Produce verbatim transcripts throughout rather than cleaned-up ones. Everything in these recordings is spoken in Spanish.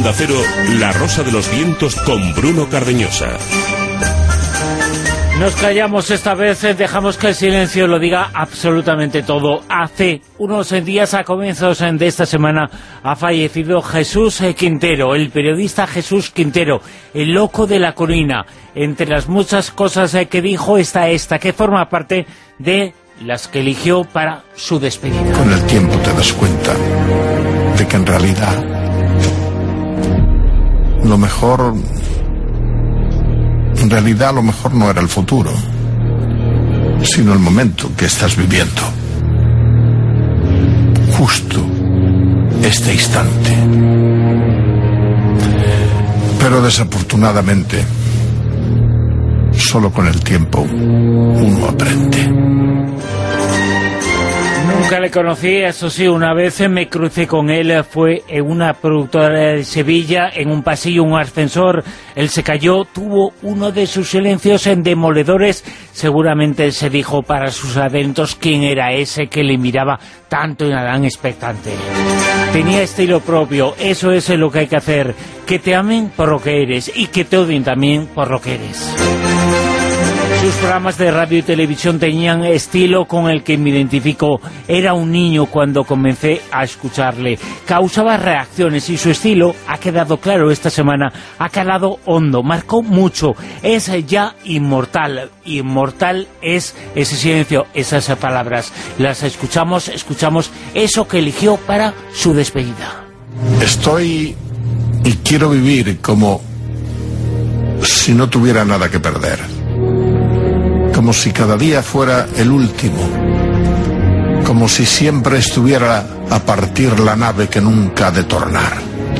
Onda Cero, La Rosa de los Vientos con Bruno Cardeñosa. Nos callamos esta vez, dejamos que el silencio lo diga absolutamente todo. Hace unos días, a comienzos de esta semana, ha fallecido Jesús Quintero, el periodista Jesús Quintero, el loco de la colina. Entre las muchas cosas que dijo está esta, que forma parte de las que eligió para su despedida. Con el tiempo te das cuenta de que en realidad lo mejor... En realidad lo mejor no era el futuro, sino el momento que estás viviendo. Justo este instante. Pero desafortunadamente, solo con el tiempo uno aprende. Nunca le conocí, eso sí, una vez me crucé con él, fue en una productora de Sevilla, en un pasillo, un ascensor, él se cayó, tuvo uno de sus silencios en demoledores, seguramente se dijo para sus adentros quién era ese que le miraba tanto y tan expectante. Tenía estilo propio, eso es lo que hay que hacer, que te amen por lo que eres y que te odien también por lo que eres. Sus programas de radio y televisión tenían estilo con el que me identifico. Era un niño cuando comencé a escucharle. Causaba reacciones y su estilo, ha quedado claro esta semana, ha calado hondo, marcó mucho. Es ya inmortal. Inmortal es ese silencio, esas palabras. Las escuchamos, escuchamos eso que eligió para su despedida. Estoy y quiero vivir como si no tuviera nada que perder. Como si cada día fuera el último, como si siempre estuviera a partir la nave que nunca ha de tornar.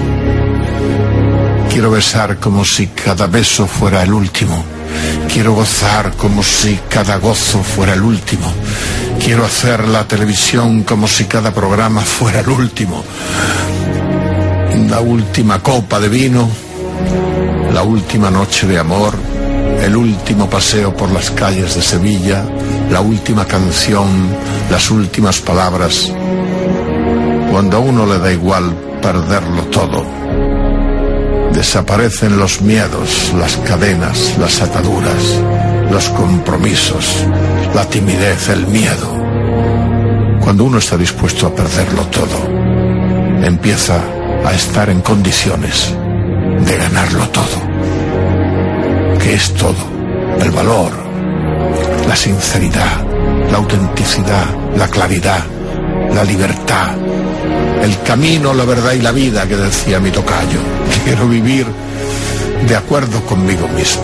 Quiero besar como si cada beso fuera el último, quiero gozar como si cada gozo fuera el último, quiero hacer la televisión como si cada programa fuera el último, la última copa de vino, la última noche de amor, el último paseo por las calles de Sevilla, la última canción, las últimas palabras. Cuando a uno le da igual perderlo todo, desaparecen los miedos, las cadenas, las ataduras, los compromisos, la timidez, el miedo. Cuando uno está dispuesto a perderlo todo, empieza a estar en condiciones de ganarlo todo. Que es todo, el valor, la sinceridad, la autenticidad, la claridad, la libertad, el camino, la verdad y la vida, que decía mi tocayo. Quiero vivir de acuerdo conmigo mismo.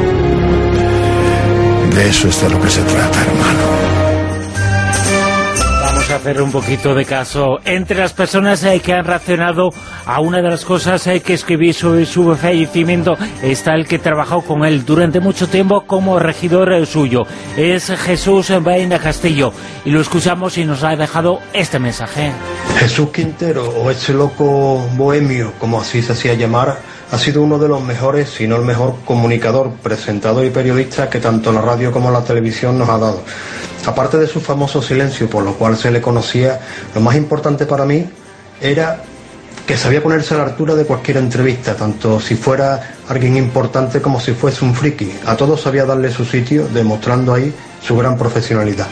De eso es de lo que se trata, hermano. Vamos a hacer un poquito de caso. Entre las personas eh, que han reaccionado a una de las cosas eh, que escribí sobre su fallecimiento está el que trabajó con él durante mucho tiempo como regidor eh, suyo. Es Jesús Baena Castillo y lo escuchamos y nos ha dejado este mensaje. Jesús Quintero, o ese loco bohemio, como así se hacía llamar, ha sido uno de los mejores, si no el mejor comunicador, presentador y periodista que tanto la radio como la televisión nos ha dado. Aparte de su famoso silencio, por lo cual se le conocía, lo más importante para mí era que sabía ponerse a la altura de cualquier entrevista, tanto si fuera alguien importante como si fuese un friki. A todos sabía darle su sitio, demostrando ahí su gran profesionalidad.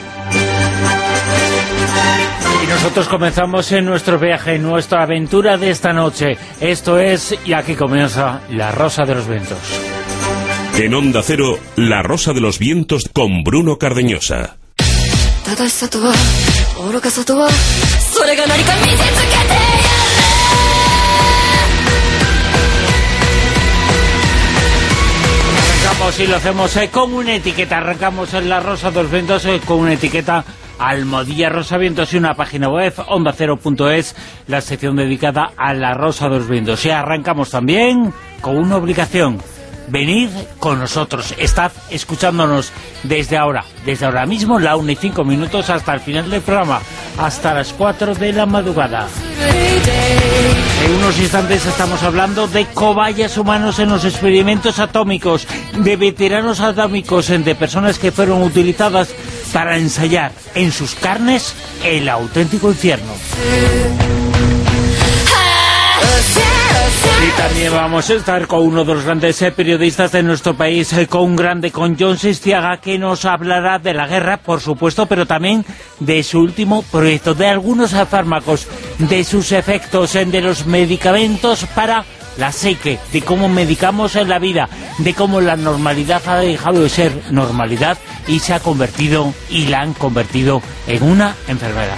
Y nosotros comenzamos en nuestro viaje, en nuestra aventura de esta noche. Esto es, y aquí comienza, La Rosa de los Vientos. En Onda Cero, La Rosa de los Vientos con Bruno Cardeñosa. Arrancamos y lo hacemos eh, con una etiqueta. Arrancamos en La Rosa de los Vientos eh, con una etiqueta Almohadilla Rosa Vientos y una página web, onda cero punto es, la sección dedicada a La Rosa de los Vientos. Y arrancamos también con una obligación. Venid con nosotros, estad escuchándonos desde ahora, desde ahora mismo, la una y cinco minutos hasta el final del programa, hasta las cuatro de la madrugada. En unos instantes estamos hablando de cobayas humanos en los experimentos atómicos, de veteranos atómicos, de personas que fueron utilizadas para ensayar en sus carnes el auténtico infierno. Y también vamos a estar con uno de los grandes eh, periodistas de nuestro país, eh, con un grande, con Jon Sistiaga, que nos hablará de la guerra, por supuesto, pero también de su último proyecto, de algunos eh, fármacos, de sus efectos, eh, de los medicamentos para la psique, de cómo medicamos en la vida, de cómo la normalidad ha dejado de ser normalidad y se ha convertido, y la han convertido en una enfermedad.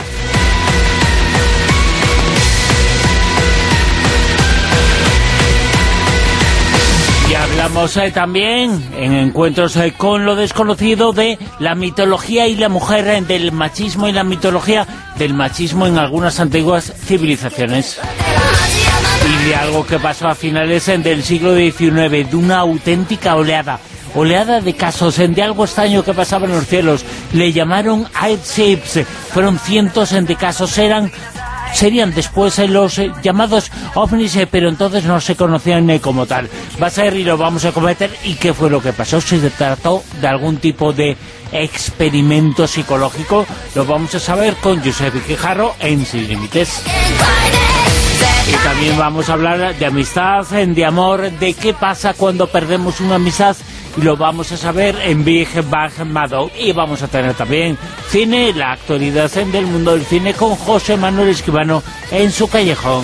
Y hablamos eh, también, en encuentros eh, con lo desconocido, de la mitología y la mujer, eh, del machismo y la mitología del machismo en algunas antiguas civilizaciones. Y de algo que pasó a finales eh, del siglo diecinueve, de una auténtica oleada. Oleada de casos, eh, de algo extraño que pasaba en los cielos. Le llamaron Airships. Fueron cientos eh, de casos, eran... serían después eh, los eh, llamados ovnis, eh, pero entonces no se conocían eh, como tal. Va a ser y lo vamos a cometer. ¿Y qué fue lo que pasó? Si se trató de algún tipo de experimento psicológico, lo vamos a saber con Josep Quijarro en Sin Límites. Y también vamos a hablar de amistad, de amor, de qué pasa cuando perdemos una amistad, y lo vamos a saber en Big Bang Mado. Y vamos a tener también cine, la actualidad del mundo del cine, con José Manuel Escribano en Su Callejón.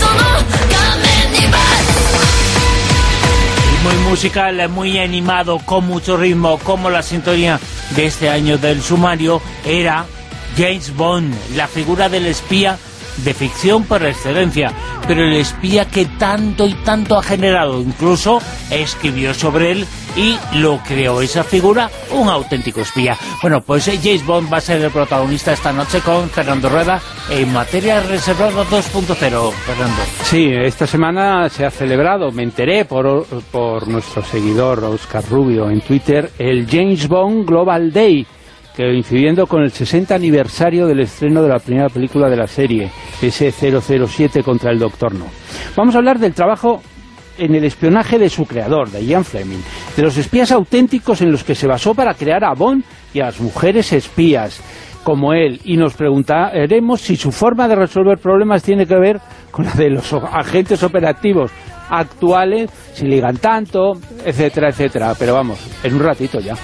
Y muy musical, muy animado, con mucho ritmo, como la sintonía de este año del sumario, era James Bond, la figura del espía de ficción por excelencia, pero el espía que tanto y tanto ha generado, incluso escribió sobre él y lo creó, esa figura, un auténtico espía. Bueno, pues James Bond va a ser el protagonista esta noche con Fernando Rueda en Materia Reservada dos punto cero. Fernando. Sí, esta semana se ha celebrado, me enteré por, por nuestro seguidor Oscar Rubio en Twitter, el James Bond Global Day, que incidiendo con el sesenta aniversario del estreno de la primera película de la serie, ese cero cero siete contra el Doctor No. Vamos a hablar del trabajo en el espionaje de su creador, de Ian Fleming, de los espías auténticos en los que se basó para crear a Bond y a las mujeres espías como él, y nos preguntaremos si su forma de resolver problemas tiene que ver con la de los agentes operativos actuales, si ligan tanto, etcétera, etcétera. Pero vamos, en un ratito ya.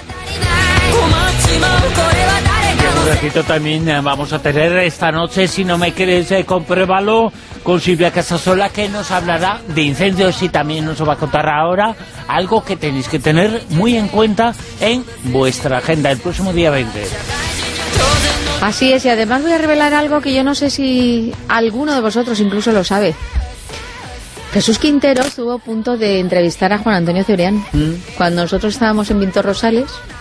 En un ratito también vamos a tener esta noche, si no me crees, eh, compruébalo, con Silvia Casasola, que nos hablará de incendios, y también nos va a contar ahora algo que tenéis que tener muy en cuenta en vuestra agenda el próximo día veinte. Así es, y además voy a revelar algo que yo no sé si alguno de vosotros incluso lo sabe. Jesús Quintero estuvo a punto de entrevistar a Juan Antonio Cebrián. Mm. Cuando nosotros estábamos en Pintor Rosales,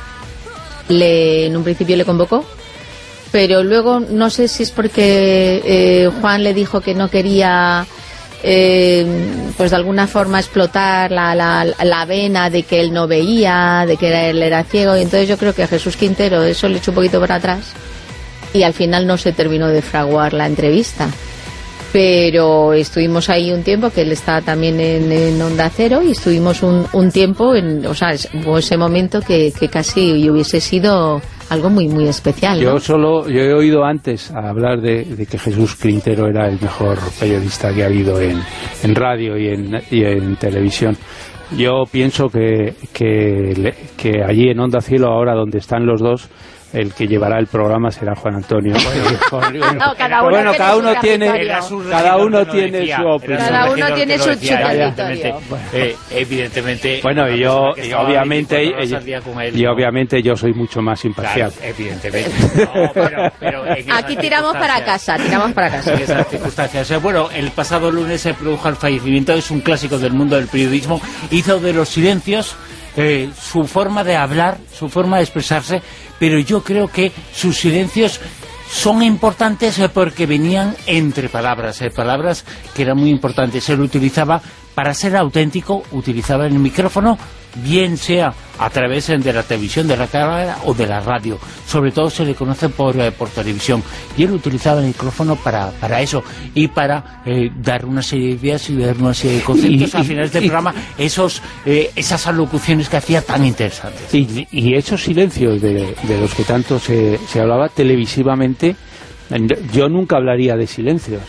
le, en un principio le convocó, pero luego no sé si es porque eh, Juan le dijo que no quería eh, pues de alguna forma explotar la, la, la vena de que él no veía, de que él era ciego, y entonces yo creo que a Jesús Quintero eso le echó un poquito para atrás y al final no se terminó de fraguar la entrevista. Pero estuvimos ahí un tiempo, que él estaba también en, en Onda Cero, y estuvimos un, un tiempo, en, o sea, hubo ese momento que, que casi hubiese sido algo muy muy especial, ¿no? Yo solo, yo he oído antes hablar de, de que Jesús Quintero era el mejor periodista que ha habido en, en radio y en, y en televisión. Yo pienso que, que, que allí en Onda Cielo, ahora donde están los dos, el que llevará el programa será Juan Antonio. Bueno, no, cada uno bueno, tiene cada uno su tiene, cada uno tiene decía, su opinión. Cada uno tiene su territorio. Eh, evidentemente. Bueno, y yo, y obviamente, y, él, y ¿no? obviamente yo soy mucho más imparcial. Claro, evidentemente. No, pero, pero aquí tiramos para casa, tiramos para casa. En esas circunstancias. Bueno, el pasado lunes se produjo el fallecimiento, es un clásico del mundo del periodismo, hizo de los silencios eh, su forma de hablar, su forma de expresarse, pero yo creo que sus silencios son importantes eh, porque venían entre palabras, eh, palabras que eran muy importantes. Él utilizaba, para ser auténtico, utilizaba el micrófono, bien sea a través de la televisión, de la cámara o de la radio. Sobre todo se le conoce por, eh, por televisión. Y él utilizaba el micrófono para, para eso, y para eh, dar una serie de ideas y dar una serie de conceptos y, al final del programa, esos, eh, esas alocuciones que hacía tan interesantes. Y, y esos silencios de, de los que tanto se, se hablaba televisivamente, yo nunca hablaría de silencios.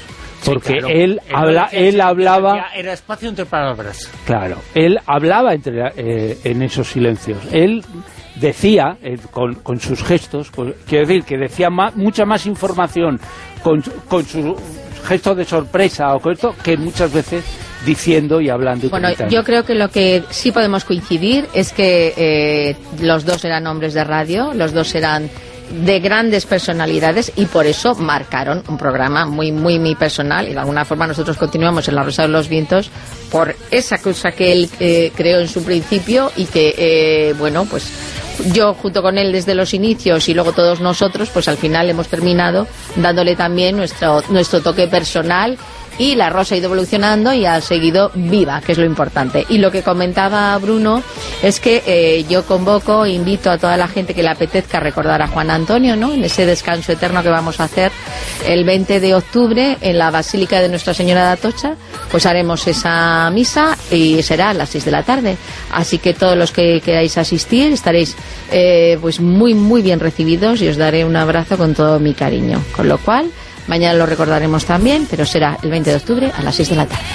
porque claro. él, él, habla, decía, él hablaba... Era espacio entre palabras. Claro, él hablaba entre, eh, en esos silencios. Él decía, eh, con, con sus gestos, pues, quiero decir, que decía ma, mucha más información con, con sus gestos de sorpresa o con esto, que muchas veces diciendo y hablando y Bueno, comentando. yo creo que lo que sí podemos coincidir es que eh, los dos eran hombres de radio, los dos eran de grandes personalidades y por eso marcaron un programa muy, muy, muy personal, y de alguna forma nosotros continuamos en La Rosa de los Vientos por esa cosa que él eh, creó en su principio y que, eh, bueno, pues yo junto con él desde los inicios y luego todos nosotros, pues al final hemos terminado dándole también nuestro, nuestro toque personal, y La Rosa ha ido evolucionando y ha seguido viva, que es lo importante. Y lo que comentaba Bruno es que eh, yo convoco e invito a toda la gente que le apetezca recordar a Juan Antonio, ¿no?, en ese descanso eterno que vamos a hacer el veinte de octubre en la Basílica de Nuestra Señora de Atocha. Pues haremos esa misa y será a las seis de la tarde. Así que todos los que queráis asistir estaréis eh, pues muy, muy bien recibidos y os daré un abrazo con todo mi cariño. Con lo cual, mañana lo recordaremos también, pero será el veinte de octubre a las seis de la tarde.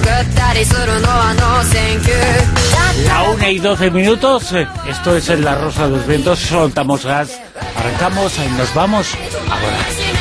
La una y doce minutos, esto es en La Rosa de los Vientos, soltamos gas, arrancamos y nos vamos ahora.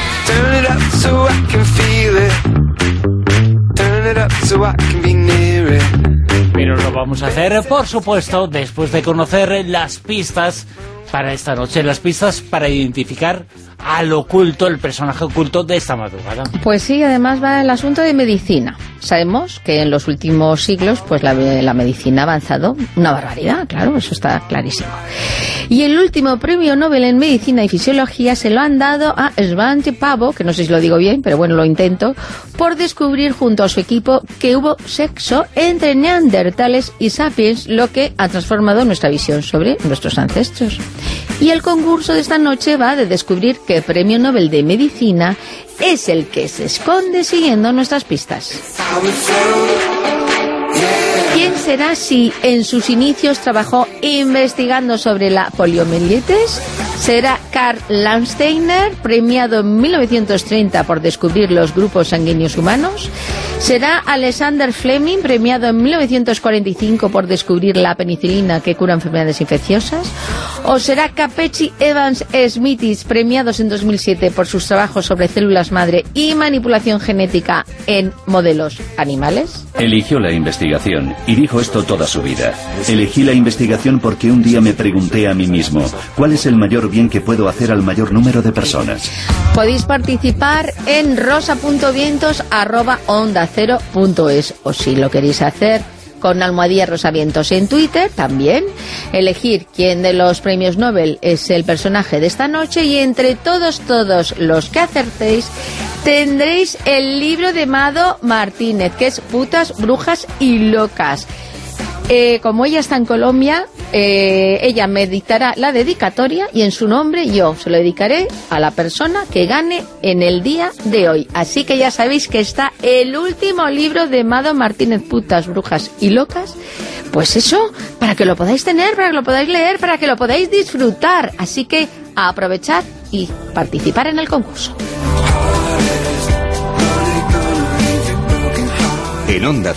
Pero lo vamos a hacer, por supuesto, después de conocer las pistas para esta noche, las pistas para identificar al oculto, el personaje oculto de esta madrugada. Pues sí, además va el asunto de medicina. Sabemos que en los últimos siglos pues la, la medicina ha avanzado una barbaridad, claro, eso está clarísimo. Y el último premio Nobel en Medicina y Fisiología se lo han dado a Svante Pääbo, que no sé si lo digo bien, pero bueno, lo intento, por descubrir junto a su equipo que hubo sexo entre neandertales y sapiens, lo que ha transformado nuestra visión sobre nuestros ancestros. Y el concurso de esta noche va de descubrir qué premio Nobel de Medicina es el que se esconde siguiendo nuestras pistas. ¿Quién será si en sus inicios trabajó investigando sobre la poliomielitis? ¿Será Karl Landsteiner, premiado en mil novecientos treinta por descubrir los grupos sanguíneos humanos? ¿Será Alexander Fleming, premiado en mil novecientos cuarenta y cinco por descubrir la penicilina que cura enfermedades infecciosas? ¿O será Capechi Evans Smithis, premiados en dos mil siete por sus trabajos sobre células madre y manipulación genética en modelos animales? Eligió la investigación y dijo esto toda su vida. Elegí la investigación porque un día me pregunté a mí mismo, ¿cuál es el mayor bien que puedo hacer al mayor número de personas? Podéis participar en rosa punto vientos arroba onda cero punto es, o si lo queréis hacer con almohadilla rosavientos en Twitter también, elegir quién de los premios Nobel es el personaje de esta noche, y entre todos, todos los que acertéis tendréis el libro de Mado Martínez, que es Putas, Brujas y Locas. Eh, como ella está en Colombia, eh, ella me dictará la dedicatoria y en su nombre yo se lo dedicaré a la persona que gane en el día de hoy. Así que ya sabéis que está el último libro de Mado Martínez, Putas, Brujas y Locas. Pues eso, para que lo podáis tener, para que lo podáis leer, para que lo podáis disfrutar. Así que a aprovechar y participar en el concurso. En Onda.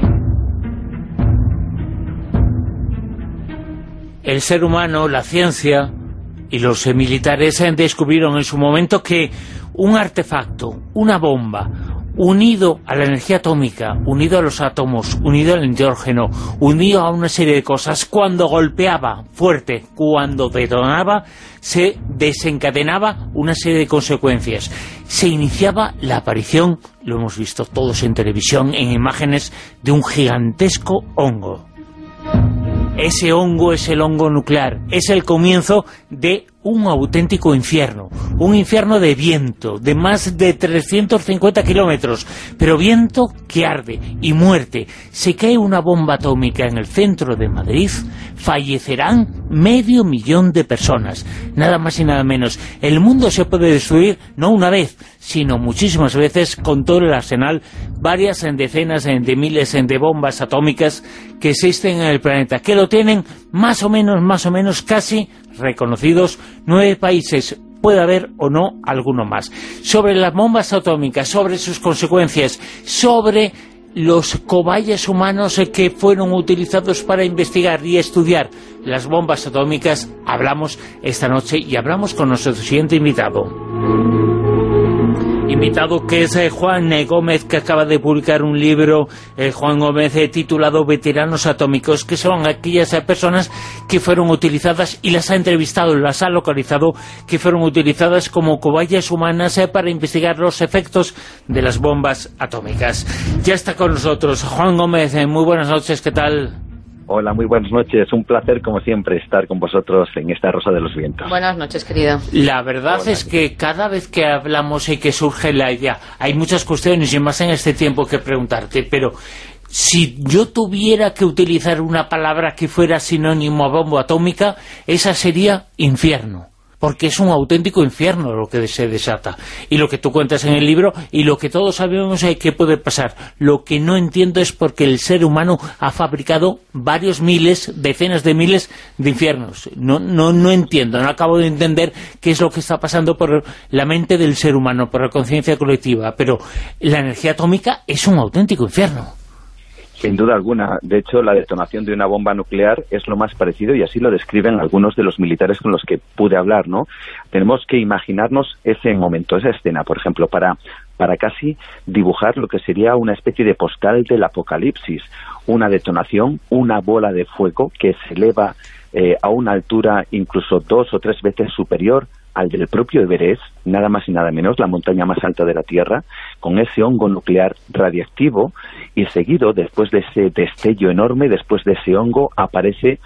El ser humano, la ciencia y los militares descubrieron en su momento que un artefacto, una bomba, unido a la energía atómica, unido a los átomos, unido al nitrógeno, unido a una serie de cosas, cuando golpeaba fuerte, cuando detonaba, se desencadenaba una serie de consecuencias. Se iniciaba la aparición, lo hemos visto todos en televisión, en imágenes, de un gigantesco hongo. Ese hongo es el hongo nuclear, es el comienzo de un auténtico infierno, un infierno de viento, de más de trescientos cincuenta kilómetros, pero viento que arde y muerte. Se cae una bomba atómica en el centro de Madrid, fallecerán medio millón de personas, nada más y nada menos. El mundo se puede destruir no una vez, sino muchísimas veces, con todo el arsenal, varias en decenas de miles de bombas atómicas que existen en el planeta, que lo tienen más o menos, más o menos casi reconocidos nueve países. puede haber o no alguno más. Sobre las bombas atómicas, sobre sus consecuencias, sobre los cobayas humanos que fueron utilizados para investigar y estudiar las bombas atómicas, hablamos esta noche y hablamos con nuestro siguiente invitado. Invitado que es eh, Juan eh, Gómez, que acaba de publicar un libro, eh, Juan Gómez, eh, titulado Veteranos Atómicos, que son aquellas eh, personas que fueron utilizadas, y las ha entrevistado, las ha localizado, que fueron utilizadas como cobayas humanas eh, para investigar los efectos de las bombas atómicas. Ya está con nosotros Juan Gómez, eh, muy buenas noches, ¿qué tal? Hola, muy buenas noches. Un placer, como siempre, estar con vosotros en esta Rosa de los Vientos. Buenas noches, querido. La verdad Hola. es que cada vez que hablamos y que surge la idea, hay muchas cuestiones, y más en este tiempo, que preguntarte, pero si yo tuviera que utilizar una palabra que fuera sinónimo a bomba atómica, esa sería infierno. Porque es un auténtico infierno lo que se desata. Y lo que tú cuentas en el libro, y lo que todos sabemos es que puede pasar. Lo que no entiendo es porque el ser humano ha fabricado varios miles, decenas de miles de infiernos. No, no, no entiendo, no acabo de entender qué es lo que está pasando por la mente del ser humano, por la conciencia colectiva. Pero la energía atómica es un auténtico infierno. Sin duda alguna. De hecho, la detonación de una bomba nuclear es lo más parecido, y así lo describen algunos de los militares con los que pude hablar, ¿no? Tenemos que imaginarnos ese momento, esa escena, por ejemplo, para, para casi dibujar lo que sería una especie de postal del apocalipsis. Una detonación, una bola de fuego que se eleva eh, a una altura incluso dos o tres veces superior al del propio Everest, nada más y nada menos, la montaña más alta de la Tierra, con ese hongo nuclear radiactivo, y seguido, después de ese destello enorme, después de ese hongo, aparece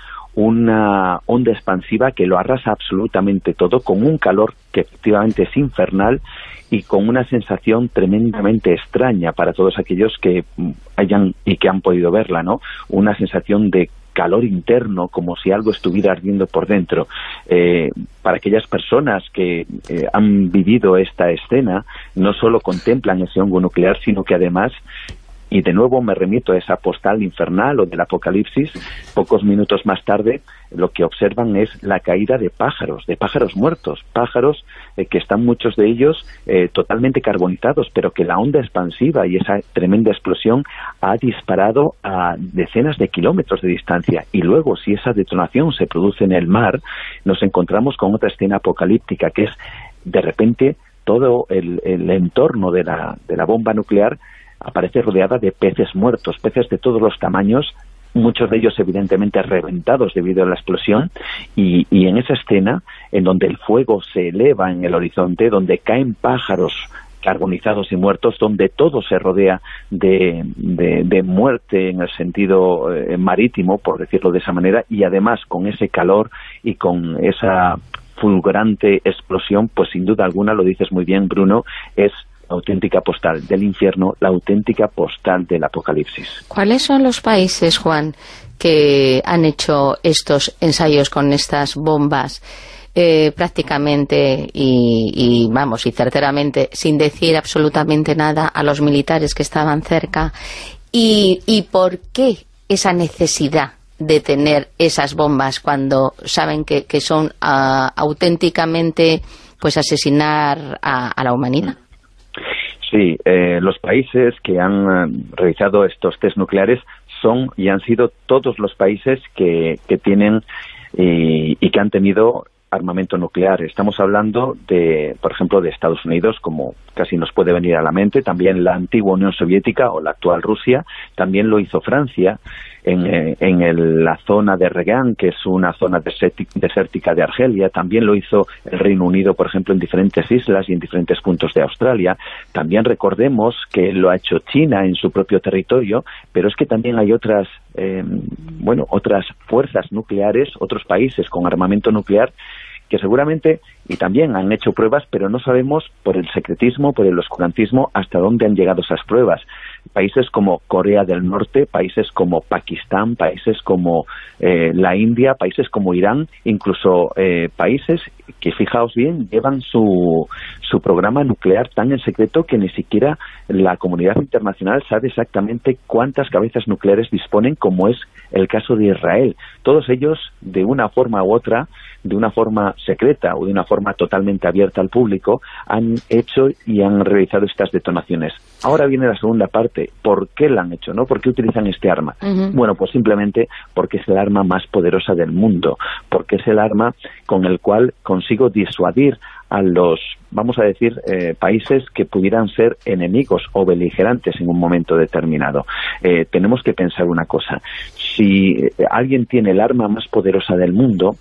una onda expansiva que lo arrasa absolutamente todo, con un calor que efectivamente es infernal, y con una sensación tremendamente extraña para todos aquellos que hayan y que han podido verla, ¿no? Una sensación de calor interno, como si algo estuviera ardiendo por dentro. Eh, para aquellas personas que eh, han vivido esta escena, no solo contemplan ese hongo nuclear, sino que además, y de nuevo me remito a esa postal infernal o del apocalipsis, pocos minutos más tarde lo que observan es la caída de pájaros, de pájaros muertos, pájaros eh, que están muchos de ellos eh, totalmente carbonizados, pero que la onda expansiva y esa tremenda explosión ha disparado a decenas de kilómetros de distancia. Y luego, si esa detonación se produce en el mar, nos encontramos con otra escena apocalíptica, que es, de repente, todo el, el entorno de la, de la bomba nuclear aparece rodeada de peces muertos, peces de todos los tamaños, muchos de ellos evidentemente reventados debido a la explosión, y, y en esa escena, en donde el fuego se eleva en el horizonte, donde caen pájaros carbonizados y muertos, donde todo se rodea de, de, de muerte en el sentido eh, marítimo, por decirlo de esa manera, y además con ese calor y con esa fulgurante explosión, pues sin duda alguna, lo dices muy bien, Bruno, es auténtica postal del infierno, la auténtica postal del apocalipsis. ¿Cuáles son los países, Juan, que han hecho estos ensayos con estas bombas eh, prácticamente y, y, vamos, y certeramente, sin decir absolutamente nada a los militares que estaban cerca? ¿Y, y por qué esa necesidad de tener esas bombas cuando saben que, que son uh, auténticamente, pues, asesinar a, a la humanidad? Sí, eh, los países que han eh, realizado estos test nucleares son y han sido todos los países que, que tienen y, y que han tenido armamento nuclear. Estamos hablando de, por ejemplo, de Estados Unidos, como casi nos puede venir a la mente, también la antigua Unión Soviética o la actual Rusia, también lo hizo Francia en, eh, en el, la zona de Regan, que es una zona desértica de Argelia, también lo hizo el Reino Unido, por ejemplo, en diferentes islas y en diferentes puntos de Australia. También recordemos que lo ha hecho China en su propio territorio, pero es que también hay otras, eh, bueno, otras fuerzas nucleares, otros países con armamento nuclear, que seguramente, y también han hecho pruebas, pero no sabemos por el secretismo, por el oscurantismo, hasta dónde han llegado esas pruebas. Países como Corea del Norte, países como Pakistán, países como eh, la India, países como Irán, incluso eh, países que, fijaos bien, llevan su, su programa nuclear tan en secreto que ni siquiera la comunidad internacional sabe exactamente cuántas cabezas nucleares disponen, como es el caso de Israel. Todos ellos, de una forma u otra, de una forma secreta o de una forma totalmente abierta al público, han hecho y han realizado estas detonaciones. Ahora viene la segunda parte. ¿Por qué la han hecho? ¿No? ¿Por qué utilizan este arma? Uh-huh. Bueno, pues simplemente porque es el arma más poderosa del mundo, porque es el arma con el cual consigo disuadir a los, vamos a decir, eh, países que pudieran ser enemigos o beligerantes en un momento determinado. Eh, tenemos que pensar una cosa. Si alguien tiene el arma más poderosa del mundo,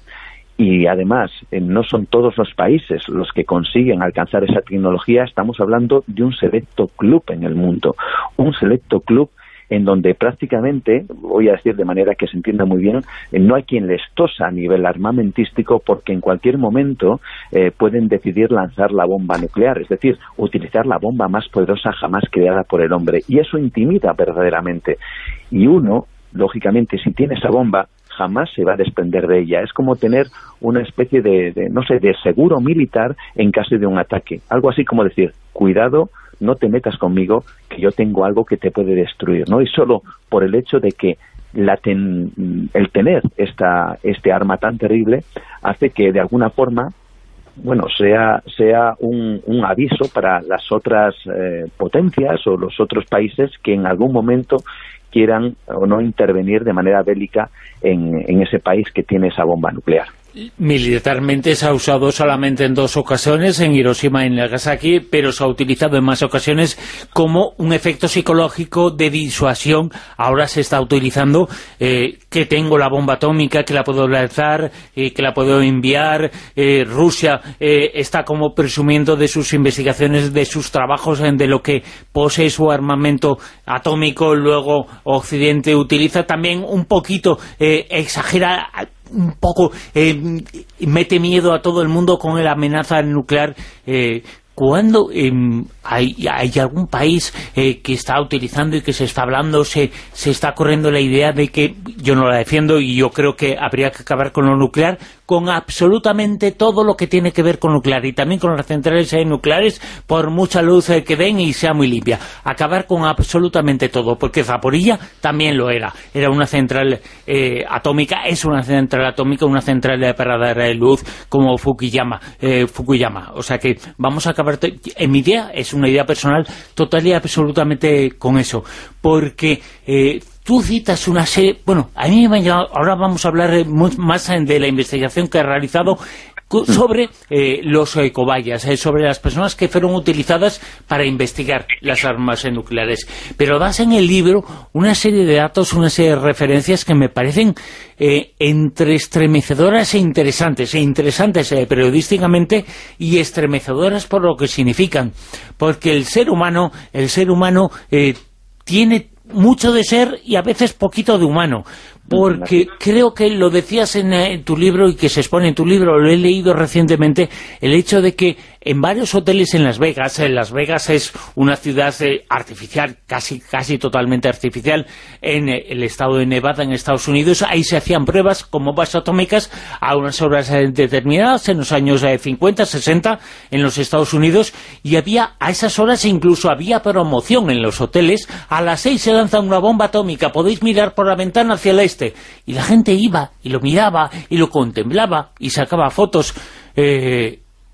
y además eh, no son todos los países los que consiguen alcanzar esa tecnología, estamos hablando de un selecto club en el mundo, un selecto club en donde prácticamente, voy a decir de manera que se entienda muy bien, eh, no hay quien les tosa a nivel armamentístico, porque en cualquier momento eh, pueden decidir lanzar la bomba nuclear, es decir, utilizar la bomba más poderosa jamás creada por el hombre, y eso intimida verdaderamente. Y uno, lógicamente, si tiene esa bomba, jamás se va a desprender de ella. Es como tener una especie de, de, no sé, de seguro militar en caso de un ataque. Algo así como decir, cuidado, no te metas conmigo, que yo tengo algo que te puede destruir, ¿no? Y solo por el hecho de que la ten, el tener esta este arma tan terrible hace que de alguna forma, bueno, sea sea un, un aviso para las otras eh, potencias o los otros países que en algún momento quieran o no intervenir de manera bélica en, en ese país que tiene esa bomba nuclear. Militarmente se ha usado solamente en dos ocasiones, en Hiroshima y en Nagasaki, pero se ha utilizado en más ocasiones como un efecto psicológico de disuasión. Ahora se está utilizando eh, que tengo la bomba atómica, que la puedo lanzar, eh, que la puedo enviar. Eh, Rusia eh, está como presumiendo de sus investigaciones, de sus trabajos, de lo que posee su armamento atómico. Luego Occidente utiliza también un poquito, eh, exagera un poco, eh, mete miedo a todo el mundo con la amenaza nuclear. eh, ¿Cuándo eh, hay, hay algún país eh, que está utilizando y que se está hablando, se, se está corriendo la idea de que, yo no la defiendo y yo creo que habría que acabar con lo nuclear, con absolutamente todo lo que tiene que ver con nuclear, y también con las centrales eh, nucleares, por mucha luz eh, que den y sea muy limpia, acabar con absolutamente todo, porque Zaporilla también lo era, era una central eh, atómica, es una central atómica, una central eh, para dar eh, luz, como Fukuyama, eh, Fukuyama, o sea que vamos a acabar, en mi idea, es una idea personal, total y absolutamente con eso, porque eh, tú citas una serie, bueno, a mí me ha llegado, ahora vamos a hablar más de la investigación que ha realizado sobre eh, los eh, cobayas, eh, sobre las personas que fueron utilizadas para investigar las armas eh, nucleares. Pero das en el libro una serie de datos, una serie de referencias que me parecen eh, entre estremecedoras e interesantes, e interesantes eh, periodísticamente y estremecedoras por lo que significan. Porque el ser humano, el ser humano eh, tiene mucho de ser y a veces poquito de humano, porque creo que lo decías en, en tu libro y que se expone en tu libro, lo he leído recientemente, el hecho de que en varios hoteles en Las Vegas, en Las Vegas es una ciudad eh, artificial, casi casi totalmente artificial, en eh, el estado de Nevada, en Estados Unidos, ahí se hacían pruebas con bombas atómicas a unas horas eh, determinadas, en los años eh, cincuenta, sesenta, en los Estados Unidos, y había a esas horas incluso había promoción en los hoteles, a las seis se lanza una bomba atómica, podéis mirar por la ventana hacia el este, y la gente iba, y lo miraba, y lo contemplaba, y sacaba fotos. eh,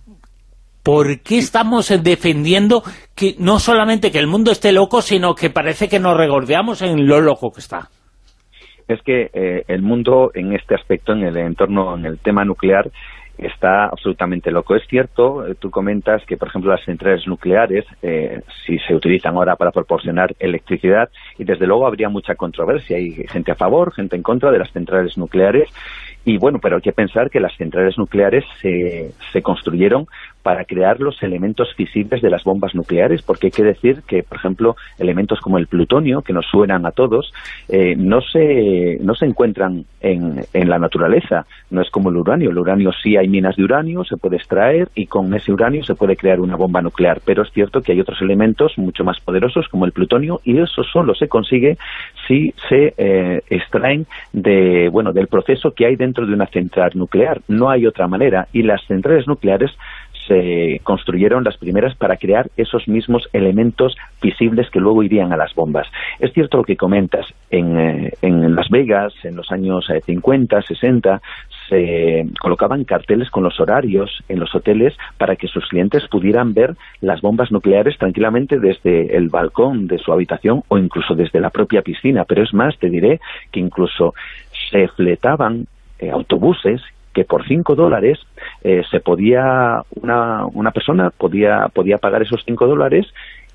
¿Por qué estamos defendiendo que no solamente que el mundo esté loco, sino que parece que nos regordeamos en lo loco que está? Es que eh, el mundo en este aspecto, en el entorno, en el tema nuclear, está absolutamente loco. Es cierto, eh, tú comentas que, por ejemplo, las centrales nucleares, eh, si se utilizan ahora para proporcionar electricidad, y desde luego habría mucha controversia, hay gente a favor, gente en contra de las centrales nucleares, y bueno, pero hay que pensar que las centrales nucleares se, se construyeron para crear los elementos fisibles de las bombas nucleares, porque hay que decir que, por ejemplo, elementos como el plutonio, que nos suenan a todos, eh, no se no se encuentran en, en la naturaleza, no es como el uranio. El uranio sí hay minas de uranio, se puede extraer, y con ese uranio se puede crear una bomba nuclear, pero es cierto que hay otros elementos mucho más poderosos, como el plutonio, y eso solo se consigue si se eh, extraen de bueno del proceso que hay dentro de una central nuclear. No hay otra manera, y las centrales nucleares se construyeron las primeras para crear esos mismos elementos visibles que luego irían a las bombas. Es cierto lo que comentas, en, eh, en Las Vegas, en los años eh, cincuenta, sesenta, se colocaban carteles con los horarios en los hoteles para que sus clientes pudieran ver las bombas nucleares tranquilamente desde el balcón de su habitación o incluso desde la propia piscina. Pero es más, te diré que incluso se fletaban eh, autobuses que por cinco dólares eh, se podía una, una persona podía podía pagar esos cinco dólares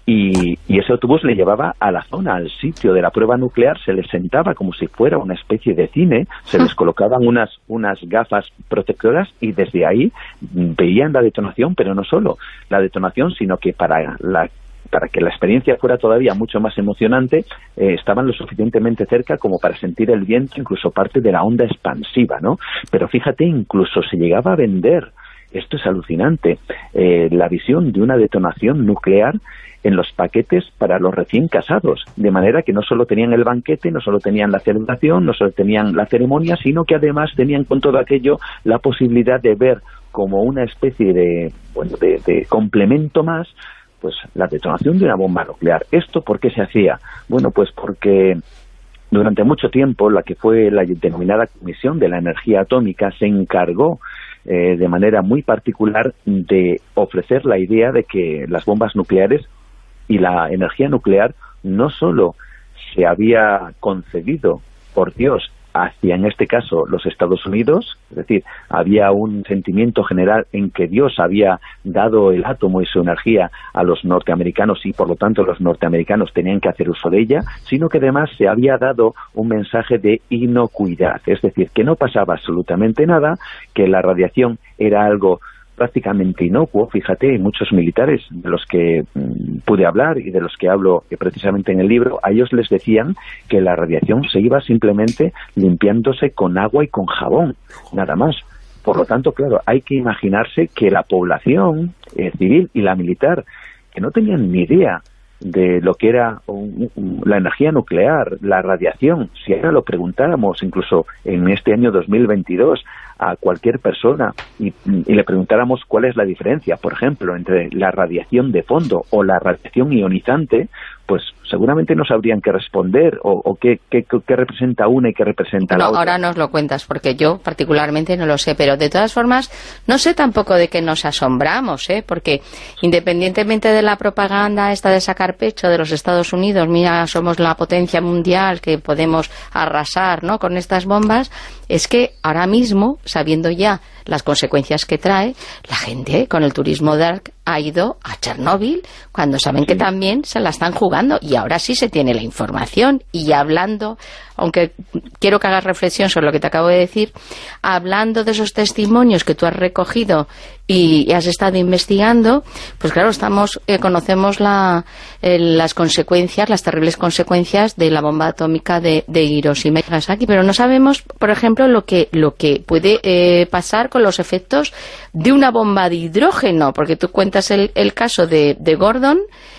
y, y ese autobús le llevaba a la zona, al sitio de la prueba nuclear, se les sentaba como si fuera una especie de cine, se les colocaban unas, unas gafas protectoras y desde ahí veían la detonación, pero no solo la detonación, sino que para la para que la experiencia fuera todavía mucho más emocionante, eh, estaban lo suficientemente cerca como para sentir el viento, incluso parte de la onda expansiva, ¿no? Pero fíjate, incluso se llegaba a vender, esto es alucinante, eh, la visión de una detonación nuclear en los paquetes para los recién casados, de manera que no solo tenían el banquete, no solo tenían la celebración, no solo tenían la ceremonia, sino que además tenían con todo aquello la posibilidad de ver como una especie de, bueno, de, de complemento más, pues la detonación de una bomba nuclear. ¿Esto por qué se hacía? Bueno, pues porque durante mucho tiempo la que fue la denominada Comisión de la Energía Atómica se encargó eh, de manera muy particular de ofrecer la idea de que las bombas nucleares y la energía nuclear no solo se había concebido por Dios hacia, en este caso, los Estados Unidos, es decir, había un sentimiento general en que Dios había dado el átomo y su energía a los norteamericanos y, por lo tanto, los norteamericanos tenían que hacer uso de ella, sino que además se había dado un mensaje de inocuidad, es decir, que no pasaba absolutamente nada, que la radiación era algo prácticamente inocuo. Fíjate, muchos militares de los que mmm, pude hablar y de los que hablo eh, precisamente en el libro, a ellos les decían que la radiación se iba simplemente limpiándose con agua y con jabón, nada más. Por lo tanto, claro, hay que imaginarse que la población eh, civil y la militar, que no tenían ni idea de lo que era un, un, la energía nuclear, la radiación, si ahora lo preguntáramos incluso en este año dos mil veintidós a cualquier persona y, y le preguntáramos cuál es la diferencia, por ejemplo, entre la radiación de fondo o la radiación ionizante, pues seguramente no sabrían qué responder o, o qué, qué, qué representa una y qué representa no, la otra. Ahora nos lo cuentas, porque yo particularmente no lo sé, pero de todas formas no sé tampoco de qué nos asombramos, ¿eh? Porque independientemente de la propaganda esta de sacar pecho de los Estados Unidos, mira, somos la potencia mundial que podemos arrasar, ¿no?, con estas bombas, es que ahora mismo, sabiendo ya las consecuencias que trae, la gente con el turismo dark ha ido a Chernóbil cuando saben que también se la están jugando, y ahora sí se tiene la información. Y hablando, aunque quiero que hagas reflexión sobre lo que te acabo de decir, hablando de esos testimonios que tú has recogido y, y has estado investigando, pues claro, estamos eh, conocemos la, eh, las consecuencias, las terribles consecuencias de la bomba atómica de, de Hiroshima y Nagasaki, pero no sabemos, por ejemplo, lo que, lo que puede eh, pasar con los efectos de una bomba de hidrógeno, porque tú cuentas el, el caso de, de Gordon,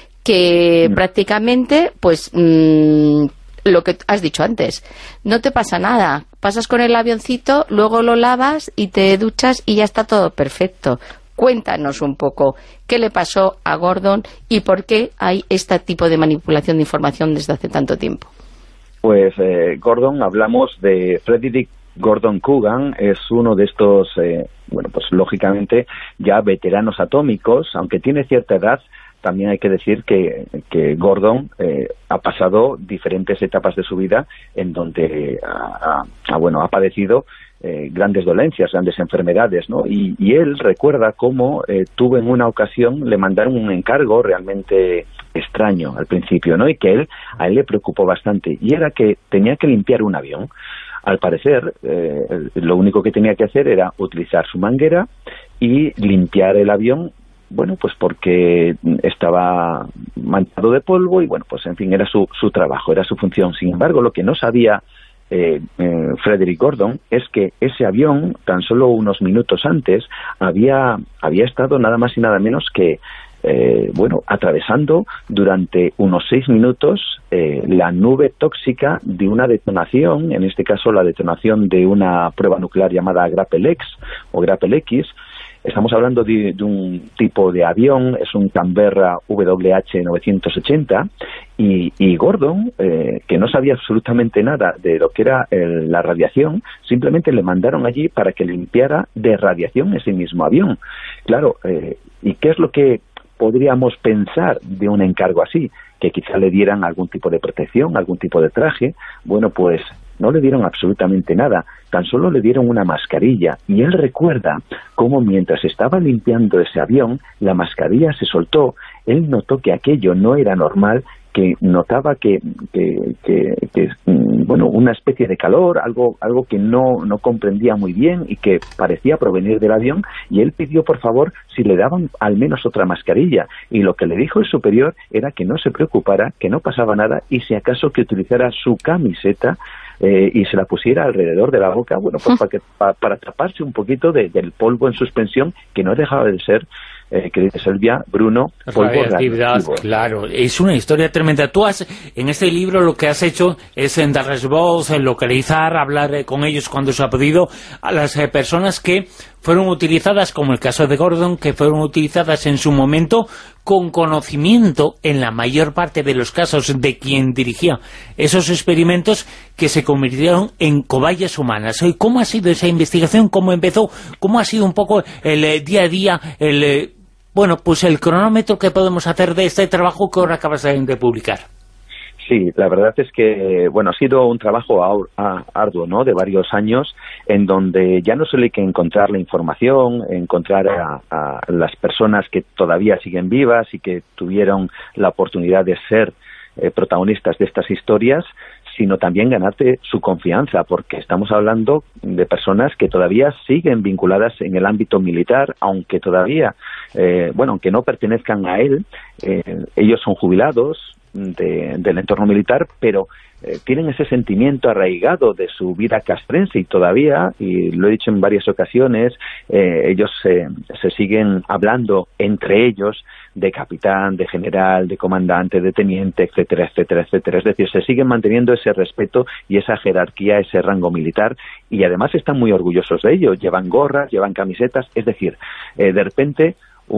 que mm. prácticamente, pues, mmm, lo que has dicho antes, no te pasa nada, pasas con el avioncito, luego lo lavas y te duchas y ya está todo perfecto. Cuéntanos un poco qué le pasó a Gordon y por qué hay este tipo de manipulación de información desde hace tanto tiempo. Pues eh, Gordon, hablamos de Frederick Gordon Coogan, es uno de estos, eh, bueno, pues lógicamente ya veteranos atómicos, aunque tiene cierta edad. También hay que decir que, que Gordon eh, ha pasado diferentes etapas de su vida en donde ha, ha, bueno, ha padecido eh, grandes dolencias, grandes enfermedades, ¿no? Y, y él recuerda cómo eh, tuvo en una ocasión, le mandaron un encargo realmente extraño al principio, ¿no? Y que él, a él le preocupó bastante, y era que tenía que limpiar un avión. Al parecer, eh, lo único que tenía que hacer era utilizar su manguera y limpiar el avión. Bueno, pues porque estaba manchado de polvo y, bueno, pues en fin, era su, su trabajo, era su función. Sin embargo, lo que no sabía eh, eh, Frederick Gordon es que ese avión, tan solo unos minutos antes, había, había estado nada más y nada menos que, eh, bueno, atravesando durante unos seis minutos eh, la nube tóxica de una detonación, en este caso la detonación de una prueba nuclear llamada Grappel X o Grappel X, Estamos hablando de, de un tipo de avión, es un Canberra W H novecientos ochenta, y, y Gordon, eh, que no sabía absolutamente nada de lo que era el, la radiación, simplemente le mandaron allí para que limpiara de radiación ese mismo avión. Claro, eh, ¿y qué es lo que podríamos pensar de un encargo así? Que quizá le dieran algún tipo de protección, algún tipo de traje. Bueno, pues no le dieron absolutamente nada, tan solo le dieron una mascarilla, y él recuerda cómo mientras estaba limpiando ese avión, la mascarilla se soltó, él notó que aquello no era normal, que notaba que, que, que, que bueno, una especie de calor, algo algo que no, no comprendía muy bien y que parecía provenir del avión, y él pidió por favor si le daban al menos otra mascarilla, y lo que le dijo el superior era que no se preocupara, que no pasaba nada, y si acaso que utilizara su camiseta eh, y se la pusiera alrededor de la boca, bueno, pues para, que, para, para taparse un poquito de, del polvo en suspensión, que no dejaba de ser, Eh, querida Silvia, Bruno, polvo radioactivo. Claro, es una historia tremenda. Tú has, en este libro lo que has hecho es en darles voz, en localizar, hablar eh, con ellos cuando se ha podido, a las eh, personas que fueron utilizadas, como el caso de Gordon, que fueron utilizadas en su momento con conocimiento, en la mayor parte de los casos, de quien dirigía esos experimentos, que se convirtieron en cobayas humanas. ¿Cómo ha sido esa investigación? ¿Cómo empezó? ¿Cómo ha sido un poco el eh, día a día, el... Eh, bueno, pues el cronómetro que podemos hacer de este trabajo que ahora acabas de publicar? Sí, la verdad es que, bueno, ha sido un trabajo arduo, ¿no?, de varios años, en donde ya no solo hay que encontrar la información, encontrar a, a las personas que todavía siguen vivas y que tuvieron la oportunidad de ser eh, protagonistas de estas historias, sino también ganarte su confianza, porque estamos hablando de personas que todavía siguen vinculadas en el ámbito militar, aunque todavía, eh, bueno, aunque no pertenezcan a él, eh, ellos son jubilados de, del entorno militar, pero eh, tienen ese sentimiento arraigado de su vida castrense, y todavía, y lo he dicho en varias ocasiones, eh, ellos eh, se siguen hablando entre ellos de capitán, de general, de comandante, de teniente, etcétera, etcétera, etcétera. Es decir, se siguen manteniendo ese respeto y esa jerarquía, ese rango militar, y además están muy orgullosos de ello. Llevan gorras, llevan camisetas, es decir, eh, de repente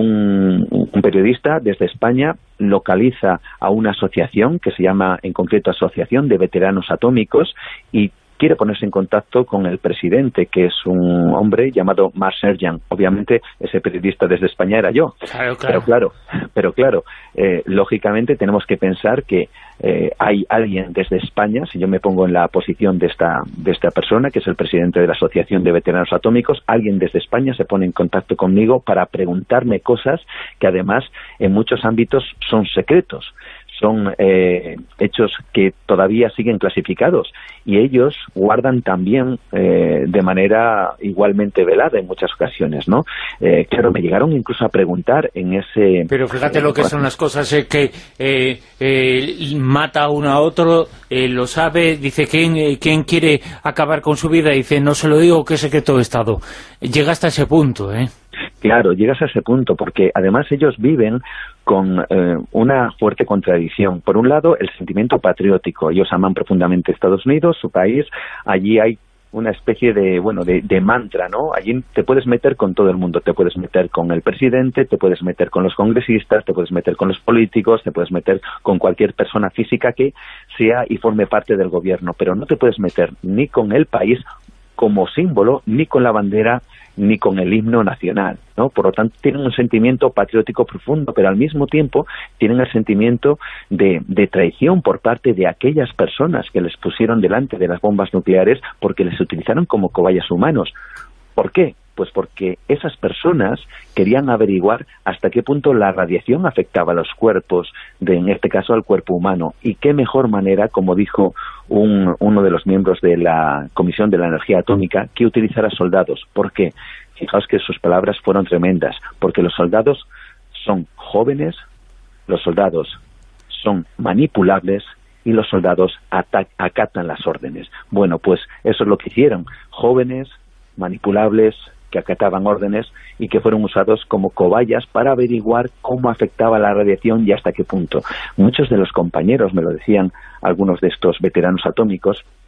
un, un periodista desde España localiza a una asociación que se llama, en concreto, Asociación de Veteranos Atómicos, y quiere ponerse en contacto con el presidente, que es un hombre llamado Mark Sergeant. Obviamente ese periodista desde España era yo. Claro, claro. Pero claro, pero claro eh, lógicamente tenemos que pensar que eh, hay alguien desde España, si yo me pongo en la posición de esta, de esta persona, que es el presidente de la Asociación de Veteranos Atómicos, alguien desde España se pone en contacto conmigo para preguntarme cosas que además en muchos ámbitos son secretos. Son eh, hechos que todavía siguen clasificados, y ellos guardan también eh, de manera igualmente velada en muchas ocasiones, ¿no? Eh, claro, me llegaron incluso a preguntar en ese... Pero fíjate eh, lo que son las cosas, eh, que eh, eh, mata uno a otro, eh, lo sabe, dice, ¿quién, eh, ¿quién quiere acabar con su vida? Dice, no se lo digo, que es secreto de Estado. Llega hasta ese punto, ¿eh? Claro, llegas a ese punto, porque además ellos viven con eh, una fuerte contradicción. Por un lado, el sentimiento patriótico. Ellos aman profundamente Estados Unidos, su país. Allí hay una especie de, bueno, de, de mantra, ¿no? Allí te puedes meter con todo el mundo. Te puedes meter con el presidente, te puedes meter con los congresistas, te puedes meter con los políticos, te puedes meter con cualquier persona física que sea y forme parte del gobierno. Pero no te puedes meter ni con el país como símbolo, ni con la bandera, ni con el himno nacional, ¿no? Por lo tanto, tienen un sentimiento patriótico profundo, pero al mismo tiempo tienen el sentimiento de, de traición por parte de aquellas personas que les pusieron delante de las bombas nucleares, porque les utilizaron como cobayas humanos. ¿Por qué? Pues porque esas personas querían averiguar hasta qué punto la radiación afectaba a los cuerpos, de, en este caso al cuerpo humano, y qué mejor manera, como dijo un, uno de los miembros de la Comisión de la Energía Atómica, que utilizar a soldados. ¿Por qué? Fijaos que sus palabras fueron tremendas, porque los soldados son jóvenes, los soldados son manipulables, y los soldados acatan las órdenes. Bueno, pues eso es lo que hicieron, jóvenes, manipulables, que acataban órdenes y que fueron usados como cobayas para averiguar cómo afectaba la radiación y hasta qué punto. Muchos de los compañeros, me lo decían algunos de estos veteranos atómicos,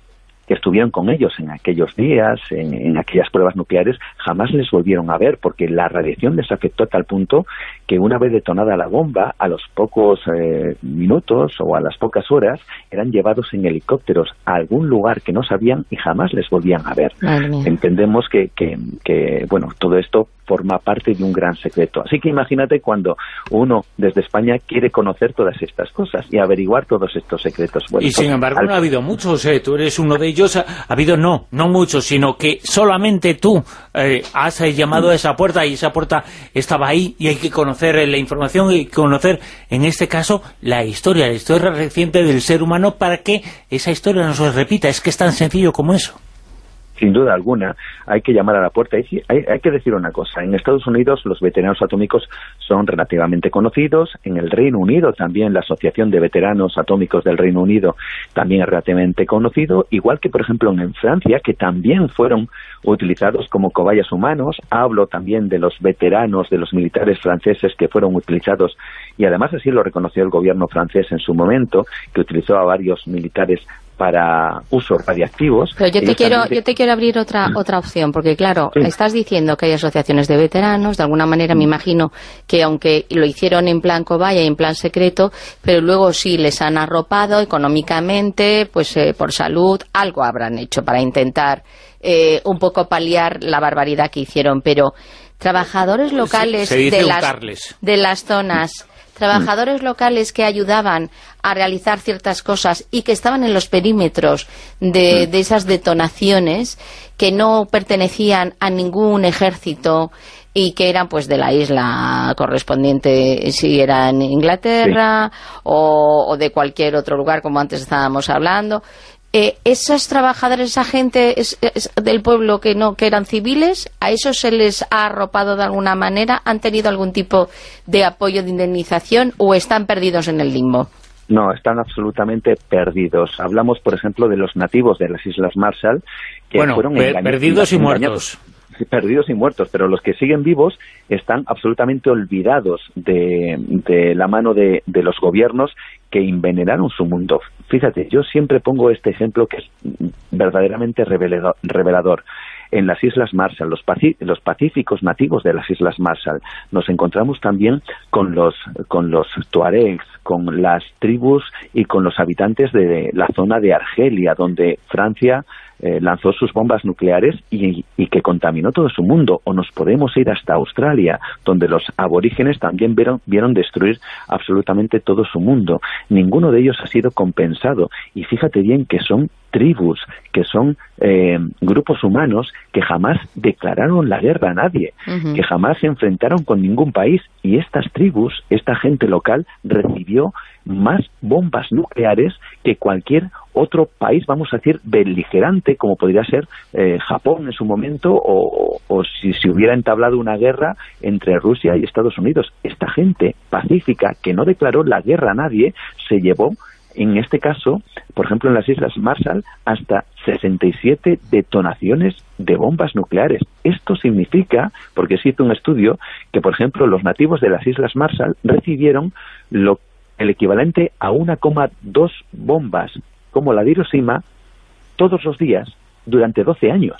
que estuvieron con ellos en aquellos días, en, en aquellas pruebas nucleares, jamás les volvieron a ver, porque la radiación les afectó a tal punto que una vez detonada la bomba, a los pocos eh, minutos o a las pocas horas, eran llevados en helicópteros a algún lugar que no sabían y jamás les volvían a ver. Entendemos que, que, que, bueno, todo esto forma parte de un gran secreto. Así que imagínate cuando uno desde España quiere conocer todas estas cosas y averiguar todos estos secretos. Bueno, y sin pues, embargo al... no ha habido muchos, eh, tú eres uno de ellos, ha habido no, no muchos, sino que solamente tú eh, has eh, llamado a esa puerta y esa puerta estaba ahí y hay que conocer eh, la información y conocer, en este caso, la historia, la historia reciente del ser humano para que esa historia no se repita. Es que es tan sencillo como eso. Sin duda alguna, hay que llamar a la puerta. Hay, hay, hay que decir una cosa, en Estados Unidos los veteranos atómicos son relativamente conocidos, en el Reino Unido también la Asociación de Veteranos Atómicos del Reino Unido también es relativamente conocido, igual que por ejemplo en Francia, que también fueron utilizados como cobayas humanos. Hablo también de los veteranos, de los militares franceses que fueron utilizados, y además así lo reconoció el gobierno francés en su momento, que utilizó a varios militares para usos radiactivos. Pero yo te quiero también... yo te quiero abrir otra otra opción, porque claro, sí. Estás diciendo que hay asociaciones de veteranos, de alguna manera me imagino que aunque lo hicieron en plan cobaya y en plan secreto, pero luego sí les han arropado económicamente, pues eh, por salud, algo habrán hecho para intentar eh, un poco paliar la barbaridad que hicieron, pero trabajadores locales se, se de las, de las zonas... Trabajadores locales que ayudaban a realizar ciertas cosas y que estaban en los perímetros de, de esas detonaciones, que no pertenecían a ningún ejército y que eran pues de la isla correspondiente, si era en Inglaterra, sí. o, o de cualquier otro lugar, como antes estábamos hablando. Eh, esos trabajadores, esa gente es, es del pueblo que no que eran civiles, ¿a esos se les ha arropado de alguna manera? ¿Han tenido algún tipo de apoyo, de indemnización, o están perdidos en el limbo? No, están absolutamente perdidos. Hablamos, por ejemplo, de los nativos de las Islas Marshall, que bueno, fueron per perdidos y muertos. Perdidos y muertos, pero los que siguen vivos están absolutamente olvidados de, de la mano de, de los gobiernos que envenenaron su mundo. Fíjate, yo siempre pongo este ejemplo que es verdaderamente revelador. En las Islas Marshall, los, los pacíficos nativos de las Islas Marshall, nos encontramos también con los, con los tuaregs, con las tribus y con los habitantes de la zona de Argelia, donde Francia eh, lanzó sus bombas nucleares y, y que contaminó todo su mundo. O nos podemos ir hasta Australia, donde los aborígenes también vieron, vieron destruir absolutamente todo su mundo. Ninguno de ellos ha sido compensado. Y fíjate bien que son tribus, que son eh, grupos humanos que jamás declararon la guerra a nadie, uh-huh. que jamás se enfrentaron con ningún país, y estas tribus, esta gente local, recibió más bombas nucleares que cualquier otro país, vamos a decir, beligerante, como podría ser eh, Japón en su momento, o, o si se hubiera entablado una guerra entre Rusia y Estados Unidos. Esta gente pacífica, que no declaró la guerra a nadie, se llevó, en este caso, por ejemplo, en las Islas Marshall, hasta sesenta y siete detonaciones de bombas nucleares. Esto significa, porque se hizo un estudio, que, por ejemplo, los nativos de las Islas Marshall recibieron lo, el equivalente a una coma dos bombas, como la de Hiroshima, todos los días, durante doce años.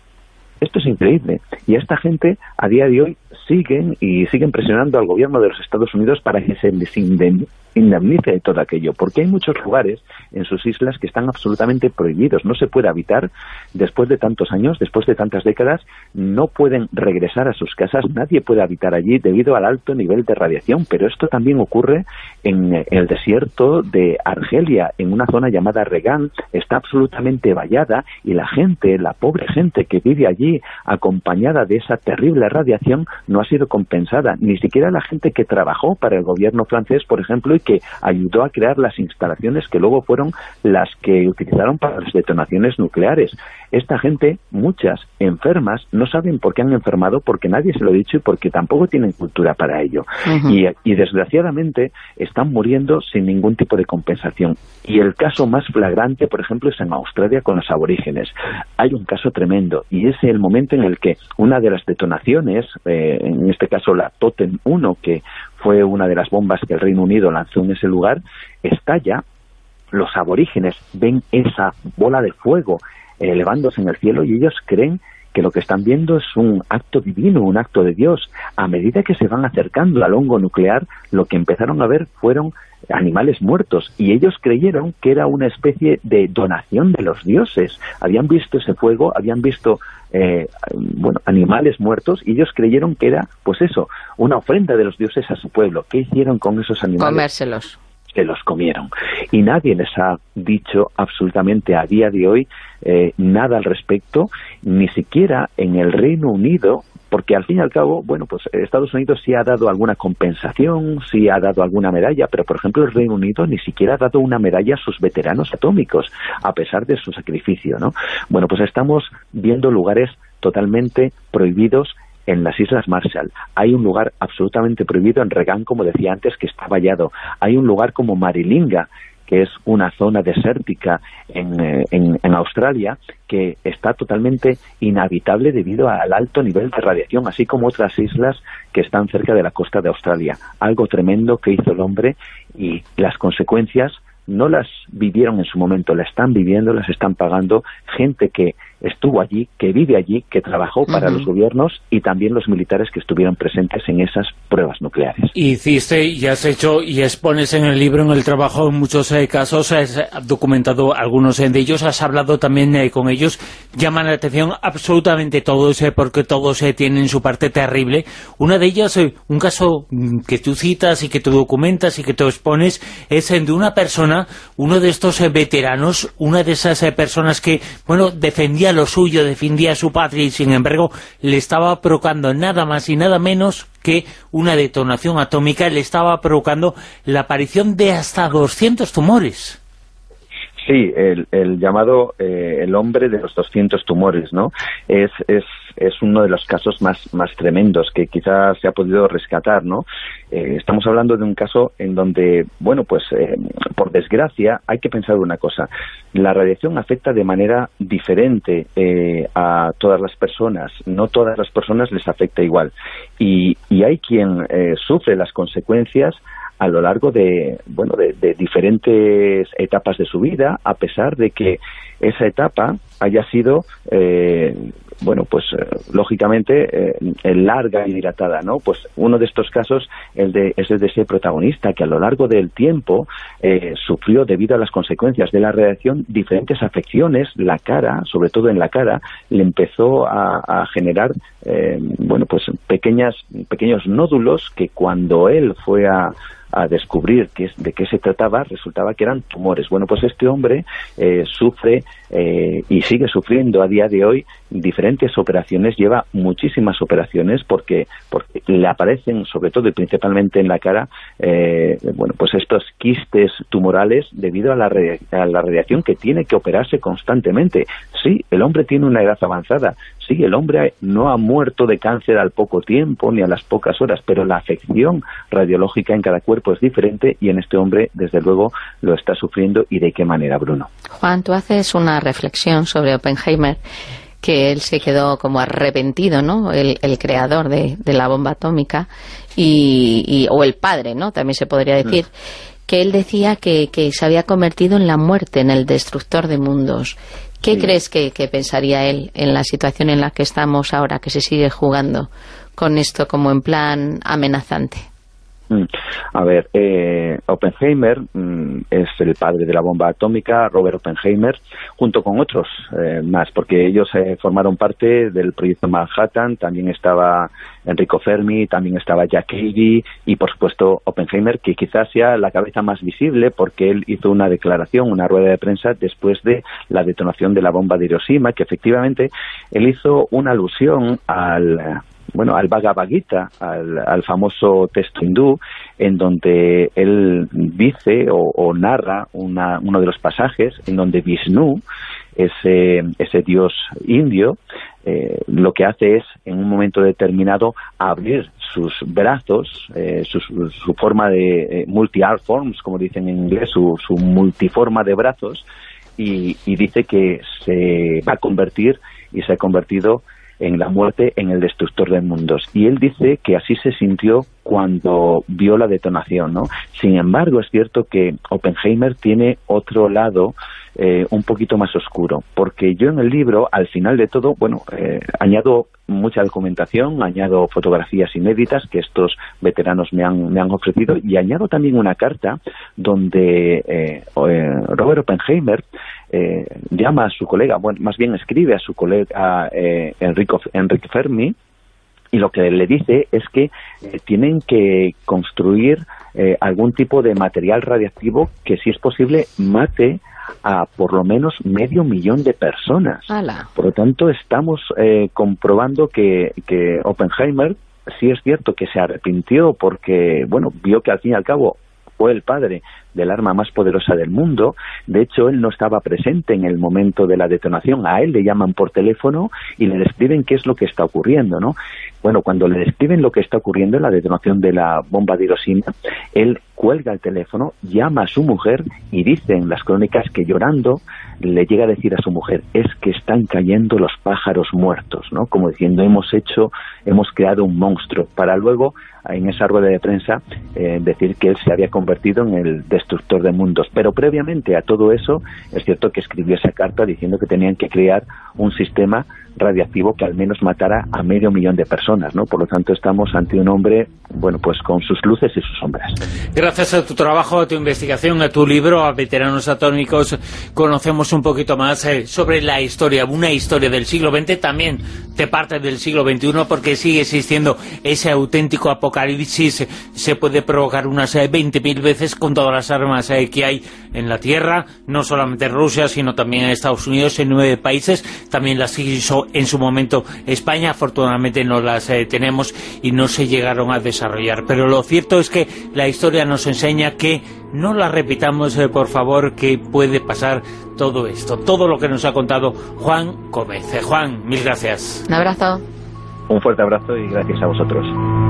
Esto es increíble. Y a esta gente, a día de hoy, siguen y siguen presionando al gobierno de los Estados Unidos para que se les indemnice de todo aquello, porque hay muchos lugares en sus islas que están absolutamente prohibidos. No se puede habitar después de tantos años, después de tantas décadas, no pueden regresar a sus casas, nadie puede habitar allí debido al alto nivel de radiación. Pero esto también ocurre en el desierto de Argelia, en una zona llamada Regan. Está absolutamente vallada, y la gente, la pobre gente que vive allí acompañada de esa terrible radiación, no ha sido compensada. Ni siquiera la gente que trabajó para el gobierno francés, por ejemplo, y que ayudó a crear las instalaciones que luego fueron las que utilizaron para las detonaciones nucleares. Esta gente, muchas enfermas, no saben por qué han enfermado, porque nadie se lo ha dicho y porque tampoco tienen cultura para ello. Uh-huh. y, y desgraciadamente están muriendo sin ningún tipo de compensación. Y el caso más flagrante, por ejemplo, es en Australia con los aborígenes. Hay un caso tremendo, y es el momento en el que una de las detonaciones, eh, en este caso la Totem uno, que fue una de las bombas que el Reino Unido lanzó en ese lugar, estalla. los aborígenes ven esa bola de fuego elevándose en el cielo y ellos creen que lo que están viendo es un acto divino, un acto de Dios. A medida que se van acercando al hongo nuclear, lo que empezaron a ver fueron animales muertos, y ellos creyeron que era una especie de donación de los dioses. Habían visto ese fuego, habían visto eh, bueno, animales muertos, y ellos creyeron que era, pues eso, una ofrenda de los dioses a su pueblo. ¿Qué hicieron con esos animales? Comérselos. Que los comieron. Y nadie les ha dicho absolutamente a día de hoy eh, nada al respecto, ni siquiera en el Reino Unido, porque al fin y al cabo, bueno, pues Estados Unidos sí ha dado alguna compensación, sí ha dado alguna medalla, pero por ejemplo el Reino Unido ni siquiera ha dado una medalla a sus veteranos atómicos, a pesar de su sacrificio, ¿no? Bueno, pues estamos viendo lugares totalmente prohibidos en las Islas Marshall. Hay un lugar absolutamente prohibido en Regan, como decía antes, que está vallado. Hay un lugar como Marilinga, que es una zona desértica en, en, en Australia, que está totalmente inhabitable debido al alto nivel de radiación, así como otras islas que están cerca de la costa de Australia. Algo tremendo que hizo el hombre, y las consecuencias no las vivieron en su momento, las están viviendo, las están pagando gente que estuvo allí, que vive allí, que trabajó para uh-huh. los gobiernos y también los militares que estuvieron presentes en esas pruebas nucleares. Hiciste y has hecho y expones en el libro, en el trabajo, en muchos eh, casos, has documentado algunos de ellos, has hablado también eh, con ellos, llaman la atención absolutamente todos, eh, porque todos eh, tienen su parte terrible. Una de ellas, eh, un caso que tú citas y que tú documentas y que tú expones, es eh, de una persona, uno de estos eh, veteranos, una de esas eh, personas que, bueno, defendía lo suyo, defendía a su patria, y sin embargo le estaba provocando nada más y nada menos que una detonación atómica, le estaba provocando la aparición de hasta doscientos tumores. Sí, el, el llamado eh, el hombre de los doscientos tumores, ¿no? Es, es, es uno de los casos más, más tremendos que quizás se ha podido rescatar, ¿no? Eh, estamos hablando de un caso en donde, bueno, pues eh, por desgracia hay que pensar una cosa. La radiación afecta de manera diferente eh, a todas las personas. No todas las personas les afecta igual. Y, y hay quien eh, sufre las consecuencias a lo largo de, bueno, de, de diferentes etapas de su vida, a pesar de que esa etapa haya sido, eh, bueno, pues eh, lógicamente eh, larga y dilatada, ¿no? Pues uno de estos casos el de, es el de ese protagonista que a lo largo del tiempo eh, sufrió, debido a las consecuencias de la radiación, diferentes afecciones. La cara, sobre todo en la cara, le empezó a, a generar, eh, bueno, pues pequeñas, pequeños nódulos que cuando él fue a a descubrir qué, de qué se trataba, resultaba que eran tumores. Bueno, pues este hombre eh, sufre eh, y sigue sufriendo a día de hoy diferentes operaciones, lleva muchísimas operaciones porque, porque le aparecen, sobre todo y principalmente en la cara, eh, bueno, pues estos quistes tumorales debido a la, a la radiación, que tiene que operarse constantemente. Sí, el hombre tiene una edad avanzada, sí, el hombre no ha muerto de cáncer al poco tiempo ni a las pocas horas, pero la afección radiológica en cada cuerpo es diferente, y en este hombre, desde luego, lo está sufriendo. ¿Y de qué manera, Bruno? Juan, tú haces una reflexión sobre Oppenheimer, que él se quedó como arrepentido, ¿no? El, el creador de, de la bomba atómica, y, y, o el padre, ¿no? También se podría decir, mm. que él decía que, que se había convertido en la muerte, en el destructor de mundos. ¿Qué sí. crees que, que pensaría él en la situación en la que estamos ahora, que se sigue jugando con esto como en plan amenazante? A ver, eh, Oppenheimer mm, es el padre de la bomba atómica, Robert Oppenheimer, junto con otros eh, más, porque ellos eh, formaron parte del proyecto Manhattan. También estaba Enrico Fermi, también estaba Jack Kirby y, por supuesto, Oppenheimer, que quizás sea la cabeza más visible porque él hizo una declaración, una rueda de prensa después de la detonación de la bomba de Hiroshima, que efectivamente él hizo una alusión al... bueno, al Bhagavad Gita, al, al famoso texto hindú, en donde él dice o, o narra una, uno de los pasajes en donde Vishnu, ese, ese dios indio, eh, lo que hace es, en un momento determinado, abrir sus brazos, eh, su, su forma de eh, multi-art forms, como dicen en inglés, su, su multiforma de brazos, y, y dice que se va a convertir, y se ha convertido en la muerte en el destructor de mundos. Y él dice que así se sintió cuando vio la detonación, ¿no? Sin embargo, es cierto que Oppenheimer tiene otro lado eh, un poquito más oscuro, porque yo en el libro, al final de todo, bueno, eh, añado mucha documentación, añado fotografías inéditas que estos veteranos me han, me han ofrecido, y añado también una carta donde eh, eh, Robert Oppenheimer eh, llama a su colega, bueno, más bien escribe a su colega eh, Enrico, Enrique Fermi, y lo que le dice es que eh, tienen que construir eh, algún tipo de material radiactivo que, si es posible, mate a por lo menos medio millón de personas. ¡Hala! Por lo tanto, estamos eh, comprobando que, que Oppenheimer sí es cierto que se arrepintió porque, bueno, vio que al fin y al cabo fue el padre del arma más poderosa del mundo. De hecho, él no estaba presente en el momento de la detonación. A él le llaman por teléfono y le describen qué es lo que está ocurriendo, ¿no? Bueno, cuando le describen lo que está ocurriendo en la detonación de la bomba de Hiroshima, él cuelga el teléfono, llama a su mujer y dice en las crónicas que llorando le llega a decir a su mujer, es que están cayendo los pájaros muertos, ¿no? Como diciendo, hemos hecho, hemos creado un monstruo, para luego, en esa rueda de prensa, eh, decir que él se había convertido en el destructor de mundos. Pero previamente a todo eso, es cierto que escribió esa carta diciendo que tenían que crear un sistema radiactivo que al menos matara a medio millón de personas, ¿no? Por lo tanto, estamos ante un hombre, bueno, pues con sus luces y sus sombras. Gracias a tu trabajo, a tu investigación, a tu libro, a Veteranos Atómicos, conocemos un poquito más eh, sobre la historia, una historia del siglo veinte, también de parte del siglo veintiuno, porque sigue existiendo ese auténtico apocalipsis. Se puede provocar unas eh, veinte mil veces con todas las armas eh, que hay en la Tierra, no solamente Rusia, sino también en Estados Unidos, en nueve países, también las hizo en su momento España. Afortunadamente no las eh, tenemos y no se llegaron a desarrollar, pero lo cierto es que la historia nos enseña que no la repitamos, eh, por favor, que puede pasar todo esto, todo lo que nos ha contado Juan Gómez. Eh, Juan, mil gracias. Un abrazo. Un fuerte abrazo y gracias a vosotros.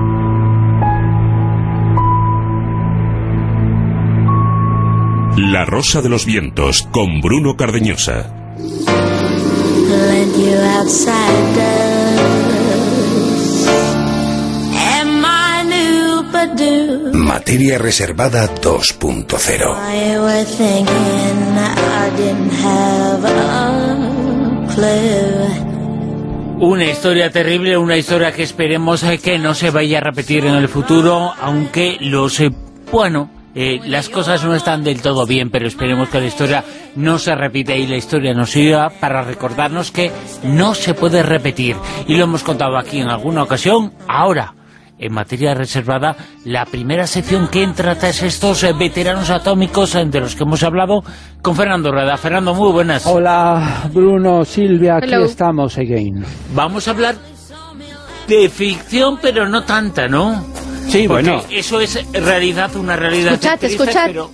La Rosa de los Vientos, con Bruno Cardeñosa. Materia reservada dos punto cero. Una historia terrible, una historia que esperemos eh, que no se vaya a repetir en el futuro, aunque los, eh, bueno, eh, las cosas no están del todo bien, pero esperemos que la historia no se repita y la historia nos sirva para recordarnos que no se puede repetir. Y lo hemos contado aquí en alguna ocasión. Ahora, en Materia Reservada, la primera sección que entra tras estos eh, veteranos atómicos eh, de los que hemos hablado, con Fernando Rueda. Fernando, muy buenas. Hola, Bruno, Silvia, aquí Hello. estamos again. Vamos a hablar de ficción, pero no tanta, ¿no? Sí, Porque bueno. eso es realidad, una realidad. Escuchad, triste, escuchad. pero...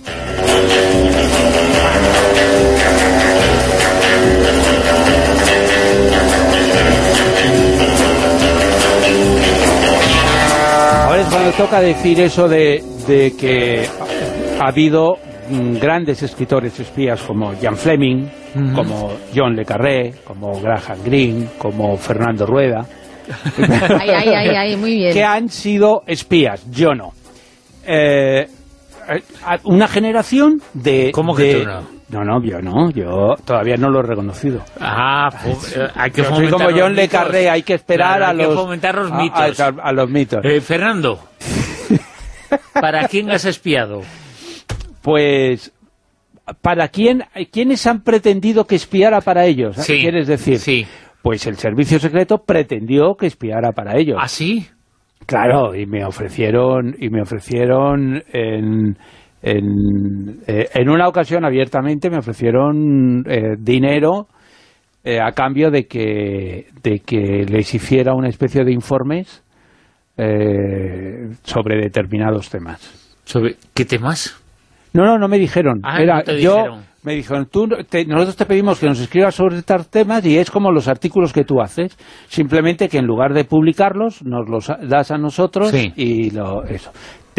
Ahora es cuando toca decir eso de, de que ha habido mm, grandes escritores espías como Ian Fleming, Uh-huh. como John Le Carré, como Graham Greene, como Fernando Rueda, Ay, ay, ay, ay, muy bien. que han sido espías. Yo no. Eh, eh, una generación de... ¿Cómo que de- tú no? No, no, yo no, yo todavía no lo he reconocido. Ah, fu- eh, hay que Yo soy fomentar como los John Le mitos. Carré, hay que esperar Claro, a hay los... que fomentar los a- mitos. A, a- a los mitos. Eh, Fernando, ¿para quién has espiado? Pues, ¿para quién? ¿Quiénes han pretendido que espiara para ellos? Sí, ¿Quieres decir? sí. Pues el servicio secreto pretendió que espiara para ellos. ¿Ah, sí? Claro, y me ofrecieron, y me ofrecieron en, en, eh, en una ocasión abiertamente me ofrecieron eh, dinero eh, a cambio de que, de que les hiciera una especie de informes eh, sobre determinados temas. ¿Sobre qué temas? No, no, no me dijeron. Ah, Era, no te yo dijeron. me dijeron, tú, te- nosotros te pedimos que nos escribas sobre tal temas y es como los artículos que tú haces. Simplemente que en lugar de publicarlos, nos los das a nosotros Sí. y lo, eso.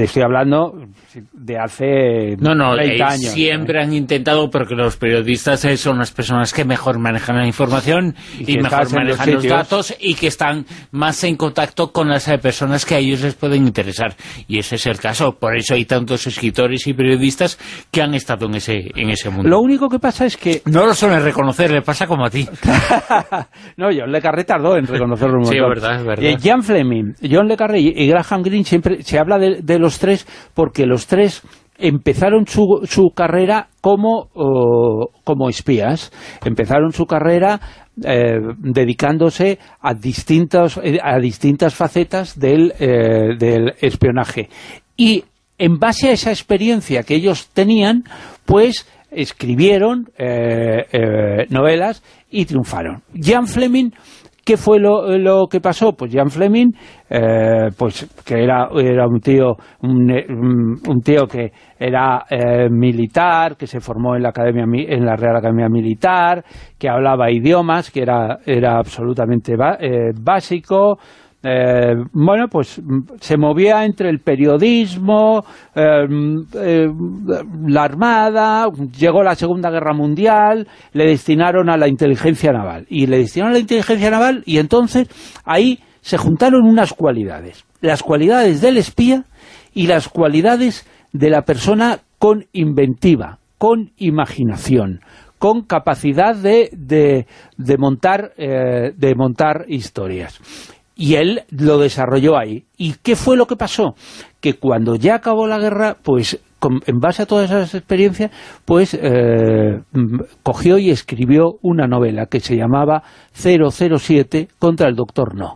te estoy hablando de hace no, no, treinta eh, años. Siempre ¿eh? han intentado, porque los periodistas eh, son las personas que mejor manejan la información y, y mejor manejan los, los datos y que están más en contacto con las eh, personas que a ellos les pueden interesar. Y ese es el caso. Por eso hay tantos escritores y periodistas que han estado en ese, en ese mundo. Lo único que pasa es que... No lo suelen reconocer, le pasa como a ti. No, John le Carré tardó en reconocerlo un montón. Sí, es verdad, es verdad. Eh, Ian Fleming, John le Carré y Graham Greene, siempre se habla de, de los tres porque los tres empezaron su, su carrera como, uh, como espías. Empezaron su carrera eh, dedicándose a, distintos, a distintas facetas del, eh, del espionaje. Y en base a esa experiencia que ellos tenían, pues escribieron eh, eh, novelas y triunfaron. Ian Fleming, ¿qué fue lo, lo que pasó? Pues Ian Fleming, eh, pues que era, era un tío un, un tío que era eh, militar, que se formó en la academia en la Real Academia Militar, que hablaba idiomas, que era, era absolutamente ba, eh, básico. Eh, bueno, pues se movía entre el periodismo, eh, eh, la Armada, llegó la Segunda Guerra Mundial, le destinaron a la inteligencia naval, y le destinaron a la inteligencia naval, y entonces ahí se juntaron unas cualidades, las cualidades del espía y las cualidades de la persona con inventiva, con imaginación, con capacidad de, de, de, montar, eh, de montar historias. Y él lo desarrolló ahí. ¿Y qué fue lo que pasó? Que cuando ya acabó la guerra, pues con, en base a todas esas experiencias, pues eh, cogió y escribió una novela que se llamaba cero cero siete contra el Doctor No.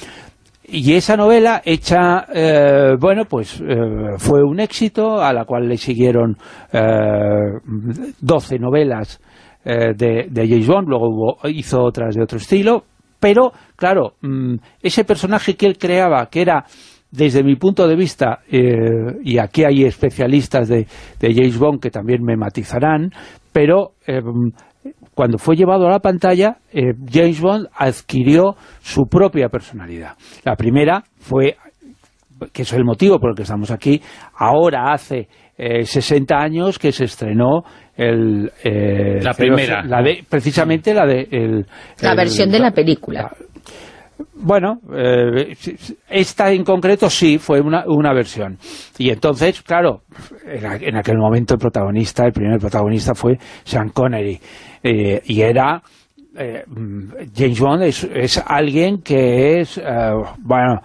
Y esa novela hecha, eh, bueno, pues eh, fue un éxito, a la cual le siguieron eh, doce novelas eh, de, de James Bond, luego hubo, hizo otras de otro estilo. Pero, claro, ese personaje que él creaba, que era, desde mi punto de vista, eh, y aquí hay especialistas de, de James Bond que también me matizarán, pero eh, cuando fue llevado a la pantalla, eh, James Bond adquirió su propia personalidad. La primera fue, que es el motivo por el que estamos aquí, ahora hace eh, sesenta años que se estrenó el eh, la primera la de, precisamente la de el, la el, versión de la película. La, bueno, eh, esta en concreto sí fue una, una versión, y entonces, claro, en aquel momento el protagonista, el primer protagonista fue Sean Connery, eh, y era eh, James Bond es, es alguien que es eh, bueno,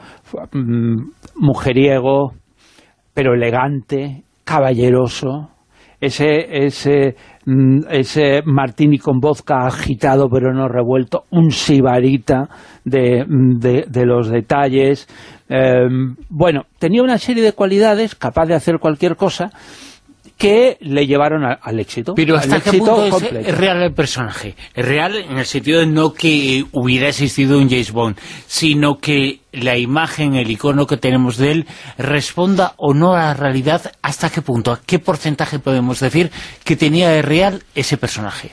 mujeriego, pero elegante, caballeroso. Ese, ese, ese martini con vodka agitado pero no revuelto, un sibarita de, de, de los detalles. Eh, bueno, tenía una serie de cualidades, capaz de hacer cualquier cosa, que le llevaron a, al éxito. Pero ¿hasta qué punto es, es real el personaje? Es real en el sentido de no que hubiera existido un James Bond, sino que la imagen, el icono que tenemos de él, responda o no a la realidad. ¿Hasta qué punto? ¿A qué porcentaje podemos decir que tenía de real ese personaje?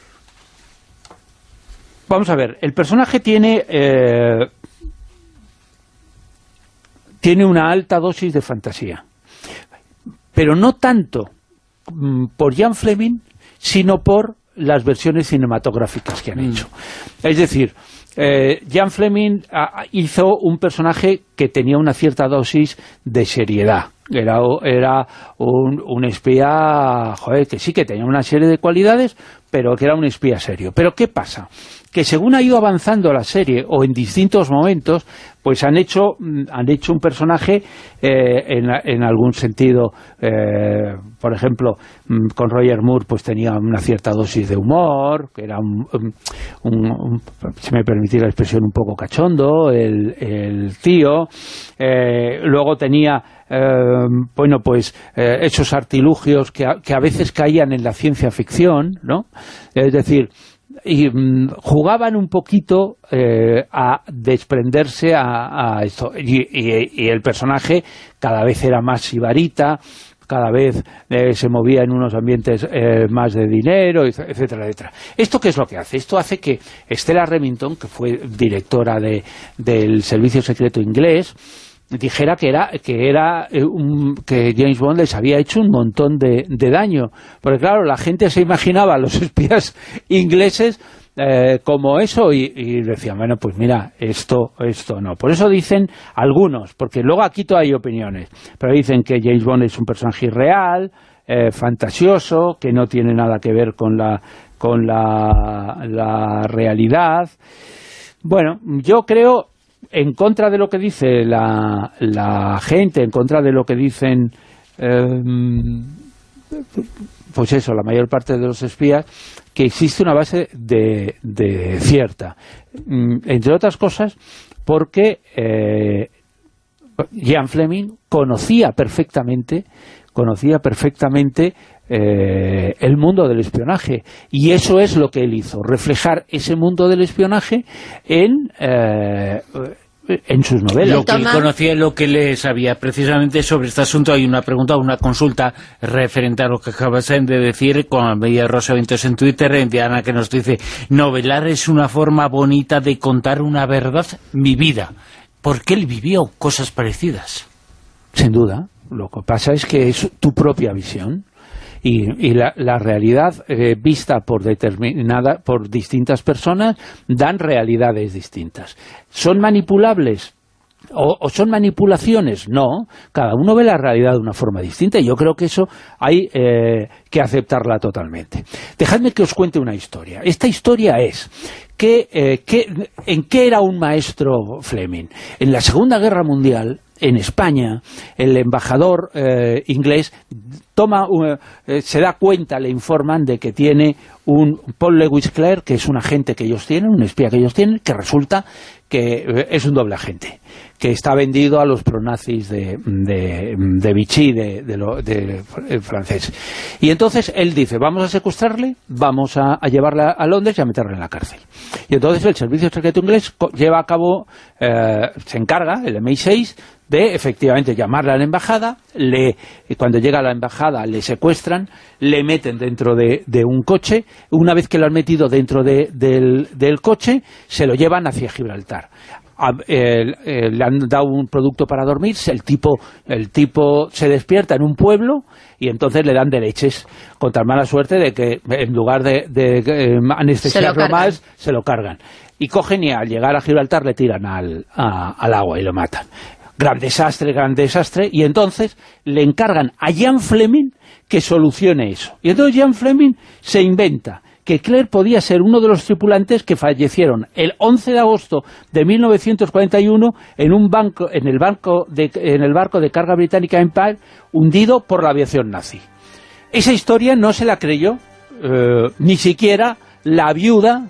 Vamos a ver, el personaje tiene eh, tiene una alta dosis de fantasía, pero no tanto por Ian Fleming, sino por las versiones cinematográficas que han mm. hecho. Es decir, eh, Ian Fleming a, hizo un personaje que tenía una cierta dosis de seriedad. Era, era un, un espía, joder, que sí que tenía una serie de cualidades, pero que era un espía serio. Pero ¿qué pasa? Que según ha ido avanzando la serie, o en distintos momentos, pues han hecho han hecho un personaje eh, en, en algún sentido, eh, por ejemplo, con Roger Moore pues tenía una cierta dosis de humor, que era un, un, un, un si me permitís la expresión, un poco cachondo, el, el tío. Eh, luego tenía Eh, bueno, pues eh, esos artilugios que a, que a veces caían en la ciencia ficción, ¿no? Es decir, y mm, jugaban un poquito eh, a desprenderse a, a esto, y, y, y el personaje cada vez era más sibarita, cada vez eh, se movía en unos ambientes eh, más de dinero, etcétera, etcétera. ¿Esto qué es lo que hace? Esto hace que Stella Remington, que fue directora de, del Servicio Secreto Inglés, dijera que era que era eh, un, que James Bond les había hecho un montón de, de daño, porque claro, la gente se imaginaba a los espías ingleses eh, como eso y, y decían, bueno, pues mira, esto esto no. Por eso dicen algunos, porque luego aquí todavía hay opiniones, pero dicen que James Bond es un personaje irreal, eh, fantasioso, que no tiene nada que ver con la con la, la realidad. Bueno, yo creo, en contra de lo que dice la, la gente, en contra de lo que dicen eh, pues eso, la mayor parte de los espías, que existe una base de, de cierta, entre otras cosas porque eh, Ian Fleming conocía perfectamente conocía perfectamente eh, el mundo del espionaje, y eso es lo que él hizo, reflejar ese mundo del espionaje en eh, en sus novelas. Lo que él conocía, lo que le sabía precisamente sobre este asunto. Hay una pregunta, una consulta referente a lo que acabas de decir con la media Rosa Vientos en Twitter, en Diana, que nos dice: novelar es una forma bonita de contar una verdad vivida. ¿Por qué él vivió cosas parecidas? Sin duda. Lo que pasa es que es tu propia visión y, y la, la realidad eh, vista por determinada por distintas personas dan realidades distintas. ¿Son manipulables? ¿O, o son manipulaciones? No, cada uno ve la realidad de una forma distinta y yo creo que eso hay eh, que aceptarla totalmente. Dejadme que os cuente una historia. Esta historia es que, eh, que ¿en qué era un maestro Fleming? En la Segunda Guerra Mundial, en España, el embajador eh, inglés toma uh, eh, se da cuenta, le informan de que tiene un Paul Lewis Clare, que es un agente que ellos tienen, un espía que ellos tienen, que resulta que eh, es un doble agente, que está vendido a los pronazis de, de, de Vichy, de, de, lo, de, de francés. Y entonces él dice, vamos a secuestrarle, vamos a, a llevarla a Londres y a meterla en la cárcel. Y entonces el Servicio Secreto Inglés lleva a cabo, eh, se encarga, el M I seis, de efectivamente llamarle a la embajada, le, cuando llega a la embajada le secuestran, le meten dentro de, de un coche, una vez que lo han metido dentro de, del, del coche, se lo llevan hacia Gibraltar. A, eh, eh, le han dado un producto para dormirse, el tipo, el tipo se despierta en un pueblo y entonces le dan de leches, con tan mala suerte de que en lugar de, de eh, anestesiarlo más, se lo cargan. Y cogen y al llegar a Gibraltar le tiran al, a, al agua y lo matan. Gran desastre, gran desastre, y entonces le encargan a Ian Fleming que solucione eso. Y entonces Ian Fleming se inventa que Clare podía ser uno de los tripulantes que fallecieron el once de agosto de mil novecientos cuarenta y uno en un banco, en el barco de, en el barco de carga británica Empire, hundido por la aviación nazi. Esa historia no se la creyó eh, ni siquiera la viuda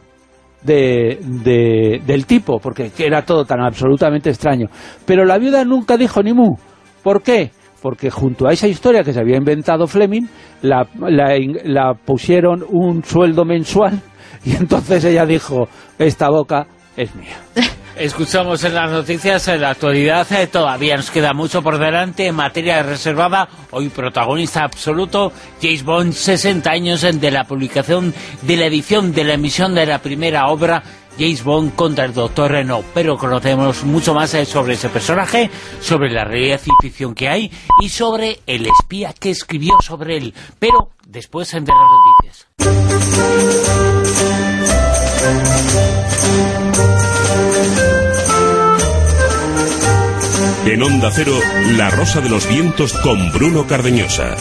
De, de, del tipo, porque era todo tan absolutamente extraño. Pero la viuda nunca dijo ni mu. ¿Por qué? Porque junto a esa historia que se había inventado Fleming, la, la, la pusieron un sueldo mensual y entonces ella dijo, esta boca es mía. Escuchamos en las noticias, en la actualidad, eh, todavía nos queda mucho por delante en materia reservada. Hoy protagonista absoluto, James Bond, sesenta años de la publicación, de la edición, de la emisión de la primera obra, James Bond contra el doctor Renault. Pero conocemos mucho más eh, sobre ese personaje, sobre la realidad y ficción que hay y sobre el espía que escribió sobre él. Pero después de las noticias. En Onda Cero, La Rosa de los Vientos con Bruno Cardeñosa.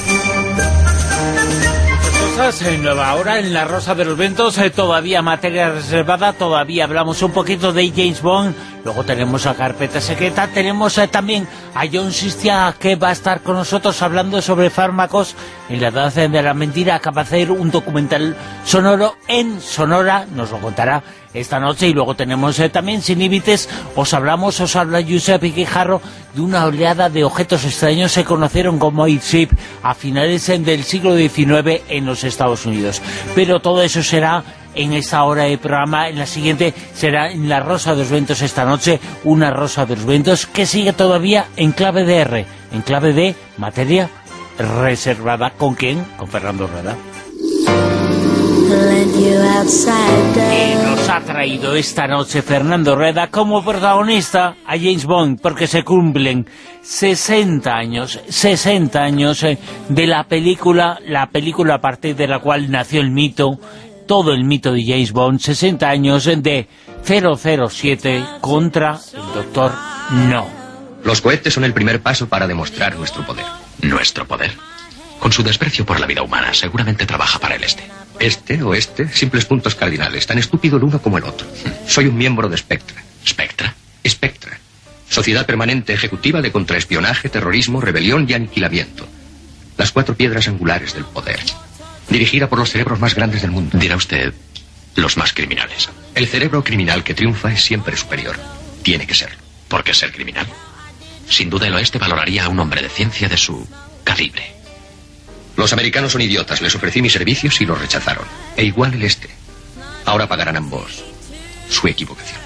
En Nueva Hora, en La Rosa de los Vientos, eh, todavía materia reservada, todavía hablamos un poquito de James Bond, luego tenemos a Carpeta Secreta, tenemos eh, también a John Sistia, que va a estar con nosotros hablando sobre fármacos en la edad de la mentira. Acaba de hacer un documental sonoro en Sonora, nos lo contará esta noche. Y luego tenemos eh, también Sin Límites, os hablamos, os habla Josep Guijarro de una oleada de objetos extraños que se conocieron como Airship a finales eh, del siglo diecinueve en los Estados Unidos. Pero todo eso será en esta hora de programa. En la siguiente será en La Rosa de los Vientos esta noche, una Rosa de los Vientos que sigue todavía en clave de R, en clave de materia reservada. ¿Con quién? Con Fernando Rueda. Y nos ha traído esta noche Fernando Rueda como protagonista a James Bond, porque se cumplen sesenta años, sesenta años eh, de la película, la película a partir de la cual nació el mito, todo el mito de James Bond, sesenta años de cero cero siete contra el Doctor No. Los cohetes son el primer paso para demostrar nuestro poder. ¿Nuestro poder? Con su desprecio por la vida humana, seguramente trabaja para el este. Este, oeste, simples puntos cardinales, tan estúpido el uno como el otro. Soy un miembro de Spectra. ¿Spectra? Spectra. Sociedad Permanente Ejecutiva de Contraespionaje, Terrorismo, Rebelión y Aniquilamiento. Las cuatro piedras angulares del poder. Dirigida por los cerebros más grandes del mundo. Dirá usted, los más criminales. El cerebro criminal que triunfa es siempre superior. Tiene que serlo. ¿Por qué ser criminal? Sin duda el oeste valoraría a un hombre de ciencia de su calibre. Los americanos son idiotas. Les ofrecí mis servicios y los rechazaron. E igual el este. Ahora pagarán ambos su equivocación.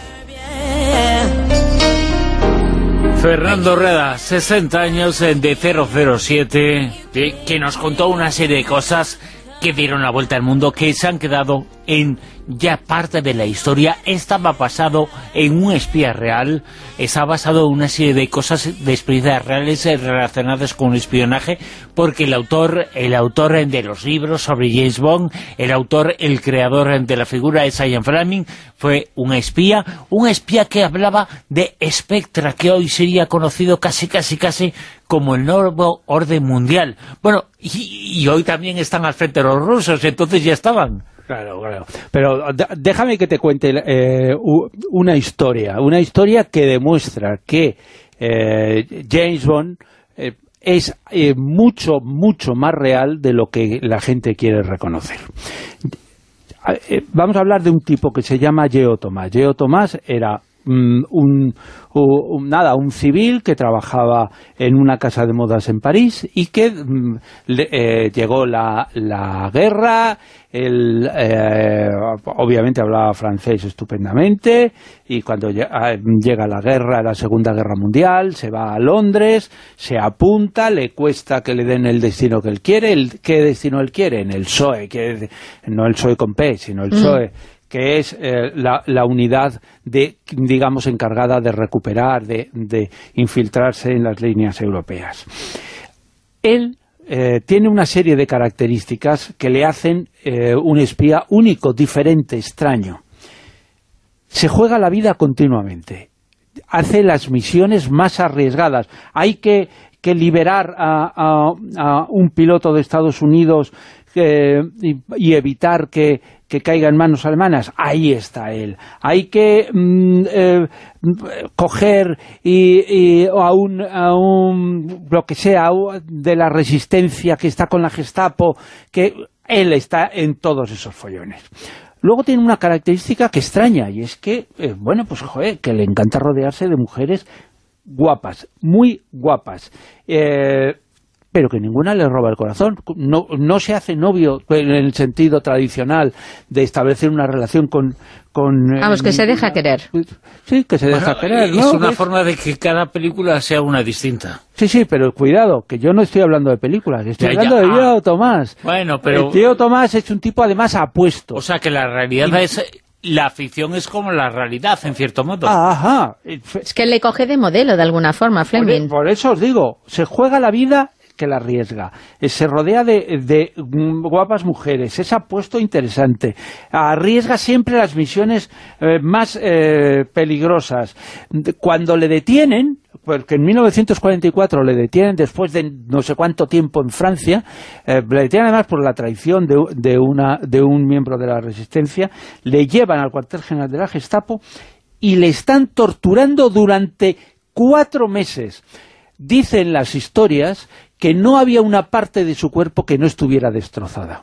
Fernando Rueda, sesenta años de cero cero siete, que nos contó una serie de cosas que dieron la vuelta al mundo, que se han quedado en ya parte de la historia. Estaba basado en un espía real, está basado en una serie de cosas, de experiencias reales relacionadas con espionaje, porque el autor, el autor de los libros sobre James Bond, el autor, el creador de la figura es Ian Fleming, fue un espía, un espía que hablaba de Spectra, que hoy sería conocido casi, casi, casi como el nuevo orden mundial. Bueno, y, y hoy también están al frente los rusos, entonces ya estaban. Claro, claro. Pero déjame que te cuente eh, una historia, una historia que demuestra que eh, James Bond eh, es eh, mucho, mucho más real de lo que la gente quiere reconocer. Eh, vamos a hablar de un tipo que se llama Geo Tomás. Geo Tomás era mm, un, un, nada, un civil que trabajaba en una casa de modas en París y que mm, le, eh, llegó la, la guerra. Él eh, obviamente hablaba francés estupendamente y cuando llega la guerra, la Segunda Guerra Mundial, se va a Londres, se apunta, le cuesta que le den el destino que él quiere. El, ¿qué destino él quiere? En el P S O E, que es, no el P S O E con P, sino el P S O E, mm. que es eh, la, la unidad de, digamos, encargada de recuperar, de, de infiltrarse en las líneas europeas. Él Eh, tiene una serie de características que le hacen eh, un espía único, diferente, extraño. Se juega la vida continuamente, hace las misiones más arriesgadas. Hay que, que liberar a, a, a un piloto de Estados Unidos eh, y, y evitar que, que caiga en manos alemanas. Ahí está él. Hay que mm, eh, coger y, y a, un, a un lo que sea de la resistencia que está con la Gestapo, que él está en todos esos follones. Luego tiene una característica que extraña, y es que, eh, bueno, pues joder, que le encanta rodearse de mujeres guapas, muy guapas, eh, pero que ninguna le roba el corazón. No, no se hace novio en el sentido tradicional de establecer una relación con... con Vamos, eh, que se deja querer. Sí, que se bueno, deja querer, ¿no? Es una forma de que cada película sea una distinta. Sí, sí, pero cuidado, que yo no estoy hablando de películas, estoy ya, hablando ya. de Geo ah. Tomás. Bueno, pero... El Geo Tomás es un tipo además apuesto. O sea, que la realidad y... es... La ficción es como la realidad, en cierto modo. Ah, ajá. Es que le coge de modelo, de alguna forma, Fleming. Por, por eso os digo, se juega la vida que la arriesga, se rodea de, de guapas mujeres, es apuesto interesante, arriesga siempre las misiones eh, más eh, peligrosas. Cuando le detienen, porque en mil novecientos cuarenta y cuatro le detienen después de no sé cuánto tiempo en Francia, eh, le detienen además por la traición de, de, una, de un miembro de la Resistencia, le llevan al cuartel general de la Gestapo y le están torturando durante cuatro meses. Dicen las historias que no había una parte de su cuerpo que no estuviera destrozada.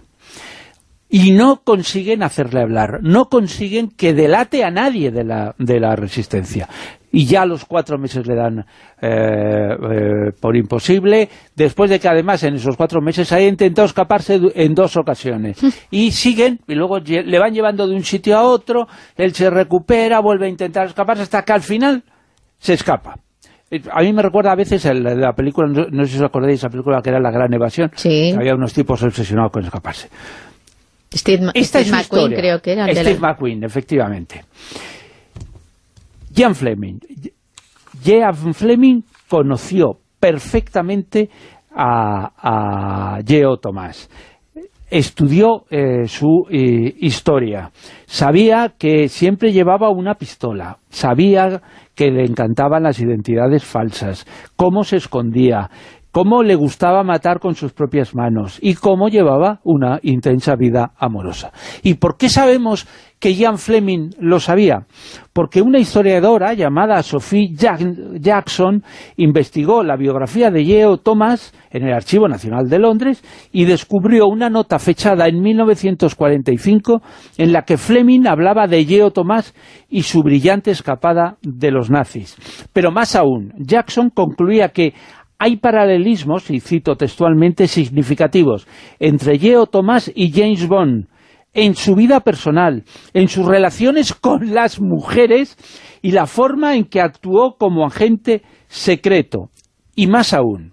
Y no consiguen hacerle hablar, no consiguen que delate a nadie de la, de la Resistencia. Y ya a los cuatro meses le dan eh, eh, por imposible, después de que además en esos cuatro meses haya intentado escaparse en dos ocasiones. Y siguen, y luego le van llevando de un sitio a otro, él se recupera, vuelve a intentar escaparse, hasta que al final se escapa. A mí me recuerda a veces el, la película, no, no sé si os acordáis, esa película que era La Gran Evasión, sí. Que había unos tipos obsesionados con escaparse. Steve, Esta Steve es su McQueen, historia. creo que era. Steve la... McQueen, efectivamente. Ian Fleming. Ian Fleming conoció perfectamente a, a Geo Tomás. Estudió eh, su eh, historia. Sabía que siempre llevaba una pistola. Sabía que le encantaban las identidades falsas. Cómo se escondía. Cómo le gustaba matar con sus propias manos y cómo llevaba una intensa vida amorosa. ¿Y por qué sabemos que Ian Fleming lo sabía? Porque una historiadora llamada Sophie Jackson investigó la biografía de Geo Tomás en el Archivo Nacional de Londres y descubrió una nota fechada en mil novecientos cuarenta y cinco en la que Fleming hablaba de Geo Tomás y su brillante escapada de los nazis. Pero más aún, Jackson concluía que hay paralelismos, y cito textualmente, significativos entre Geo Tomás y James Bond en su vida personal, en sus relaciones con las mujeres y la forma en que actuó como agente secreto. Y más aún,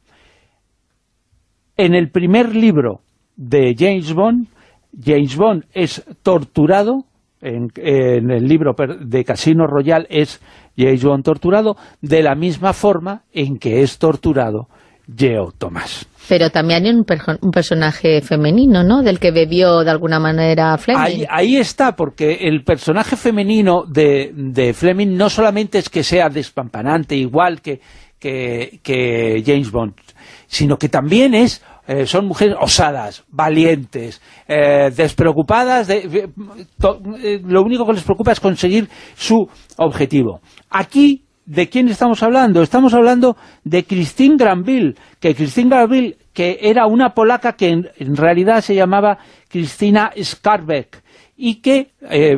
en el primer libro de James Bond, James Bond es torturado, en, en el libro de Casino Royale es James Bond torturado, de la misma forma en que es torturado Geo Tomás. Pero también hay un, un personaje femenino, ¿no?, del que bebió de alguna manera Fleming. Ahí, ahí está, porque el personaje femenino de, de Fleming no solamente es que sea despampanante, igual que, que, que James Bond, sino que también es... Eh, son mujeres osadas, valientes, eh, despreocupadas, de, de, to, eh, lo único que les preocupa es conseguir su objetivo. Aquí, ¿de quién estamos hablando? Estamos hablando de Christine Granville, que Christine Granville, que era una polaca que en, en realidad se llamaba Krystyna Skarbek, y que... Eh,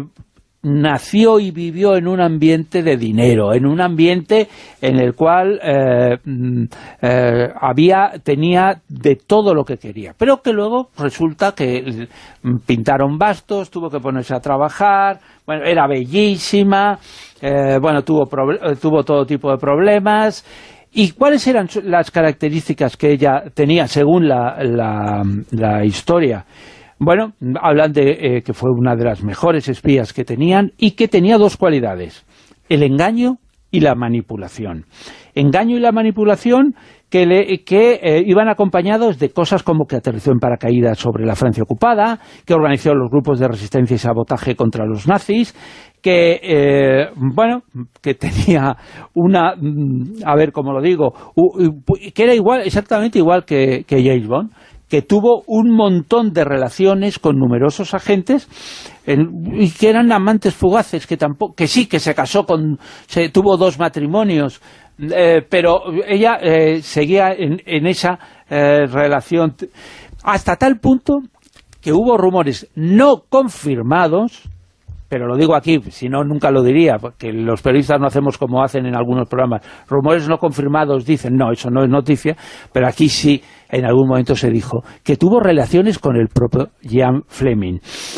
nació y vivió en un ambiente de dinero, en un ambiente en el cual eh, eh, había tenía de todo lo que quería, pero que luego resulta que pintaron bastos, tuvo que ponerse a trabajar, bueno, era bellísima, eh, bueno, tuvo, tuvo todo tipo de problemas. ¿Y cuáles eran las características que ella tenía según la, la, la historia? Bueno, hablan de eh, que fue una de las mejores espías que tenían y que tenía dos cualidades, el engaño y la manipulación. Engaño y la manipulación que, le, que eh, iban acompañados de cosas como que aterrizó en paracaídas sobre la Francia ocupada, que organizó los grupos de resistencia y sabotaje contra los nazis, que, eh, bueno, que tenía una, a ver cómo lo digo, que era igual, exactamente igual que, que James Bond, que tuvo un montón de relaciones con numerosos agentes en, y que eran amantes fugaces, que tampoco, que sí, que se casó con, se tuvo dos matrimonios, eh, pero ella eh, seguía en, en esa eh, relación, hasta tal punto que hubo rumores no confirmados, pero lo digo aquí, si no nunca lo diría, porque los periodistas no hacemos como hacen en algunos programas, rumores no confirmados dicen, no, eso no es noticia, pero aquí sí, en algún momento se dijo, que tuvo relaciones con el propio Ian Fleming.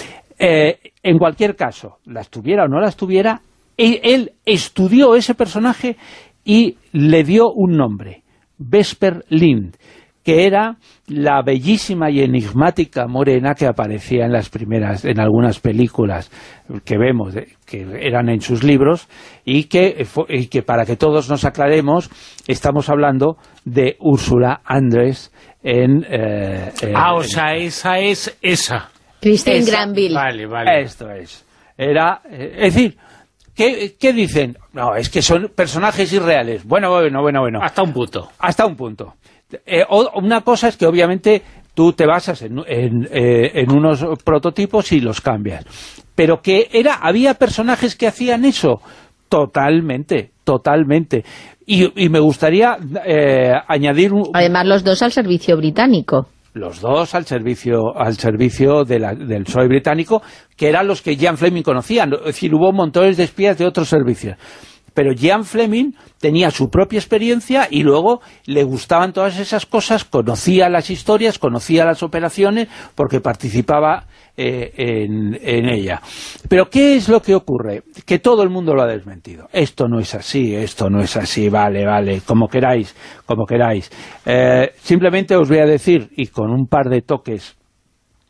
Eh, en cualquier caso, las tuviera o no las tuviera, él, él estudió ese personaje y le dio un nombre, Vesper Lynd, que era la bellísima y enigmática morena que aparecía en las primeras, en algunas películas que vemos, que eran en sus libros, y que, y que para que todos nos aclaremos, estamos hablando de Úrsula Andrés en... Eh, eh, ah, o sea, esa es esa. Christine Granville. Vale, vale. Esto es. Era, eh, es decir, ¿qué, ¿qué dicen? No, es que son personajes irreales. Bueno, bueno, bueno, bueno. Hasta un punto. Hasta un punto. Eh, o, una cosa es que obviamente tú te basas en, en, eh, en unos prototipos y los cambias, pero que era había personajes que hacían eso, totalmente, totalmente, y, y me gustaría eh, añadir un, además los dos al servicio británico. Los dos al servicio al servicio de la, del P S O E británico, que eran los que Ian Fleming conocía, es decir, hubo montones de espías de otros servicios. Pero Ian Fleming tenía su propia experiencia y luego le gustaban todas esas cosas, conocía las historias, conocía las operaciones, porque participaba eh, en, en ella. Pero ¿qué es lo que ocurre? Que todo el mundo lo ha desmentido. Esto no es así, esto no es así, vale, vale, como queráis, como queráis. Eh, simplemente os voy a decir, y con un par de toques,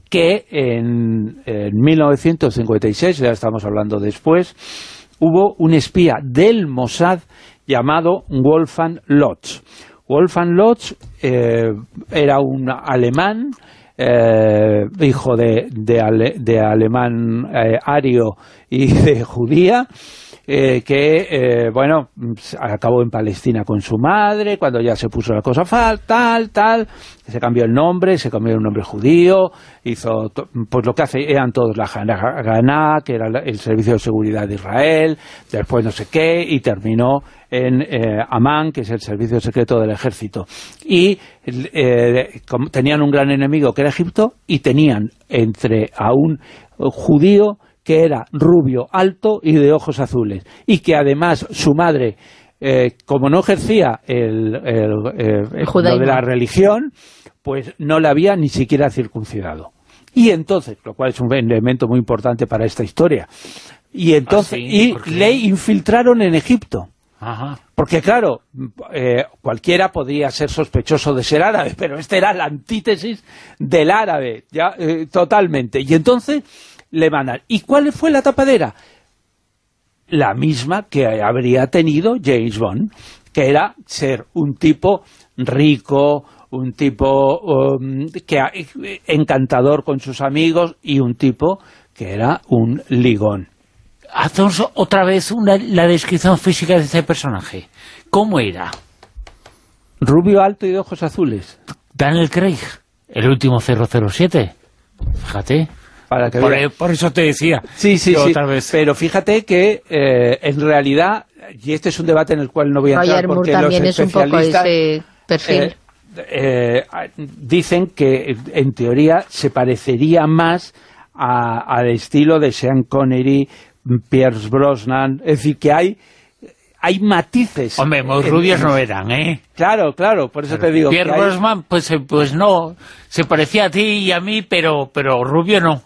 que en, en mil novecientos cincuenta y seis, ya estamos hablando después, hubo un espía del Mossad llamado Wolfgang Lotz. Wolfgang Lotz eh, era un alemán, eh, hijo de, de, ale, de alemán eh, ario y de judía, eh, que, eh, bueno, acabó en Palestina con su madre, cuando ya se puso la cosa fal, tal, tal, se cambió el nombre, se cambió el nombre judío, hizo, pues lo que hace, eran todos la Haganah, que era el Servicio de Seguridad de Israel, después no sé qué, y terminó en eh, Amán, que es el servicio secreto del ejército. Y eh, como tenían un gran enemigo que era Egipto, y tenían entre a un judío que era rubio, alto y de ojos azules, y que además su madre, eh, como no ejercía el, el, el, el lo de la religión, pues no la había ni siquiera circuncidado. Y entonces, lo cual es un elemento muy importante para esta historia, y entonces ¿Ah, sí? y le infiltraron en Egipto. Ajá. Porque claro, eh, cualquiera podría ser sospechoso de ser árabe, pero este era la antítesis del árabe, ya eh, totalmente. Y entonces le mandan. ¿Y cuál fue la tapadera? La misma que habría tenido James Bond, que era ser un tipo rico, un tipo um, que encantador con sus amigos, y un tipo que era un ligón. Hacemos otra vez una, la descripción física de ese personaje. ¿Cómo era? Rubio, alto y de ojos azules. Daniel Craig, el último cero cero siete. Fíjate. Para que por, vea. por eso te decía. Sí, sí, sí. Otra vez. Pero fíjate que eh, en realidad, y este es un debate en el cual no voy a entrar, Roger porque Moore también los es un poco ese perfil. Eh, eh, dicen que en teoría se parecería más a, al estilo de Sean Connery, Pierce Brosnan, es decir, que hay hay matices. Hombre, muy rubios no eran, ¿eh? Claro, claro, por eso claro. te digo. Pierce Brosnan, pues, pues no, se parecía a ti y a mí, pero, pero rubio no.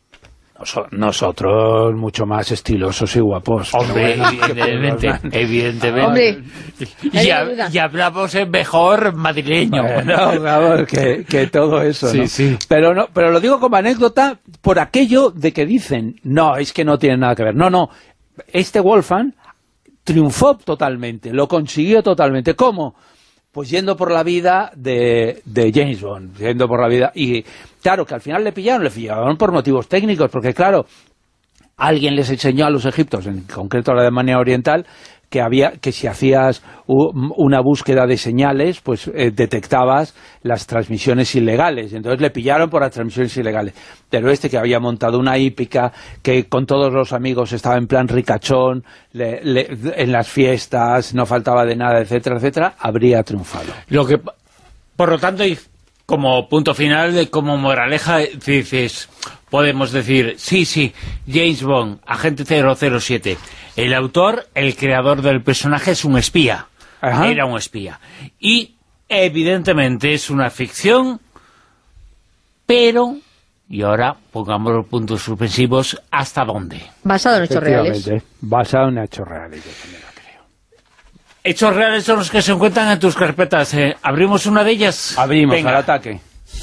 Nosotros mucho más estilosos y guapos. Hombre, bueno, evidentemente, evidentemente. Hombre, y, a, y hablamos en mejor madrileño. Bueno, vamos, que, que todo eso, sí, ¿no? Sí. Pero no, pero lo digo como anécdota por aquello de que dicen, no, es que no tiene nada que ver. No, no, este Wolfgang triunfó totalmente, lo consiguió totalmente. ¿Cómo? Pues yendo por la vida de, de James Bond, yendo por la vida, y claro, que al final le pillaron, le pillaron por motivos técnicos, porque claro, alguien les enseñó a los egipcios, en concreto a la Alemania Oriental, que había que si hacías una búsqueda de señales, pues eh, detectabas las transmisiones ilegales. Entonces le pillaron por las transmisiones ilegales. Pero este, que había montado una hípica, que con todos los amigos estaba en plan ricachón, le, le, en las fiestas, no faltaba de nada, etcétera, etcétera, habría triunfado. Lo que, por lo tanto, y como punto final, como moraleja, dices, podemos decir, sí, sí, James Bond, agente cero cero siete... El autor, el creador del personaje, es un espía. Ajá. Era un espía. Y, evidentemente, es una ficción, pero, y ahora pongamos los puntos suspensivos, ¿hasta dónde? Basado en hechos reales. Basado en hechos reales, yo también lo creo. Hechos reales son los que se encuentran en tus carpetas. ¿Eh? ¿Abrimos una de ellas? Abrimos. Venga. Al ataque.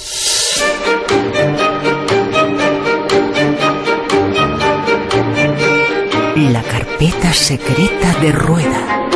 La carpeta secreta de Rueda.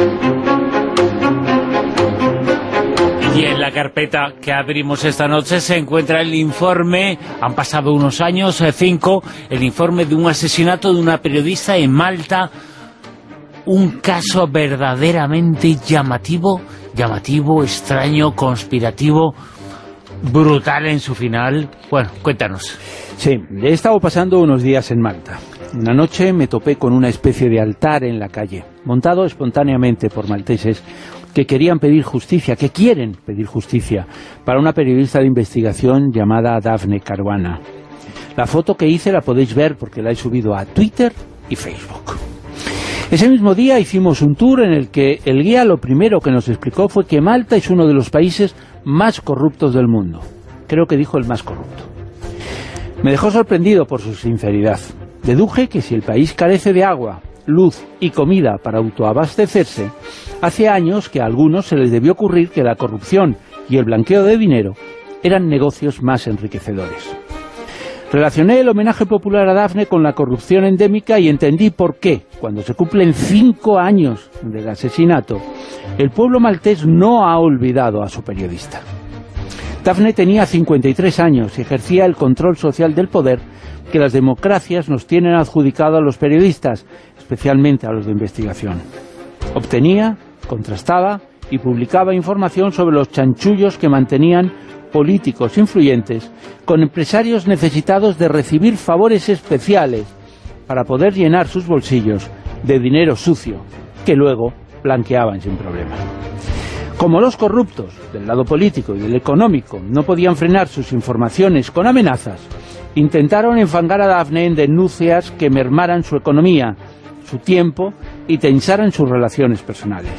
Y en la carpeta que abrimos esta noche se encuentra el informe, han pasado unos años, cinco, el informe de un asesinato de una periodista en Malta, un caso verdaderamente llamativo, llamativo, extraño, conspirativo, brutal en su final. Bueno, cuéntanos. Sí, he estado pasando unos días en Malta. Una noche me topé con una especie de altar en la calle, montado espontáneamente por malteses que querían pedir justicia, que quieren pedir justicia, para una periodista de investigación llamada Daphne Caruana. La foto que hice la podéis ver porque la he subido a Twitter y Facebook. Ese mismo día hicimos un tour en el que el guía lo primero que nos explicó fue que Malta es uno de los países más corruptos del mundo. Creo que dijo el más corrupto. Me dejó sorprendido por su sinceridad. Deduje que si el país carece de agua, luz y comida para autoabastecerse, hace años que a algunos se les debió ocurrir que la corrupción y el blanqueo de dinero eran negocios más enriquecedores. Relacioné el homenaje popular a Daphne con la corrupción endémica y entendí por qué, cuando se cumplen cinco años del asesinato, el pueblo maltés no ha olvidado a su periodista. Daphne tenía cincuenta y tres años y ejercía el control social del poder que las democracias nos tienen adjudicado a los periodistas, especialmente a los de investigación. Obtenía, contrastaba y publicaba información sobre los chanchullos que mantenían políticos influyentes con empresarios necesitados de recibir favores especiales para poder llenar sus bolsillos de dinero sucio que luego blanqueaban sin problema. Como los corruptos del lado político y del económico no podían frenar sus informaciones con amenazas, intentaron enfangar a Daphne en denuncias que mermaran su economía, su tiempo y tensaran sus relaciones personales.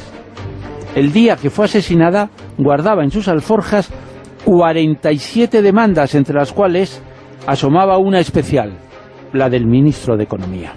El día que fue asesinada guardaba en sus alforjas cuarenta y siete demandas, entre las cuales asomaba una especial, la del ministro de Economía.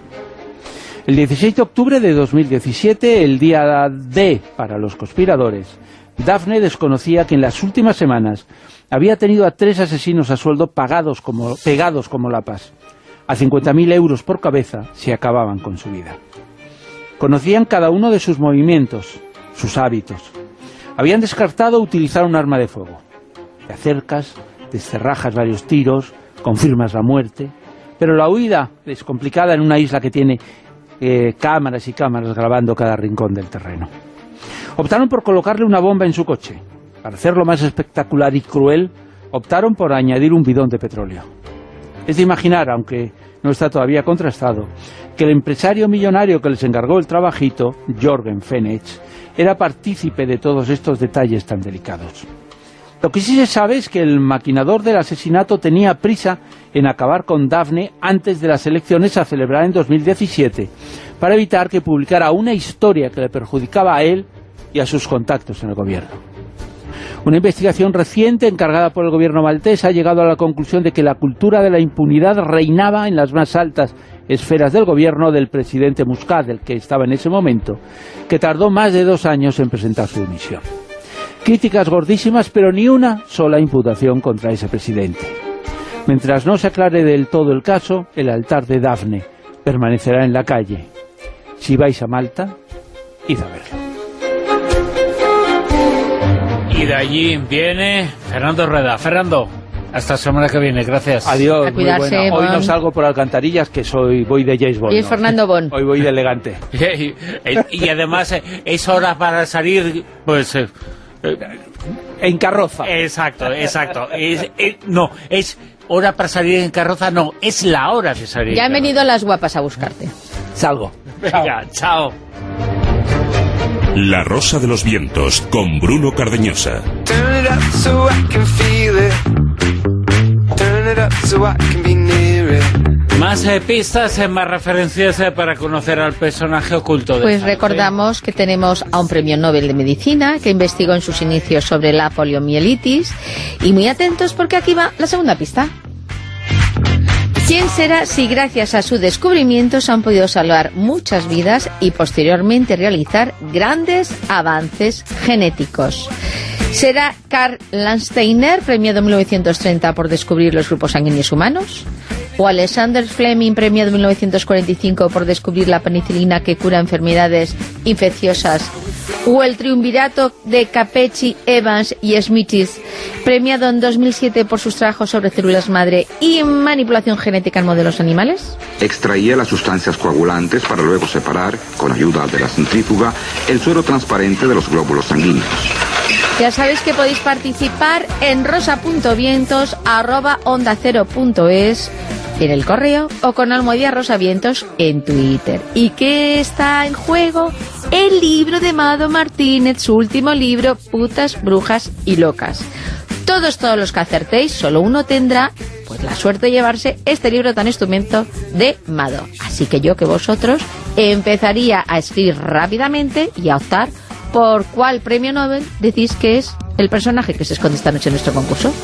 El dieciséis de octubre de dos mil diecisiete, el día D para los conspiradores, Daphne desconocía que en las últimas semanas había tenido a tres asesinos a sueldo pagados como, pegados como lapas, a cincuenta mil euros por cabeza si acababan con su vida. Conocían cada uno de sus movimientos, sus hábitos. Habían descartado utilizar un arma de fuego. Te acercas, descerrajas varios tiros, confirmas la muerte, pero la huida es complicada en una isla que tiene eh, cámaras y cámaras grabando cada rincón del terreno. Optaron por colocarle una bomba en su coche. Para hacerlo más espectacular y cruel, optaron por añadir un bidón de petróleo. Es de imaginar, aunque no está todavía contrastado, que el empresario millonario que les encargó el trabajito, Jorgen Fenech, era partícipe de todos estos detalles tan delicados. Lo que sí se sabe es que el maquinador del asesinato tenía prisa en acabar con Daphne antes de las elecciones a celebrar en dos mil diecisiete, para evitar que publicara una historia que le perjudicaba a él y a sus contactos en el gobierno. Una investigación reciente encargada por el gobierno maltés ha llegado a la conclusión de que la cultura de la impunidad reinaba en las más altas esferas del gobierno del presidente Muscat, el que estaba en ese momento, que tardó más de dos años en presentar su dimisión. Críticas gordísimas, pero ni una sola imputación contra ese presidente. Mientras no se aclare del todo el caso, el altar de Daphne permanecerá en la calle. Si vais a Malta, id a verlo. Y de allí viene Fernando Rueda. Fernando, hasta la semana que viene, gracias. Adiós, a cuidarse, muy buena. Hoy Bon. no salgo por alcantarillas, que soy voy de James Bond. Y es ¿no? Fernando Bon. Hoy voy de elegante. y, y además es hora para salir, pues... Eh, en carroza. Exacto, exacto. Es, es, no, es hora para salir en carroza, no, es la hora de salir. Ya han venido las guapas a buscarte. Salgo. Venga, chao. La Rosa de los Vientos, con Bruno Cardeñosa. Más eh, pistas, eh, más referencias eh, para conocer al personaje oculto de Pues esta noche. recordamos que tenemos a un premio Nobel de Medicina que investigó en sus inicios sobre la poliomielitis. Y muy atentos porque aquí va la segunda pista. ¿Quién será si gracias a su descubrimiento se han podido salvar muchas vidas y posteriormente realizar grandes avances genéticos? ¿Será Karl Landsteiner, premiado en mil novecientos treinta por descubrir los grupos sanguíneos humanos? ¿O Alexander Fleming, premiado en mil novecientos cuarenta y cinco por descubrir la penicilina que cura enfermedades infecciosas? ¿O el triunvirato de Capecchi, Evans y Smithis, premiado en dos mil siete por sus trabajos sobre células madre y manipulación genética en modelos animales? Extraía las sustancias coagulantes para luego separar, con ayuda de la centrífuga, el suero transparente de los glóbulos sanguíneos. Ya sabéis que podéis participar en rosa punto vientos arroba onda cero punto es en el correo o con Almohadilla Rosavientos en Twitter. ¿Y qué está en juego? El libro de Mado Martínez, su último libro, Putas, Brujas y Locas. Todos, todos los que acertéis, solo uno tendrá pues la suerte de llevarse este libro tan estupendo de Mado. Así que yo que vosotros empezaría a escribir rápidamente y a optar por cuál premio Nobel decís que es el personaje que se esconde esta noche en nuestro concurso.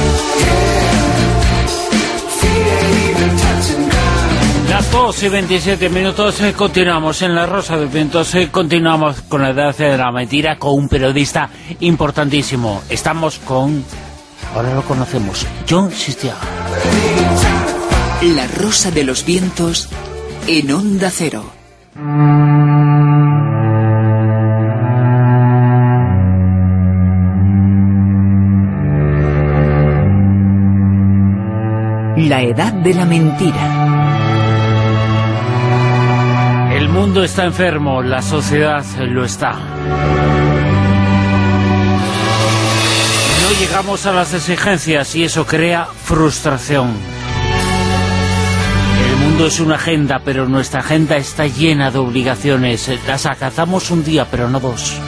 Las dos y veintisiete minutos, eh, continuamos en La Rosa de Vientos, eh, continuamos con la edad de la mentira, con un periodista importantísimo. Estamos con, ahora lo conocemos, Jon Sestiaga. La Rosa de los Vientos en Onda Cero. La edad de la mentira. El mundo está enfermo, la sociedad lo está. No llegamos a las exigencias y eso crea frustración. El mundo es una agenda, pero nuestra agenda está llena de obligaciones. Las alcanzamos un día, pero no dos.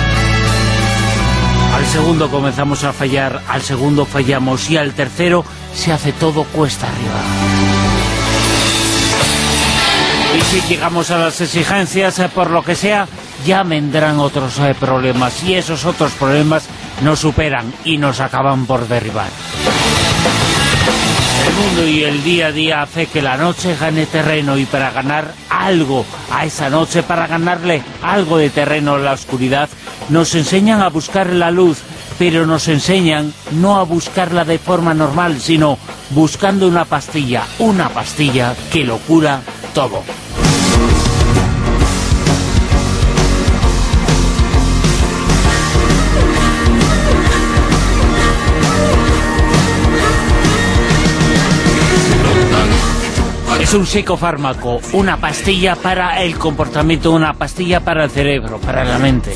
Al segundo comenzamos a fallar, al segundo fallamos y al tercero se hace todo cuesta arriba. Y si llegamos a las exigencias, por lo que sea, ya vendrán otros eh, problemas y esos otros problemas nos superan y nos acaban por derribar. El mundo y el día a día hace que la noche gane terreno y para ganar algo a esa noche, para ganarle algo de terreno a la oscuridad, nos enseñan a buscar la luz, pero nos enseñan no a buscarla de forma normal, sino buscando una pastilla, una pastilla que lo cura todo. Es un psicofármaco, una pastilla para el comportamiento, una pastilla para el cerebro, para la mente.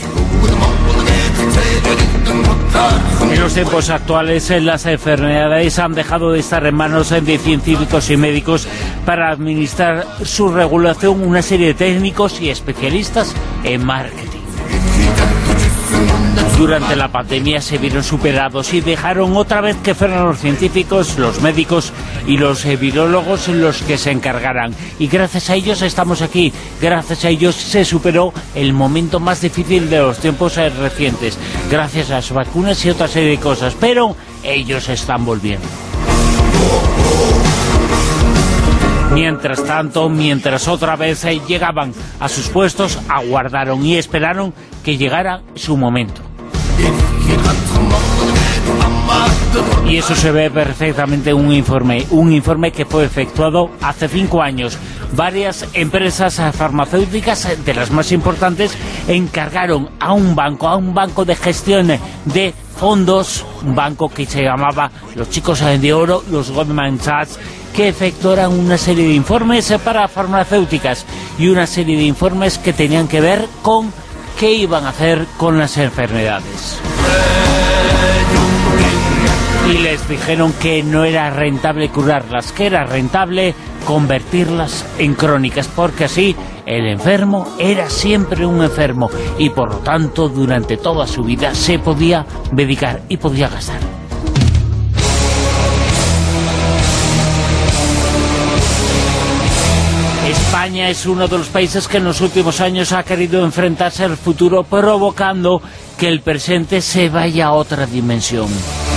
En los tiempos actuales, las enfermedades han dejado de estar en manos de científicos y médicos para administrar su regulación una serie de técnicos y especialistas en marketing. Durante la pandemia se vieron superados y dejaron otra vez que fueran los científicos, los médicos y los eh, virólogos los que se encargaran. Y gracias a ellos estamos aquí, gracias a ellos se superó el momento más difícil de los tiempos eh, recientes, gracias a las vacunas y otra serie de cosas, pero ellos están volviendo. Mientras tanto, mientras otra vez eh, llegaban a sus puestos, aguardaron y esperaron que llegara su momento. Y eso se ve perfectamente en un informe, un informe que fue efectuado hace cinco años. Varias empresas farmacéuticas, de las más importantes, encargaron a un banco, a un banco de gestión de fondos, un banco que se llamaba los Chicos de Oro, los Goldman Sachs, que efectuaran una serie de informes para farmacéuticas y una serie de informes que tenían que ver con qué iban a hacer con las enfermedades. Y les dijeron que no era rentable curarlas, que era rentable convertirlas en crónicas, porque así el enfermo era siempre un enfermo y por lo tanto durante toda su vida se podía medicar y podía gastar. España es uno de los países que en los últimos años ha querido enfrentarse al futuro, provocando que el presente se vaya a otra dimensión.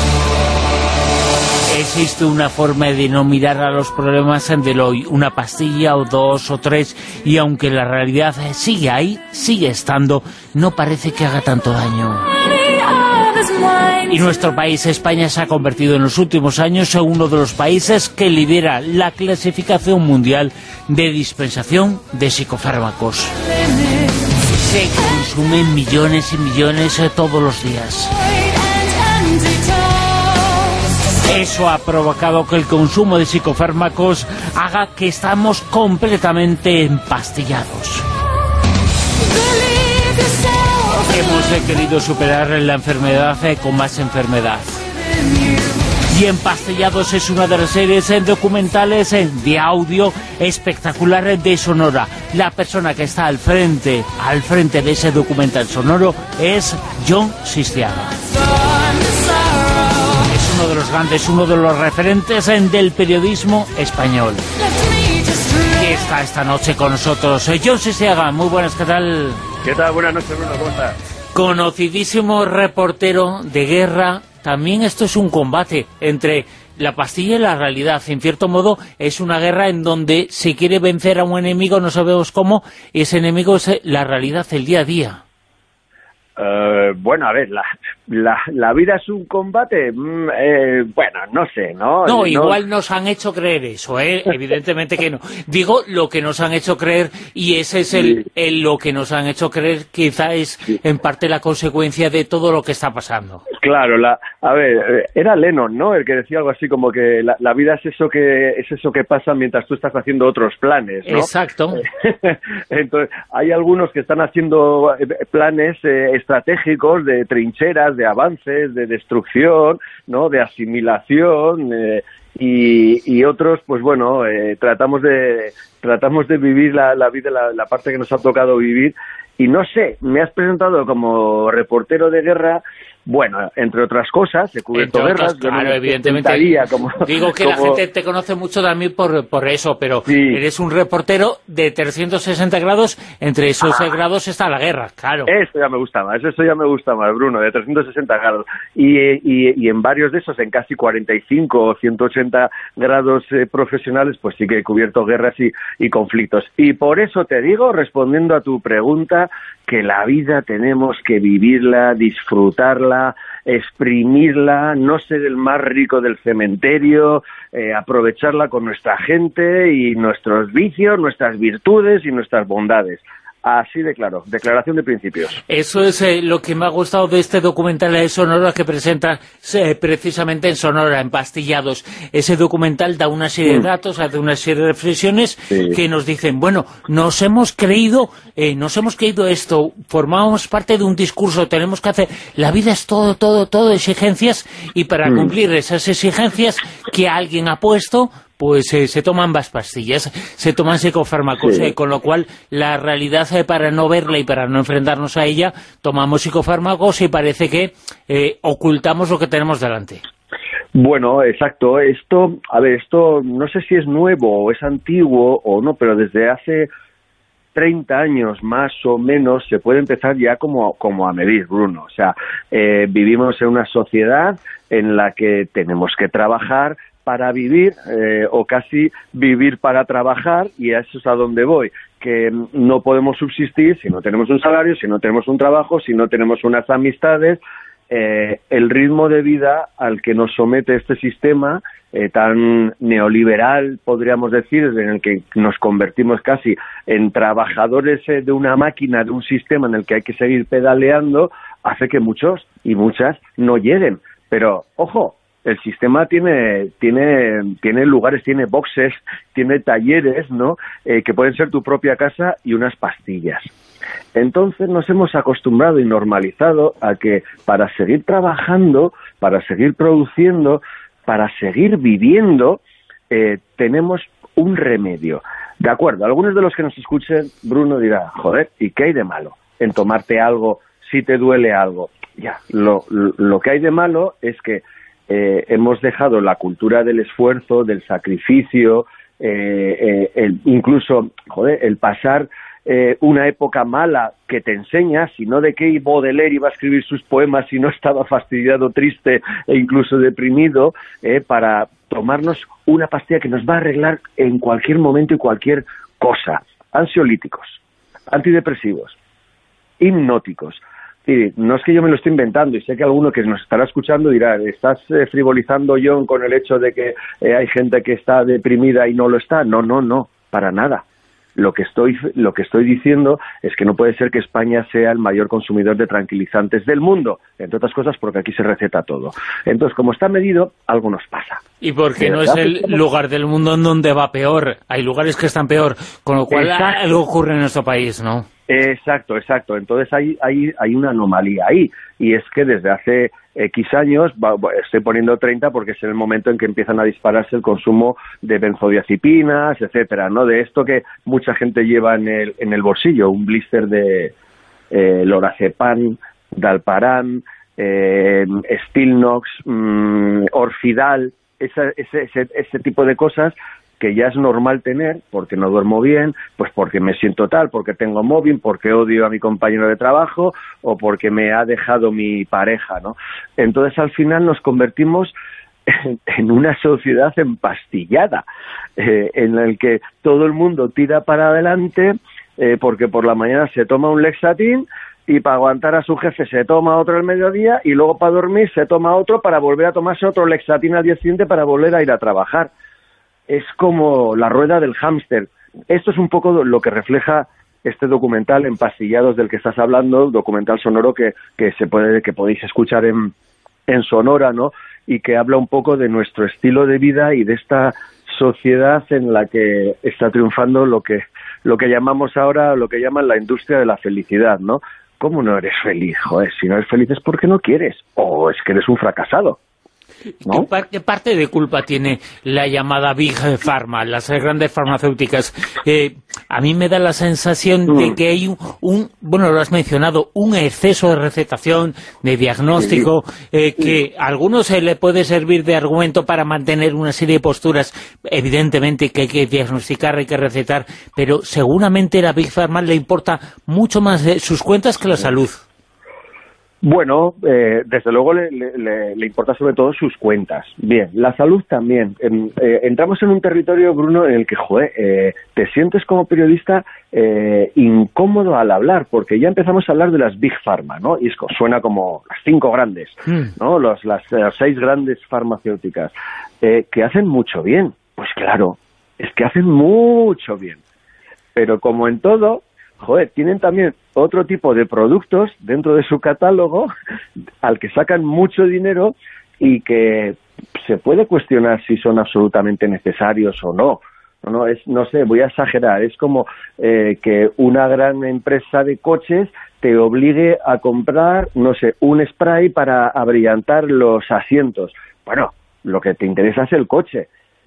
Existe una forma de no mirar a los problemas del hoy, una pastilla o dos o tres, y aunque la realidad sigue ahí, sigue estando, no parece que haga tanto daño. Y nuestro país, España, se ha convertido en los últimos años en uno de los países que lidera la clasificación mundial de dispensación de psicofármacos. Se consumen millones y millones todos los días. Eso ha provocado que el consumo de psicofármacos haga que estamos completamente empastillados. Hemos querido superar la enfermedad con más enfermedad. Y Empastillados es una de las series documentales de audio espectacular de Sonora. La persona que está al frente, al frente de ese documental sonoro es Jon Sistiaga. Es uno de los grandes, uno de los referentes del periodismo español. Y está esta noche con nosotros Jon Sistiaga. Muy buenas, ¿qué tal? ¿Qué tal? Buenas noches, Bruno, ¿cómo estás? Conocidísimo reportero de guerra. También esto es un combate entre la pastilla y la realidad. En cierto modo es una guerra en donde se quiere vencer a un enemigo, no sabemos cómo, y ese enemigo es la realidad, el día a día. Uh, bueno, a ver, la, la, la vida es un combate, mm, eh, bueno, no sé, ¿no? No, no, igual nos han hecho creer eso, ¿eh? Evidentemente que no. Digo lo que nos han hecho creer, y ese es el, el lo que nos han hecho creer, quizá es en parte la consecuencia de todo lo que está pasando. Claro, la, a ver, era Lennon, ¿no? El que decía algo así como que la, la vida es eso que es eso que pasa mientras tú estás haciendo otros planes, ¿no? Exacto. Entonces, hay algunos que están haciendo planes eh, estratégicos de trincheras, de avances, de destrucción, ¿no? De asimilación, eh, y, y otros, pues bueno, eh, tratamos de tratamos de vivir la, la vida, la, la parte que nos ha tocado vivir. Y no sé, me has presentado como reportero de guerra. Bueno, entre otras cosas, he cubierto Entre guerras. otras, claro, no evidentemente. Como, digo que como... la gente te conoce mucho también por, por eso, pero sí. Eres un reportero de trescientos sesenta grados, entre esos ah. grados está la guerra, claro. Eso ya me gusta más, eso ya me gusta más, Bruno, de trescientos sesenta grados. Y, y, y en varios de esos, en casi cuarenta y cinco o ciento ochenta grados eh, profesionales, pues sí que he cubierto guerras y, y conflictos. Y por eso te digo, respondiendo a tu pregunta, que la vida tenemos que vivirla, disfrutarla, exprimirla, no ser el más rico del cementerio, eh, aprovecharla con nuestra gente y nuestros vicios, nuestras virtudes y nuestras bondades. Así de claro, declaración de principios. Eso es eh, lo que me ha gustado de este documental de Sonora que presenta eh, precisamente en Sonora, en Pastillados. Ese documental da una serie mm. de datos, hace una serie de reflexiones sí. que nos dicen, bueno, nos hemos creído, eh, nos hemos creído esto, formamos parte de un discurso, tenemos que hacer, la vida es todo, todo, todo exigencias, y para mm. cumplir esas exigencias que alguien ha puesto, pues eh, se toman más pastillas, se toman psicofármacos, sí. eh, con lo cual la realidad, eh, para no verla y para no enfrentarnos a ella, tomamos psicofármacos y parece que eh, ocultamos lo que tenemos delante. Bueno, exacto. Esto, a ver, esto no sé si es nuevo o es antiguo o no, pero desde hace treinta años más o menos se puede empezar ya como, como a medir, Bruno. O sea, eh, vivimos en una sociedad en la que tenemos que trabajar para vivir, eh, o casi vivir para trabajar, y a eso es a donde voy, que no podemos subsistir si no tenemos un salario, si no tenemos un trabajo, si no tenemos unas amistades. Eh, el ritmo de vida al que nos somete este sistema eh, tan neoliberal, podríamos decir, en el que nos convertimos casi en trabajadores eh, de una máquina, de un sistema en el que hay que seguir pedaleando, hace que muchos y muchas no lleguen. Pero, ojo, el sistema tiene tiene tiene lugares, tiene boxes, tiene talleres, ¿no? Eh, que pueden ser tu propia casa y unas pastillas. Entonces nos hemos acostumbrado y normalizado a que para seguir trabajando, para seguir produciendo, para seguir viviendo, eh, tenemos un remedio. De acuerdo, algunos de los que nos escuchen, Bruno dirá, joder, ¿y qué hay de malo en tomarte algo si te duele algo? Ya, lo, lo que hay de malo es que Eh, hemos dejado la cultura del esfuerzo, del sacrificio, eh, eh, el, incluso, joder, el pasar eh, una época mala que te enseña, si no de qué Baudelaire iba a escribir sus poemas si no estaba fastidiado, triste e incluso deprimido, eh, para tomarnos una pastilla que nos va a arreglar en cualquier momento y cualquier cosa. Ansiolíticos, antidepresivos, hipnóticos. Sí, no es que yo me lo esté inventando, y sé que alguno que nos estará escuchando dirá, ¿estás eh, frivolizando, John, con el hecho de que eh, hay gente que está deprimida y no lo está? No, no, no, para nada. Lo que estoy lo que estoy diciendo es que no puede ser que España sea el mayor consumidor de tranquilizantes del mundo, entre otras cosas porque aquí se receta todo. Entonces, como está medido, algo nos pasa. Y porque no es el lugar del mundo en donde va peor, hay lugares que están peor, con lo cual Exacto. algo ocurre en nuestro país, ¿no? Exacto, exacto. Entonces hay, hay, hay una anomalía ahí, y es que desde hace X años, estoy poniendo treinta porque es el momento en que empiezan a dispararse el consumo de benzodiazepinas, etcétera, ¿no? De esto que mucha gente lleva en el, en el bolsillo, un blister de eh, lorazepam, dalparán, eh, Stilnox, mmm, Orfidal, esa, ese, ese, ese tipo de cosas que ya es normal tener, porque no duermo bien, pues porque me siento tal, porque tengo móvil, porque odio a mi compañero de trabajo, o porque me ha dejado mi pareja, ¿no? Entonces, al final nos convertimos en, en una sociedad empastillada, eh, en la que todo el mundo tira para adelante, eh, porque por la mañana se toma un Lexatin, y para aguantar a su jefe se toma otro al mediodía y luego para dormir se toma otro para volver a tomarse otro Lexatina al día siguiente para volver a ir a trabajar. Es como la rueda del hámster. Esto es un poco lo que refleja este documental Empastillados del que estás hablando, documental sonoro que, que se puede que podéis escuchar en, en Sonora, ¿no? Y que habla un poco de nuestro estilo de vida y de esta sociedad en la que está triunfando lo que lo que llamamos ahora, lo que llaman la industria de la felicidad, ¿no? ¿Cómo no eres feliz? Joder, si no eres feliz es porque no quieres, o es que eres un fracasado, ¿no? ¿Qué, par ¿Qué parte de culpa tiene la llamada Big Pharma, las grandes farmacéuticas? Eh, a mí me da la sensación mm. de que hay un, un, bueno, lo has mencionado, un exceso de recetación, de diagnóstico, sí. eh, que a algunos se le puede servir de argumento para mantener una serie de posturas, evidentemente que hay que diagnosticar, hay que recetar, pero seguramente a la Big Pharma le importa mucho más de sus cuentas que la salud. Bueno, eh, desde luego le, le, le importa sobre todo sus cuentas. Bien, la salud también. En, eh, entramos en un territorio, Bruno, en el que, joder, eh, te sientes como periodista eh, incómodo al hablar, porque ya empezamos a hablar de las Big Pharma, ¿no? Y es, suena como las cinco grandes, ¿no? Los, las, las seis grandes farmacéuticas, eh, que hacen mucho bien. Pues claro, es que hacen mucho bien. Pero como en todo, joder, tienen también otro tipo de productos dentro de su catálogo al que sacan mucho dinero y que se puede cuestionar si son absolutamente necesarios o no. No, no, es, no sé, voy a exagerar. Es como eh, que una gran empresa de coches te obligue a comprar, no sé, un spray para abrillantar los asientos. Bueno, lo que te interesa es el coche.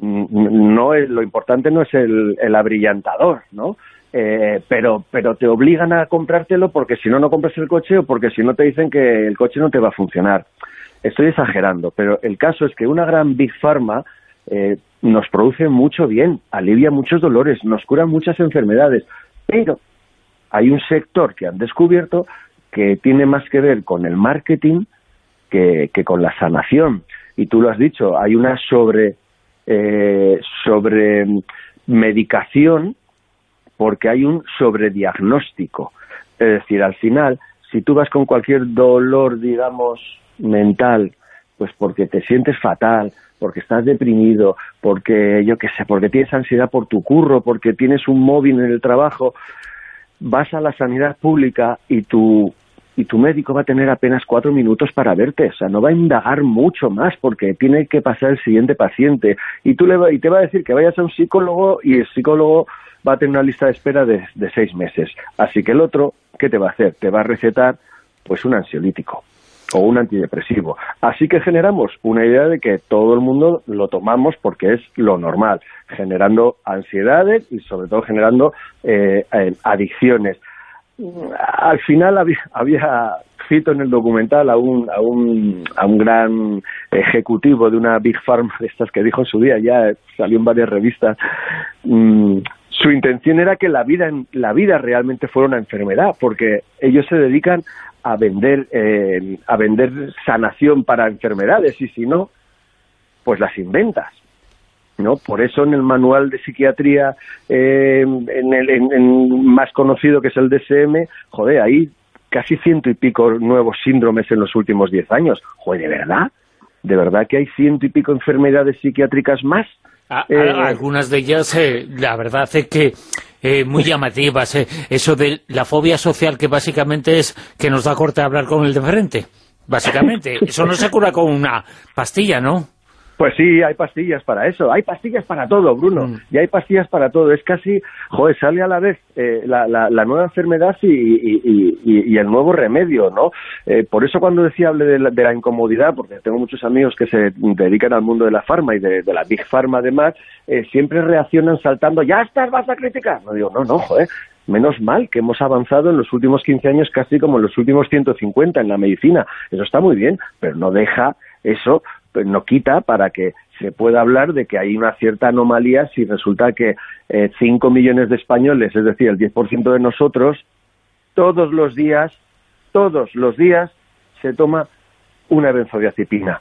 No es, lo importante no es el, el abrillantador, ¿no? Eh, pero pero te obligan a comprártelo porque si no, no compras el coche o porque si no te dicen que el coche no te va a funcionar. Estoy exagerando, pero el caso es que una gran Big Pharma eh, nos produce mucho bien, alivia muchos dolores, nos cura muchas enfermedades, pero hay un sector que han descubierto que tiene más que ver con el marketing que, que con la sanación. Y tú lo has dicho, hay una sobre, eh, sobre medicación porque hay un sobrediagnóstico. Es decir, al final, si tú vas con cualquier dolor, digamos, mental, pues porque te sientes fatal, porque estás deprimido, porque, yo qué sé, porque tienes ansiedad por tu curro, porque tienes un móvil en el trabajo, vas a la sanidad pública y tu, y tu médico va a tener apenas cuatro minutos para verte. O sea, no va a indagar mucho más porque tiene que pasar el siguiente paciente. Y, tú le va, y te va a decir que vayas a un psicólogo y el psicólogo va a tener una lista de espera de, de seis meses. Así que el otro, ¿qué te va a hacer? Te va a recetar pues un ansiolítico o un antidepresivo. Así que generamos una idea de que todo el mundo lo tomamos porque es lo normal, generando ansiedades y sobre todo generando eh, eh, adicciones. Al final había, había, cito en el documental a un, a un, a un gran ejecutivo de una Big Pharma de estas que dijo en su día, ya salió en varias revistas, mmm, su intención era que la vida la vida realmente fuera una enfermedad, porque ellos se dedican a vender eh, a vender sanación para enfermedades y si no, pues las inventas, ¿no? Por eso en el manual de psiquiatría eh, en el en, en más conocido que es el D S M, joder, hay casi ciento y pico nuevos síndromes en los últimos diez años. Joder, ¿de verdad? ¿De verdad que hay ciento y pico enfermedades psiquiátricas más? A, eh, a, algunas de ellas, eh, la verdad es que eh, muy llamativas. Eh, eso de la fobia social, que básicamente es que nos da corte a hablar con el de frente. Básicamente, eso no se cura con una pastilla, ¿no? Pues sí, hay pastillas para eso, hay pastillas para todo, Bruno, mm. y hay pastillas para todo, es casi, joder, sale a la vez eh, la, la, la nueva enfermedad y, y, y, y el nuevo remedio, ¿no? Eh, por eso cuando decía, hable de la, de la incomodidad, porque tengo muchos amigos que se dedican al mundo de la farma y de, de la Big Pharma además, eh, siempre reaccionan saltando, ¡ya estás, vas a criticar! No digo, no, no, joder, menos mal que hemos avanzado en los últimos quince años casi como en los últimos ciento cincuenta en la medicina, eso está muy bien, pero no deja eso, no quita para que se pueda hablar de que hay una cierta anomalía si resulta que eh, cinco millones de españoles, es decir, el diez por ciento de nosotros, todos los días, todos los días se toma una benzodiazepina.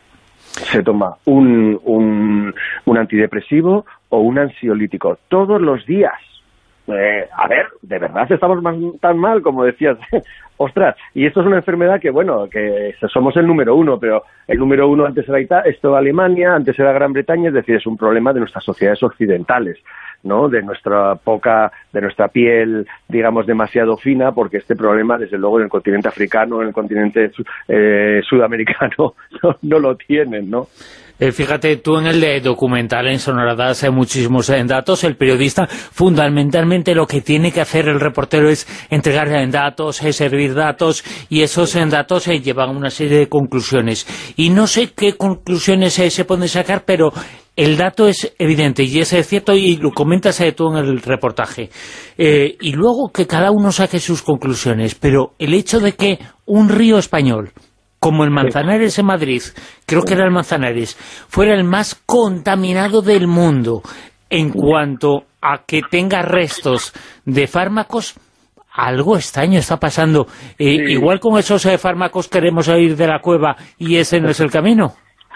Se toma un, un, un antidepresivo o un ansiolítico, todos los días. eh, a ver, de verdad estamos más, tan mal como decías. Ostras, y esto es una enfermedad que, bueno, que somos el número uno, pero el número uno antes era Ita- esto Alemania, antes era Gran Bretaña, es decir, es un problema de nuestras sociedades occidentales, ¿no? De nuestra poca, de nuestra piel, digamos, demasiado fina, porque este problema, desde luego, en el continente africano, en el continente eh, sudamericano, no, no lo tienen, ¿no? Eh, fíjate, tú en el de documental en Sonora das eh, muchísimos eh, datos. El periodista, fundamentalmente, lo que tiene que hacer el reportero es entregar eh, datos, eh, servir datos, y esos eh, datos eh, llevan una serie de conclusiones. Y no sé qué conclusiones eh, se pueden sacar, pero el dato es evidente, y es eh, cierto, y lo comentas eh, tú en el reportaje. Eh, y luego que cada uno saque sus conclusiones, pero el hecho de que un río español, como el Manzanares en Madrid, creo que era el Manzanares, fuera el más contaminado del mundo en cuanto a que tenga restos de fármacos, algo extraño está pasando. Eh, sí. Igual con esos eh, fármacos queremos salir de la cueva y ese no es el camino.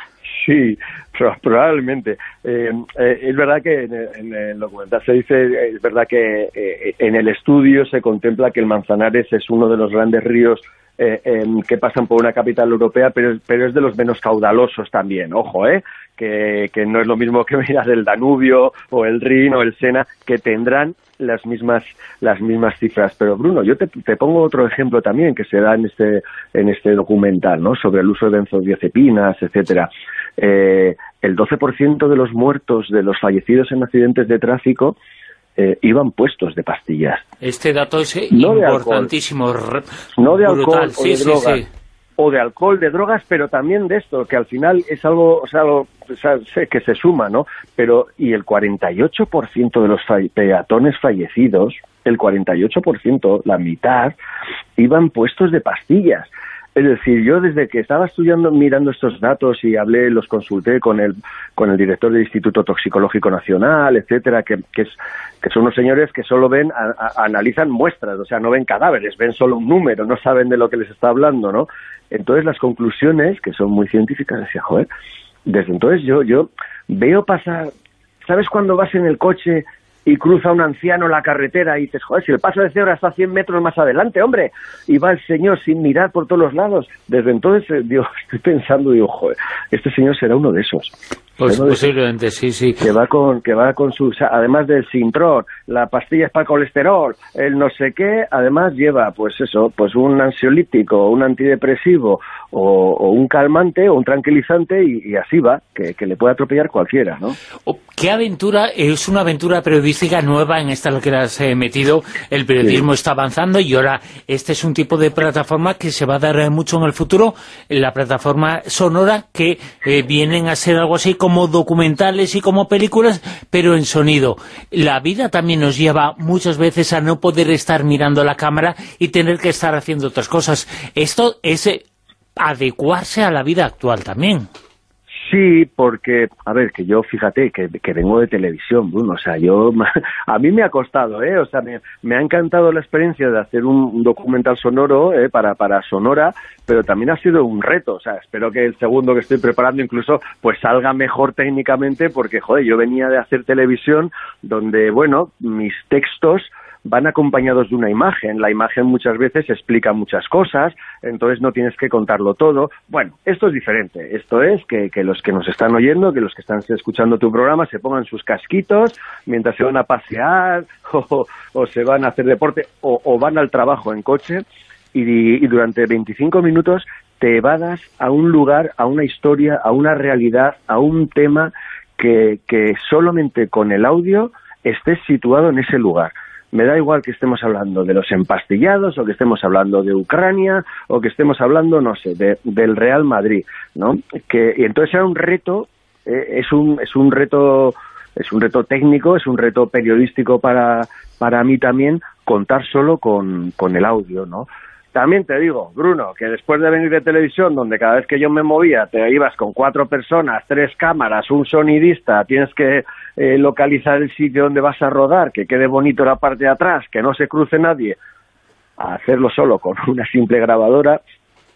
Sí, probablemente. Eh, eh, es verdad que en el, en el documental se dice, es verdad que eh, en el estudio se contempla que el Manzanares es uno de los grandes ríos Eh, eh, que pasan por una capital europea, pero, pero es de los menos caudalosos también, ojo, eh, que, que no es lo mismo que mirar el Danubio o el Rin o el Sena, que tendrán las mismas las mismas cifras. Pero Bruno, yo te, te pongo otro ejemplo también que se da en este en este documental, ¿no? Sobre el uso de benzodiazepinas, etcétera. Eh, el doce por ciento de los muertos, de los fallecidos en accidentes de tráfico, Eh, iban puestos de pastillas. Este dato es no importantísimo. De no de alcohol sí, o de sí, drogas. Sí. O de alcohol, de drogas, pero también de esto, que al final es algo, o sea, algo o sea, sé que se suma, ¿no? Pero, y el cuarenta y ocho por ciento de los fa- peatones fallecidos, el cuarenta y ocho por ciento, la mitad, iban puestos de pastillas. Es decir, yo desde que estaba estudiando, mirando estos datos y hablé, los consulté con el con el director del Instituto Toxicológico Nacional, etcétera, que, que, es, que son unos señores que solo ven, a, a, analizan muestras, o sea, no ven cadáveres, ven solo un número, no saben de lo que les está hablando, ¿no? Entonces las conclusiones, que son muy científicas, decía, joder, desde entonces yo, yo veo pasar, ¿sabes cuando vas en el coche y cruza un anciano la carretera y dices, joder, si el paso de cebra está a cien metros más adelante, hombre, y va el señor sin mirar por todos los lados? Desde entonces, eh, digo, estoy pensando, digo, joder, este señor será uno de esos. Pues posiblemente, sí, sí. Que va con que va con sus, además del Sintror, la pastilla es para el colesterol, el no sé qué, además lleva, pues eso, pues un ansiolítico, un antidepresivo, o, o un calmante, o un tranquilizante, y, y así va, que, que le puede atropellar cualquiera, ¿no? ¿Qué aventura? Es una aventura periodística nueva en esta en la que has eh, metido. El periodismo sí. está avanzando, y ahora este es un tipo de plataforma que se va a dar mucho en el futuro, la plataforma sonora, que eh, vienen a ser algo así como documentales y como películas, pero en sonido. La vida también nos lleva muchas veces a no poder estar mirando la cámara y tener que estar haciendo otras cosas. Esto es eh, adecuarse a la vida actual también. Sí, porque, a ver, que yo, fíjate, que, que vengo de televisión, Bruno, o sea, yo, a mí me ha costado, ¿eh? O sea, me, me ha encantado la experiencia de hacer un, un documental sonoro, ¿eh? Para, para Sonora, pero también ha sido un reto, o sea, espero que el segundo que estoy preparando incluso, pues salga mejor técnicamente, porque, joder, yo venía de hacer televisión, donde, bueno, mis textos van acompañados de una imagen. La imagen muchas veces explica muchas cosas, entonces no tienes que contarlo todo. Bueno, esto es diferente. Esto es que, que los que nos están oyendo, que los que están escuchando tu programa, se pongan sus casquitos mientras se van a pasear o, o se van a hacer deporte o, o van al trabajo en coche, y, y durante veinticinco minutos te evadas a un lugar, a una historia, a una realidad, a un tema que, que solamente con el audio estés situado en ese lugar. Me da igual que estemos hablando de los empastillados, o que estemos hablando de Ucrania, o que estemos hablando, no sé, de, del Real Madrid, ¿no? Que, y entonces era un reto, eh, es un es un reto es un reto técnico, es un reto periodístico para, para mí también, contar solo con, con el audio, ¿no? También te digo, Bruno, que después de venir de televisión, donde cada vez que yo me movía te ibas con cuatro personas, tres cámaras, un sonidista, tienes que eh, localizar el sitio donde vas a rodar, que quede bonito la parte de atrás, que no se cruce nadie, a hacerlo solo con una simple grabadora,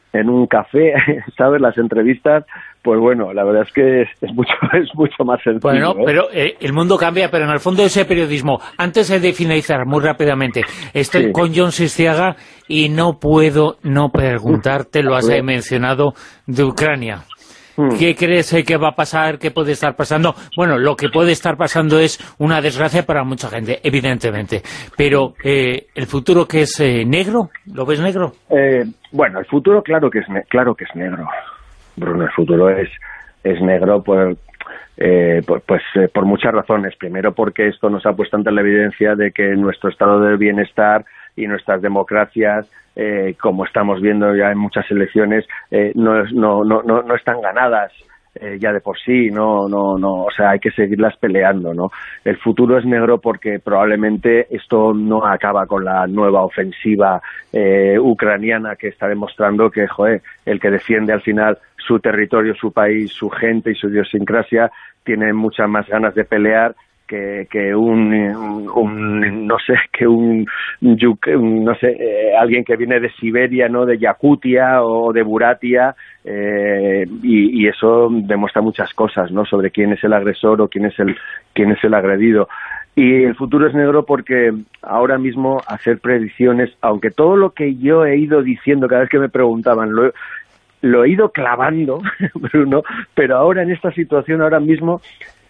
en un café, ¿sabes? Las entrevistas, pues bueno, la verdad es que es, es mucho es mucho más sencillo. Bueno, ¿eh? pero eh, el mundo cambia, pero en el fondo ese periodismo. Antes de finalizar, muy rápidamente, estoy sí. con Jon Sistiaga y no puedo no preguntarte, lo has sí. mencionado, de Ucrania. ¿Qué crees que va a pasar? ¿Qué puede estar pasando? Bueno, lo que puede estar pasando es una desgracia para mucha gente, evidentemente. Pero, eh, ¿el futuro que es eh, negro? ¿Lo ves negro? Eh, bueno, el futuro claro que es ne claro que es negro, Bruno. El futuro es, es negro por, eh, por, pues, eh, por muchas razones. Primero porque esto nos ha puesto ante la evidencia de que nuestro estado de bienestar y nuestras democracias, eh, como estamos viendo ya en muchas elecciones, eh, no, no, no, no, no están ganadas eh, ya de por sí, no, no, no, o sea, hay que seguirlas peleando, ¿no? El futuro es negro porque probablemente esto no acaba con la nueva ofensiva eh, ucraniana, que está demostrando que, joder, el que defiende al final su territorio, su país, su gente y su idiosincrasia, tiene muchas más ganas de pelear que, que un, un, un no sé que un, un no sé eh, alguien que viene de Siberia, no, de Yakutia o de Buratia, eh, y, y eso demuestra muchas cosas, ¿no?, sobre quién es el agresor o quién es el quién es el agredido. Y el futuro es negro porque ahora mismo hacer predicciones, aunque todo lo que yo he ido diciendo cada vez que me preguntaban lo lo he ido clavando, Bruno, pero ahora en esta situación, ahora mismo,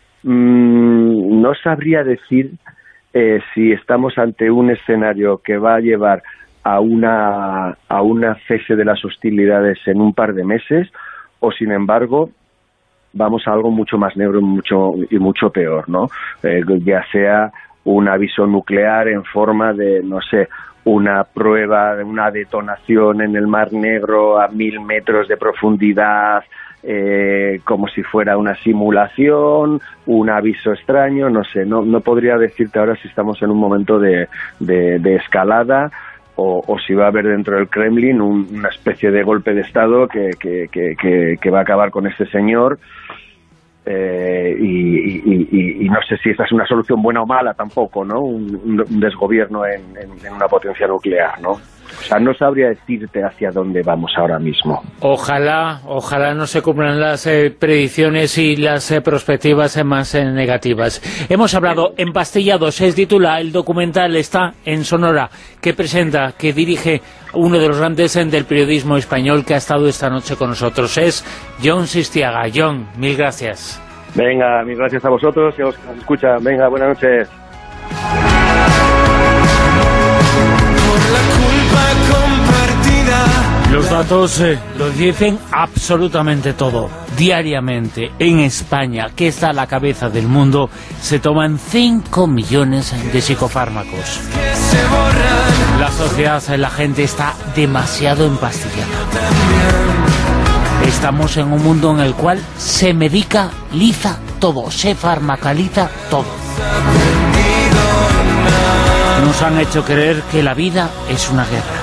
mmm, no sabría decir eh, si estamos ante un escenario que va a llevar a una a una cese de las hostilidades en un par de meses, o sin embargo vamos a algo mucho más negro y mucho y mucho peor, ¿no? Eh, ya sea un aviso nuclear en forma de, no sé, una prueba, una detonación en el Mar Negro a mil metros de profundidad, eh, como si fuera una simulación, un aviso extraño, no sé, no, no podría decirte ahora si estamos en un momento de, de, de escalada o, o si va a haber dentro del Kremlin un, una especie de golpe de Estado que, que, que, que, que va a acabar con este señor. Eh, y, y, y, y no sé si esta es una solución buena o mala tampoco, ¿no? Un, un desgobierno en, en, en una potencia nuclear, ¿no? O sea, no sabría decirte hacia dónde vamos ahora mismo. Ojalá, ojalá no se cumplan las eh, predicciones y las eh, perspectivas eh, más eh, negativas. Hemos hablado Empastillados, se titula el documental, está en Sonora, que presenta, que dirige uno de los grandes eh, del periodismo español que ha estado esta noche con nosotros. Es Jon Sistiaga. Jon, mil gracias. Venga, mil gracias a vosotros y a los que nos escuchan. Venga, buenas noches. Los datos eh, lo dicen absolutamente todo. Diariamente en España, que está a la cabeza del mundo, se toman cinco millones de psicofármacos. La sociedad, la gente está demasiado empastillada. Estamos en un mundo en el cual se medicaliza todo, se farmacaliza todo. Nos han hecho creer que la vida es una guerra.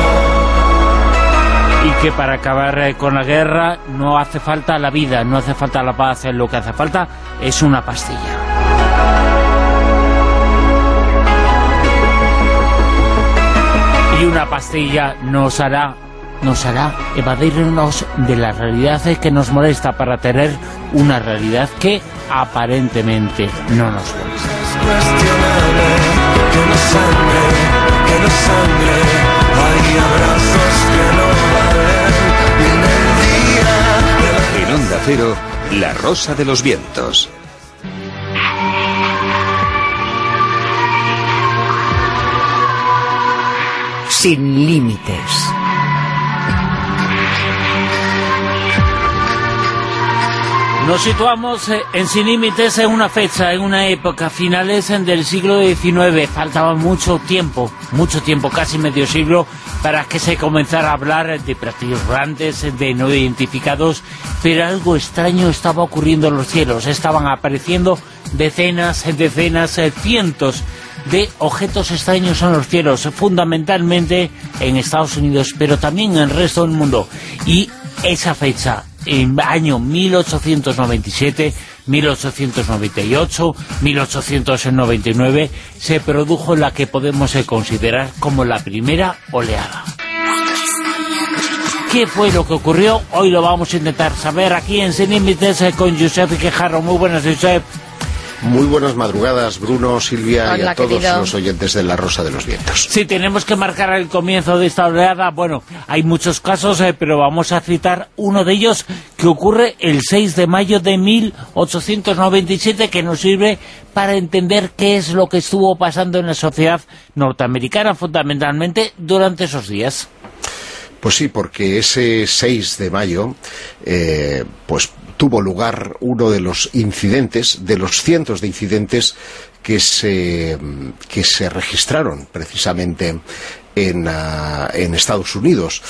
Y que para acabar con la guerra no hace falta la vida, no hace falta la paz, lo que hace falta es una pastilla. Y una pastilla nos hará, nos hará evadirnos de la realidad que nos molesta para tener una realidad que aparentemente no nos molesta. Que no sangre, que no sangre, hay abrazos que no En Onda Cero, La Rosa de los Vientos. Sin límites. Nos situamos en Sin Límites en una fecha, en una época, finales del siglo diecinueve. Faltaba mucho tiempo, mucho tiempo, casi medio siglo, para que se comenzara a hablar de platillos errantes, de no identificados, pero algo extraño estaba ocurriendo en los cielos. Estaban apareciendo decenas, decenas, cientos de objetos extraños en los cielos, fundamentalmente en Estados Unidos, pero también en el resto del mundo. Y esa fecha, en año mil ochocientos noventa y siete, mil ochocientos noventa y ocho, mil ochocientos noventa y nueve, se produjo la que podemos considerar como la primera oleada. ¿Qué fue lo que ocurrió? Hoy lo vamos a intentar saber aquí en Sin Límites con Josep Quejarro. Muy buenas, Josep. Muy buenas madrugadas, Bruno, Silvia. Hola, y a todos querido. Los oyentes de La Rosa de los Vientos. Sí, tenemos que marcar el comienzo de esta oleada. Bueno, hay muchos casos, eh, pero vamos a citar uno de ellos que ocurre el seis de mayo de mil ochocientos noventa y siete, que nos sirve para entender qué es lo que estuvo pasando en la sociedad norteamericana, fundamentalmente, durante esos días. Pues sí, porque ese seis de mayo, eh, pues tuvo lugar uno de los incidentes, de los cientos de incidentes que se, que se registraron precisamente en, uh, en Estados Unidos.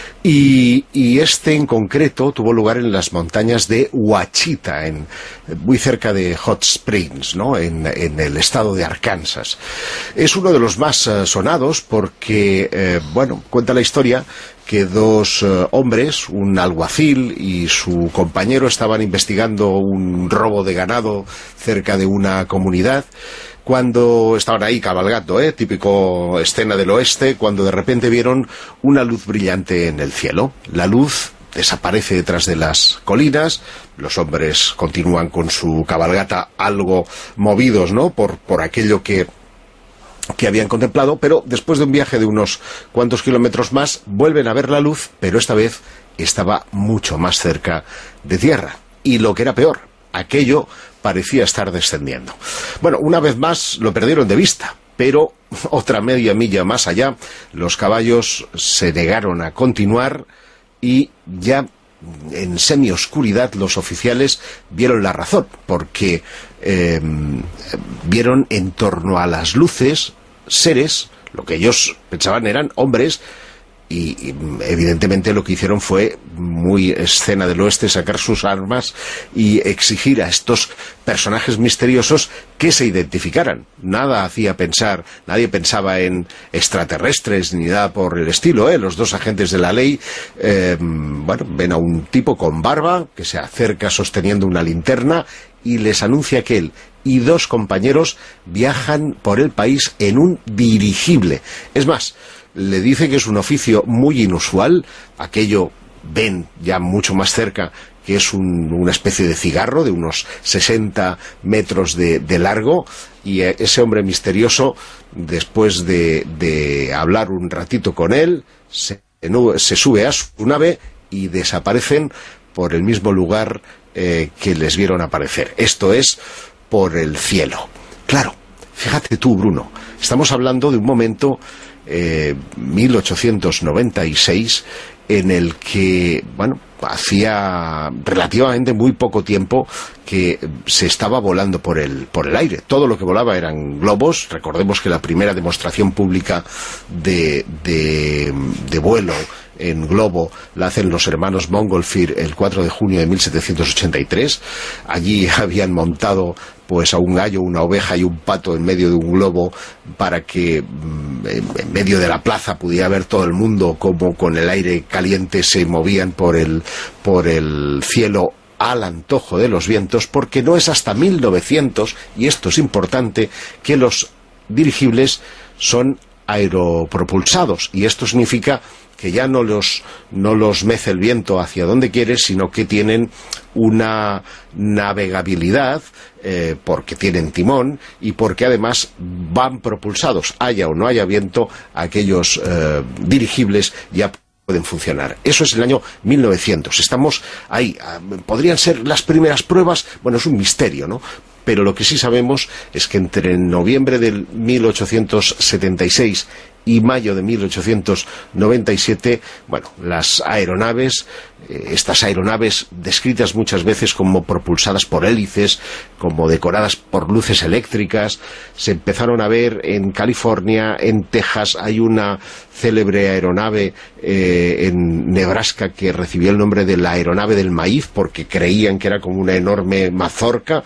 Y, y este en concreto tuvo lugar en las montañas de Ouachita, en, muy cerca de Hot Springs, ¿no? en, en el estado de Arkansas. Es uno de los más uh, sonados porque, eh, bueno, cuenta la historia que dos uh, hombres, un alguacil y su compañero, estaban investigando un robo de ganado cerca de una comunidad, cuando estaban ahí cabalgando, ¿eh? típico escena del oeste, cuando de repente vieron una luz brillante en el cielo. La luz desaparece detrás de las colinas, los hombres continúan con su cabalgata algo movidos, ¿no?, por, por aquello que que habían contemplado, pero después de un viaje de unos cuantos kilómetros más, vuelven a ver la luz, pero esta vez estaba mucho más cerca de tierra. Y lo que era peor, aquello parecía estar descendiendo. Bueno, una vez más lo perdieron de vista, pero otra media milla más allá, los caballos se negaron a continuar y ya en semioscuridad los oficiales vieron la razón, porque eh, vieron en torno a las luces seres, lo que ellos pensaban eran hombres, y, y evidentemente lo que hicieron fue, muy escena del oeste, sacar sus armas y exigir a estos personajes misteriosos que se identificaran. Nada hacía pensar, nadie pensaba en extraterrestres ni nada por el estilo, ¿eh? Los dos agentes de la ley, eh, bueno, ven a un tipo con barba que se acerca sosteniendo una linterna y les anuncia que él y dos compañeros viajan por el país en un dirigible. Es más, le dice que es un oficio muy inusual, aquello ven ya mucho más cerca que es un, una especie de cigarro de unos sesenta metros de, de largo, y ese hombre misterioso, después de, de hablar un ratito con él, se, se sube a su nave y desaparecen por el mismo lugar eh, que les vieron aparecer. Esto es por el cielo. Claro, fíjate tú, Bruno, estamos hablando de un momento, eh, mil ochocientos noventa y seis, en el que, bueno, hacía relativamente muy poco tiempo que se estaba volando por el, por el aire. Todo lo que volaba eran globos. Recordemos que la primera demostración pública de, de, de vuelo en globo la hacen los hermanos Montgolfier el cuatro de junio de mil setecientos ochenta y tres. Allí habían montado pues a un gallo, una oveja y un pato en medio de un globo para que en medio de la plaza pudiera ver todo el mundo cómo con el aire caliente se movían por el, por el cielo al antojo de los vientos, porque no es hasta mil novecientos, y esto es importante, que los dirigibles son aeropropulsados, y esto significa que ya no los, no los mece el viento hacia donde quiere, sino que tienen una navegabilidad, eh, porque tienen timón y porque además van propulsados, haya o no haya viento, aquellos eh, dirigibles ya pueden funcionar. Eso es el año mil novecientos. Estamos ahí. ¿Podrían ser las primeras pruebas? Bueno, es un misterio, ¿no? Pero lo que sí sabemos es que entre noviembre del mil ochocientos setenta y seis y mayo de mil ochocientos noventa y siete, bueno, las aeronaves, eh, estas aeronaves descritas muchas veces como propulsadas por hélices, como decoradas por luces eléctricas, se empezaron a ver en California, en Texas. Hay una célebre aeronave eh, en Nebraska que recibió el nombre de la aeronave del maíz porque creían que era como una enorme mazorca,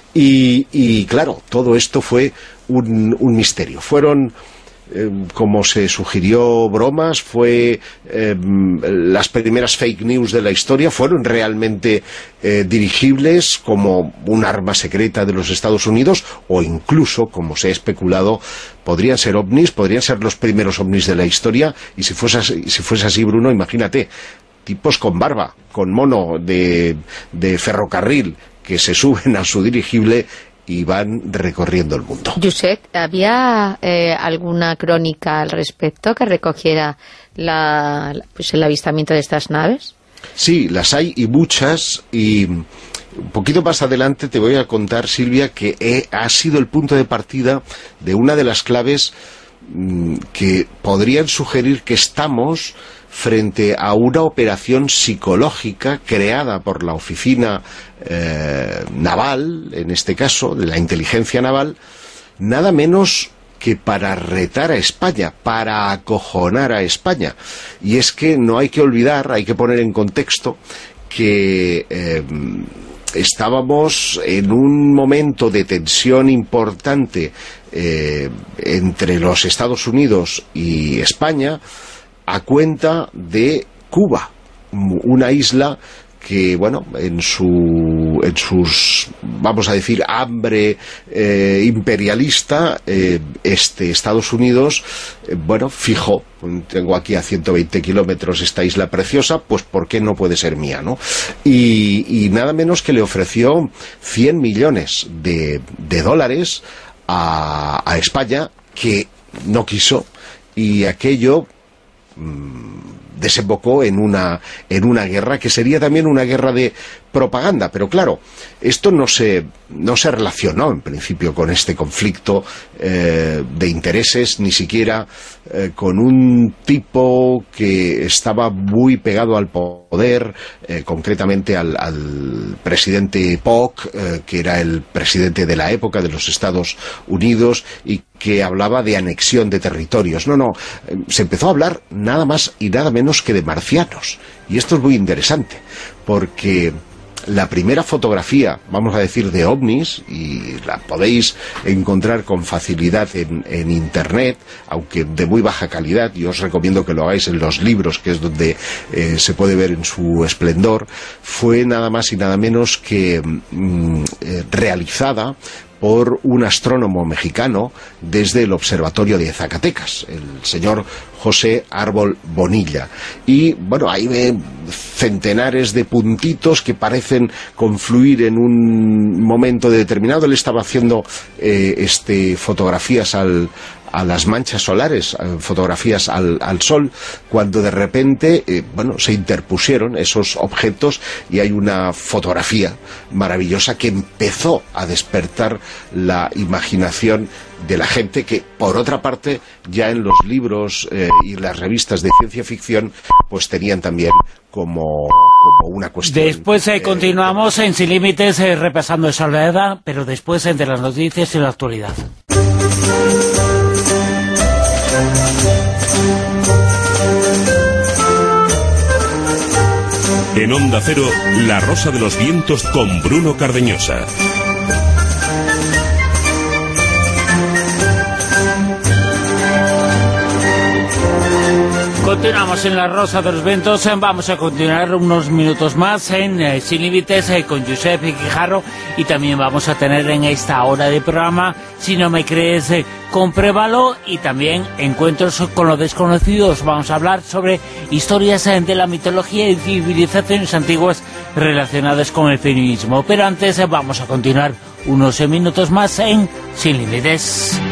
y, y claro, todo esto fue un, un misterio. Fueron, Eh, como se sugirió, bromas, fue eh, las primeras fake news de la historia. Fueron realmente eh, dirigibles como un arma secreta de los Estados Unidos, o incluso, como se ha especulado, podrían ser ovnis, podrían ser los primeros ovnis de la historia. Y si fuese así, si fuese así, Bruno, imagínate, tipos con barba, con mono de, de ferrocarril, que se suben a su dirigible y van recorriendo el mundo. Josep, ¿había eh, alguna crónica al respecto que recogiera la, pues el avistamiento de estas naves? Sí, las hay y muchas, y un poquito más adelante te voy a contar, Silvia, que he, ha sido el punto de partida de una de las claves mmm, que podrían sugerir que estamos frente a una operación psicológica creada por la oficina eh, naval, en este caso, de la inteligencia naval, nada menos que para retar a España, para acojonar a España. Y es que no hay que olvidar, hay que poner en contexto que eh, estábamos en un momento de tensión importante eh, entre los Estados Unidos y España, a cuenta de Cuba, una isla que, bueno, en su en sus, vamos a decir, hambre eh, imperialista, eh, este Estados Unidos, eh, bueno, fijó, tengo aquí a ciento veinte kilómetros esta isla preciosa, pues ¿por qué no puede ser mía, no? Y, y nada menos que le ofreció cien millones de, de dólares a, a España, que no quiso, y aquello desembocó en una en una guerra que sería también una guerra de propaganda, pero claro, esto no se no se relacionó en principio con este conflicto eh, de intereses, ni siquiera eh, con un tipo que estaba muy pegado al poder, eh, concretamente al, al presidente Polk, eh, que era el presidente de la época de los Estados Unidos y que hablaba de anexión de territorios. No, no, eh, se empezó a hablar nada más y nada menos que de marcianos, y esto es muy interesante, porque la primera fotografía, vamos a decir, de ovnis, y la podéis encontrar con facilidad en, en internet, aunque de muy baja calidad, y os recomiendo que lo hagáis en los libros, que es donde eh, se puede ver en su esplendor, fue nada más y nada menos que mm, eh, realizada por un astrónomo mexicano desde el observatorio de Zacatecas, el señor José Árbol Bonilla. Y bueno, ahí ve centenares de puntitos que parecen confluir en un momento determinado. Él estaba haciendo eh, este fotografías al a las manchas solares, fotografías al, al sol, cuando de repente eh, bueno, se interpusieron esos objetos y hay una fotografía maravillosa que empezó a despertar la imaginación de la gente, que por otra parte ya en los libros eh, y las revistas de ciencia ficción pues tenían también como, como una cuestión. Después eh, continuamos en Sin Límites eh, repasando esa oleada, pero después entre las noticias y la actualidad. En Onda Cero, La Rosa de los Vientos con Bruno Cardeñosa. Continuamos en La Rosa de los Vientos. Vamos a continuar unos minutos más en eh, Sin Límites eh, con Josep Guijarro, y también vamos a tener en esta hora de programa, Si no me crees, eh, compruébalo, y también Encuentros con los desconocidos. Vamos a hablar sobre historias eh, de la mitología y civilizaciones antiguas relacionadas con el feminismo. Pero antes eh, vamos a continuar unos eh, minutos más en Sin Límites.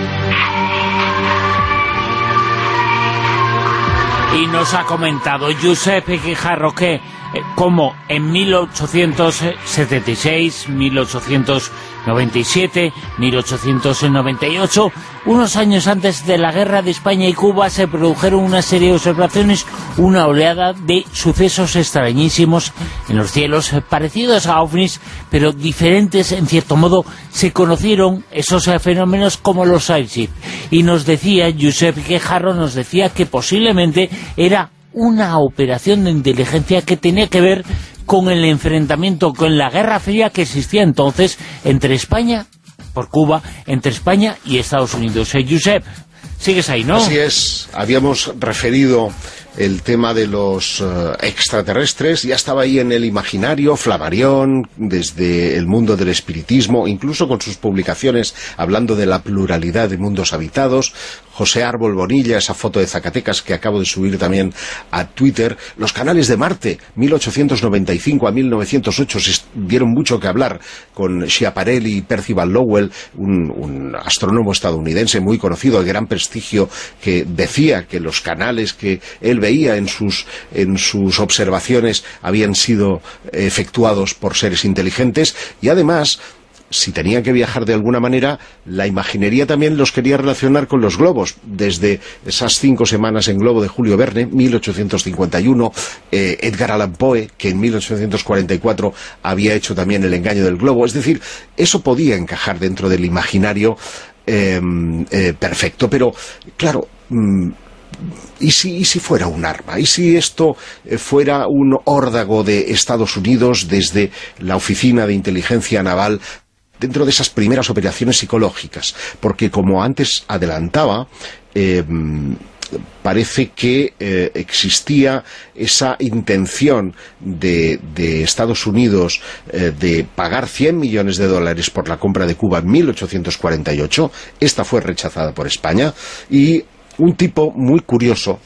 Y nos ha comentado Josep Guijarro que eh, como en mil ochocientos setenta y seis, mil ochocientos noventa y siete, mil ochocientos noventa y ocho, unos años antes de la guerra de España y Cuba, se produjeron una serie de observaciones, una oleada de sucesos extrañísimos en los cielos, parecidos a ovnis, pero diferentes en cierto modo. Se conocieron esos fenómenos como los airship, y nos decía Josep Guijarro, nos decía que posiblemente era una operación de inteligencia que tenía que ver con el enfrentamiento, con la Guerra Fría que existía entonces entre España, por Cuba, entre España y Estados Unidos. Eh, Josep, sigues ahí, ¿no? Así es, habíamos referido el tema de los uh, extraterrestres, ya estaba ahí en el imaginario Flammarion, desde el mundo del espiritismo, incluso con sus publicaciones hablando de la pluralidad de mundos habitados. José Árbol Bonilla, esa foto de Zacatecas que acabo de subir también a Twitter. Los canales de Marte, mil ochocientos noventa y cinco a mil novecientos ocho, se dieron mucho que hablar con Schiaparelli y Percival Lowell, un, un astrónomo estadounidense muy conocido, de gran prestigio, que decía que los canales que él veía en sus, en sus observaciones habían sido efectuados por seres inteligentes. Y además, si tenían que viajar de alguna manera, la imaginería también los quería relacionar con los globos. Desde esas cinco semanas en globo de Julio Verne, mil ochocientos cincuenta y uno, eh, Edgar Allan Poe, que en mil ochocientos cuarenta y cuatro había hecho también El engaño del globo. Es decir, eso podía encajar dentro del imaginario eh, eh, perfecto. Pero, claro, mmm, ¿Y si, ¿Y si fuera un arma? ¿Y si esto eh, fuera un órdago de Estados Unidos desde la Oficina de Inteligencia Naval, dentro de esas primeras operaciones psicológicas? Porque, como antes adelantaba, eh, parece que eh, existía esa intención de, de Estados Unidos eh, de pagar cien millones de dólares por la compra de Cuba en mil ochocientos cuarenta y ocho. Esta fue rechazada por España, y un tipo muy curioso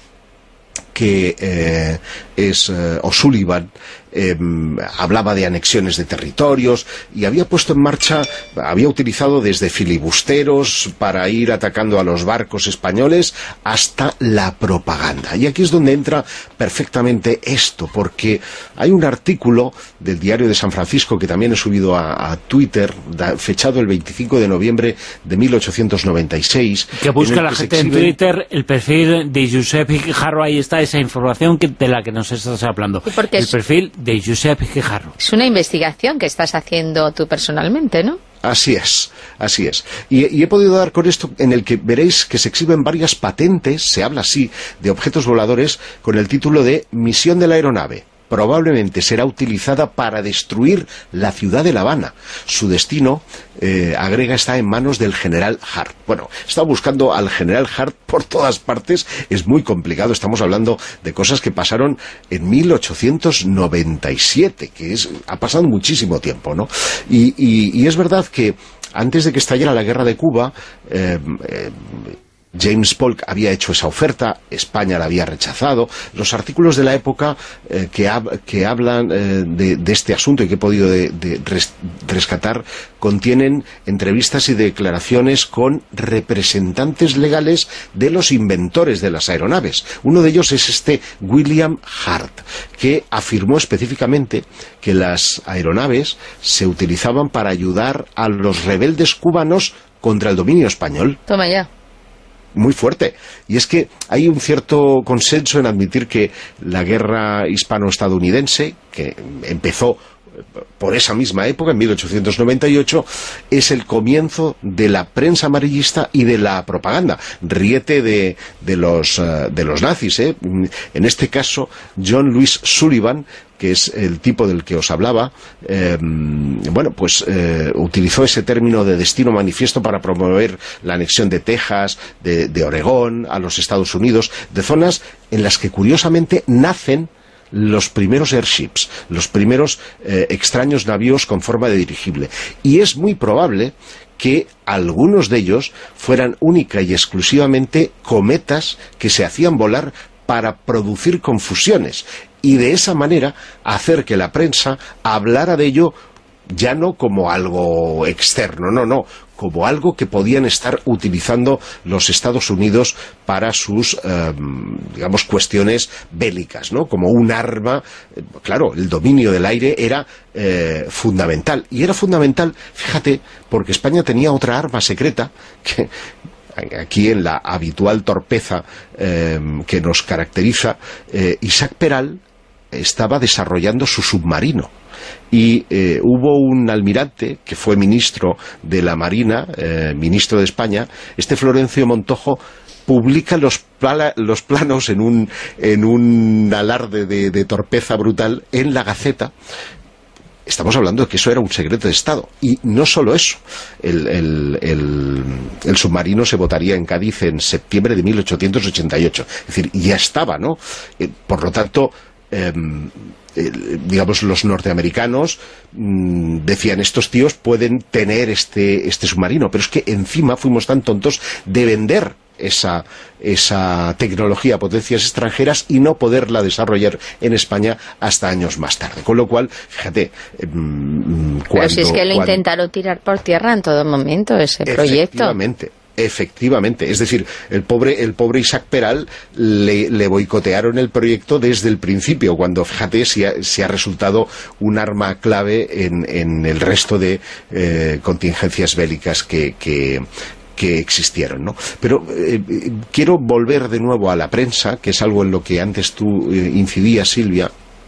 que eh, es eh, O'Sullivan, eh, hablaba de anexiones de territorios y había puesto en marcha, había utilizado desde filibusteros para ir atacando a los barcos españoles hasta la propaganda. Y aquí es donde entra perfectamente esto, porque hay un artículo del Diario de San Francisco que también he subido a, a Twitter, da, fechado el veinticinco de noviembre de mil ochocientos noventa y seis. Que busca la que gente exhiben... en Twitter el perfil de Josep Guijarro. Ahí está esa información que, de la que nos estás hablando. El es... perfil de Josep Guijarro. Es una investigación que estás haciendo tú personalmente, ¿no? Así es, así es. Y, y he podido dar con esto, en el que veréis que se exhiben varias patentes, se habla así, de objetos voladores, con el título de Misión de la aeronave. Probablemente será utilizada para destruir la ciudad de La Habana. Su destino, eh, agrega, está en manos del general Hart. Bueno, he estado buscando al general Hart por todas partes, es muy complicado, estamos hablando de cosas que pasaron en mil ochocientos noventa y siete, que es, ha pasado muchísimo tiempo, ¿no? Y, y, y es verdad que antes de que estallara la guerra de Cuba, eh, eh, James Polk había hecho esa oferta, España la había rechazado. Los artículos de la época eh, que, hab que hablan eh, de, de este asunto y que he podido de, de res rescatar contienen entrevistas y declaraciones con representantes legales de los inventores de las aeronaves. Uno de ellos es este William Hart, que afirmó específicamente que las aeronaves se utilizaban para ayudar a los rebeldes cubanos contra el dominio español. Toma ya. Muy fuerte. Y es que hay un cierto consenso en admitir que la guerra hispano-estadounidense, que empezó por esa misma época, en mil ochocientos noventa y ocho, es el comienzo de la prensa amarillista y de la propaganda. Ríete de, de, los, uh, de los nazis, ¿eh? En este caso, John Louis Sullivan, que es el tipo del que os hablaba, eh, bueno, pues eh, utilizó ese término de destino manifiesto para promover la anexión de Texas, de, de Oregón, a los Estados Unidos, de zonas en las que curiosamente nacen los primeros airships, los primeros eh, extraños navíos con forma de dirigible. Y es muy probable que algunos de ellos fueran única y exclusivamente cometas que se hacían volar para producir confusiones y de esa manera hacer que la prensa hablara de ello ya no como algo externo, no, no, como algo que podían estar utilizando los Estados Unidos para sus, eh, digamos, cuestiones bélicas, ¿no? Como un arma. Claro, el dominio del aire era eh, fundamental, y era fundamental, fíjate, porque España tenía otra arma secreta que aquí, en la habitual torpeza eh, que nos caracteriza, eh, Isaac Peral estaba desarrollando su submarino. Y eh, hubo un almirante que fue ministro de la Marina, eh, ministro de España, este Florencio Montojo, publica los, pla los planos en un, en un alarde de, de torpeza brutal en la Gaceta, estamos hablando de que eso era un secreto de Estado. Y no solo eso, el, el, el, el submarino se botaría en Cádiz en septiembre de mil ochocientos ochenta y ocho. Es decir, ya estaba, ¿no? Eh, por lo tanto, eh, eh, digamos, los norteamericanos mmm, decían, estos tíos pueden tener este, este submarino, pero es que encima fuimos tan tontos de vender esa, esa tecnología a potencias extranjeras y no poderla desarrollar en España hasta años más tarde. Con lo cual, fíjate, mmm, cuando... Pero si es que lo cuando... intentaron tirar por tierra en todo momento, ese proyecto. Efectivamente. Efectivamente, es decir, el pobre el pobre Isaac Peral le, le boicotearon el proyecto desde el principio, cuando, fíjate, si ha, si ha resultado un arma clave en, en el resto de eh, contingencias bélicas que... que que existieron, ¿no? Pero eh, quiero volver de nuevo a la prensa, que es algo en lo que antes tú eh, incidías, Silvia,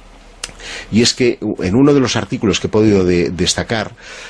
y es que en uno de los artículos que he podido de, destacar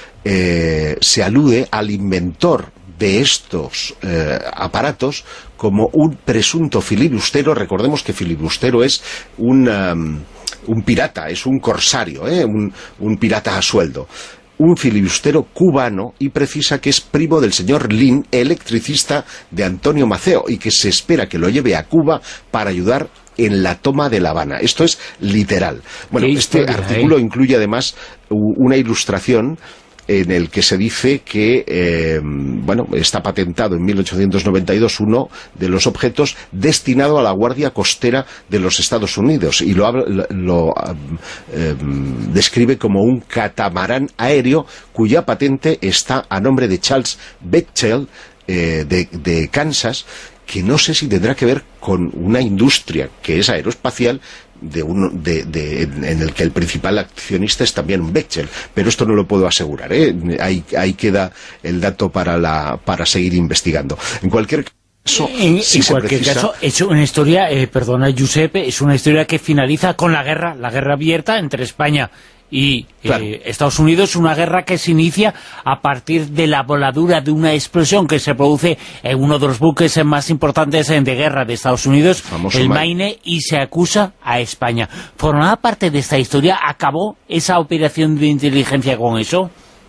eh, se alude al inventor de estos eh, aparatos como un presunto filibustero. Recordemos que filibustero es un, um, un pirata, es un corsario, ¿eh? un, un pirata a sueldo. Un filibustero cubano, y precisa que es primo del señor Lin, electricista de Antonio Maceo, y que se espera que lo lleve a Cuba para ayudar en la toma de La Habana. Esto es literal. Bueno, este historia, artículo eh? incluye además una ilustración en el que se dice que eh, bueno, está patentado en mil ochocientos noventa y dos uno de los objetos destinado a la Guardia Costera de los Estados Unidos, y lo, lo, lo eh, describe como un catamarán aéreo cuya patente está a nombre de Charles Bechtel eh, de, de Kansas, que no sé si tendrá que ver con una industria que es aeroespacial, de uno, de, de, en el que el principal accionista es también Bechtel, pero esto no lo puedo asegurar, ¿eh? ahí, ahí queda el dato para, la, para seguir investigando. En cualquier caso, en, si en se cualquier precisa... caso, es una historia, eh, perdona Giuseppe, es una historia que finaliza con la guerra, la guerra abierta entre España y claro. eh, Estados Unidos, una guerra que se inicia a partir de la voladura de una explosión que se produce en uno de los buques más importantes de guerra de Estados Unidos, Famoso el Maine, y se acusa a España. ¿Formaba parte de esta historia? ¿Acabó esa operación de inteligencia con eso?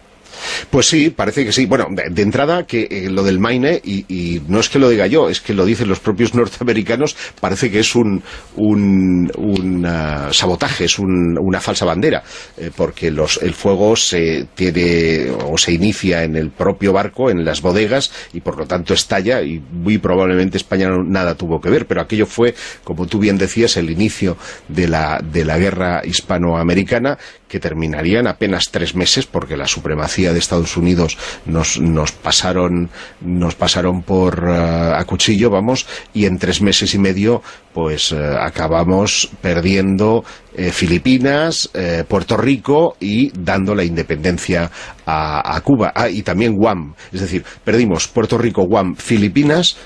Pues sí, parece que sí. Bueno, de, de entrada, que eh, lo del Maine, y, y no es que lo diga yo, es que lo dicen los propios norteamericanos, parece que es un, un, un uh, sabotaje, es un, una falsa bandera, eh, porque los, el fuego se tiene o se inicia en el propio barco, en las bodegas, y por lo tanto estalla, y muy probablemente España no, nada tuvo que ver, pero aquello fue, como tú bien decías, el inicio de la, de la guerra hispanoamericana, que terminaría en apenas tres meses, porque la supremacía de Estados Unidos nos, nos pasaron nos pasaron por uh, a cuchillo, vamos, y en tres meses y medio pues uh, acabamos perdiendo eh, Filipinas, eh, Puerto Rico, y dando la independencia a, a Cuba, ah, y también Guam. Es decir, perdimos Puerto Rico, Guam, Filipinas,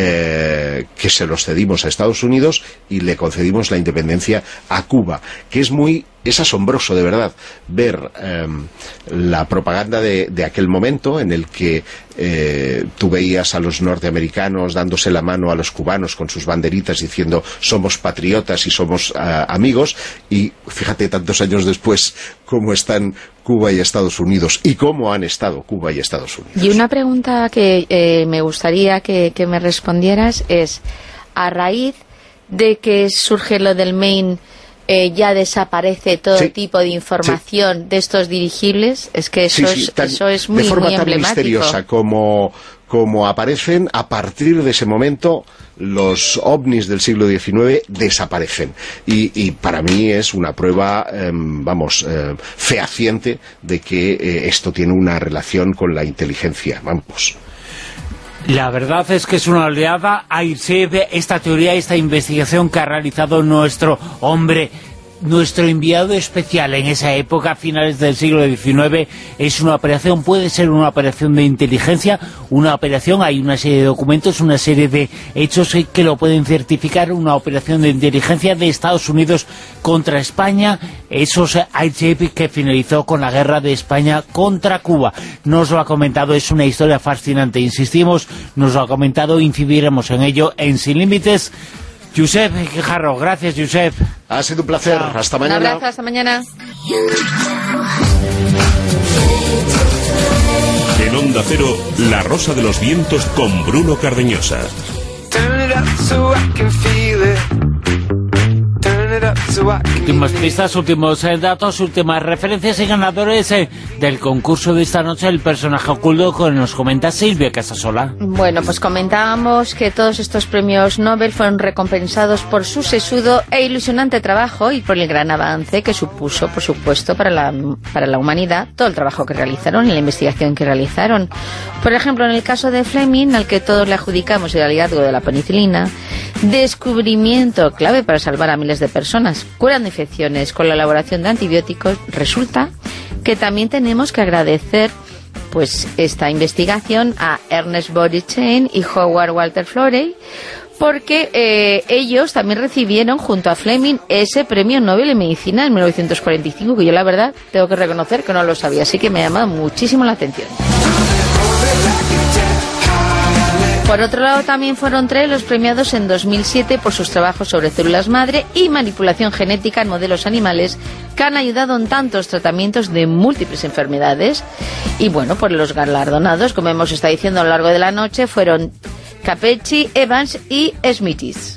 Eh, que se los cedimos a Estados Unidos, y le concedimos la independencia a Cuba, que es muy es asombroso, de verdad, ver eh, la propaganda de, de aquel momento en el que eh, tú veías a los norteamericanos dándose la mano a los cubanos con sus banderitas diciendo somos patriotas y somos uh, amigos, y fíjate tantos años después cómo están Cuba y Estados Unidos, y cómo han estado Cuba y Estados Unidos. Y una pregunta que eh, me gustaría que, que me respondieras es, a raíz de que surge lo del Maine, Eh, ya desaparece todo sí, tipo de información sí. de estos dirigibles. Es que eso, sí, sí, es, tan, eso es muy, de forma muy tan emblemático. Misteriosa como, como aparecen, a partir de ese momento los ovnis del siglo diecinueve desaparecen, y, y para mí es una prueba eh, vamos, eh, fehaciente de que eh, esto tiene una relación con la inteligencia, vamos. La verdad es que es una oleada. Ahí se ve esta teoría, esta investigación que ha realizado nuestro hombre, nuestro enviado especial en esa época, a finales del siglo diecinueve. Es una operación, puede ser una operación de inteligencia, una operación, hay una serie de documentos, una serie de hechos que lo pueden certificar, una operación de inteligencia de Estados Unidos contra España, esos I J P que finalizó con la guerra de España contra Cuba. Nos lo ha comentado, es una historia fascinante, insistimos, nos lo ha comentado, incidiremos en ello en Sin Límites. Josep Guijarro, gracias, Josep. Ha sido un placer. Chao. Hasta mañana. Un abrazo, hasta mañana. En Onda Cero, La Rosa de los Vientos con Bruno Cardeñosa. Últimas pistas, últimos eh, datos, últimas referencias y ganadores eh, del concurso de esta noche, el personaje oculto que nos comenta Silvia Casasola. Bueno, pues comentábamos que todos estos premios Nobel fueron recompensados por su sesudo e ilusionante trabajo y por el gran avance que supuso, por supuesto, para la, para la humanidad, todo el trabajo que realizaron y la investigación que realizaron. Por ejemplo, en el caso de Fleming, al que todos le adjudicamos el hallazgo de la penicilina, descubrimiento clave para salvar a miles de personas, curando infecciones con la elaboración de antibióticos, resulta que también tenemos que agradecer pues esta investigación a Ernest Bodichon y Howard Walter Florey, porque eh, ellos también recibieron junto a Fleming ese premio Nobel en Medicina en mil novecientos cuarenta y cinco, que yo la verdad tengo que reconocer que no lo sabía, así que me ha llamado muchísimo la atención. Por otro lado, también fueron tres los premiados en dos mil siete por sus trabajos sobre células madre y manipulación genética en modelos animales, que han ayudado en tantos tratamientos de múltiples enfermedades. Y bueno, por los galardonados, como hemos estado diciendo a lo largo de la noche, fueron Capecchi, Evans y Smithis.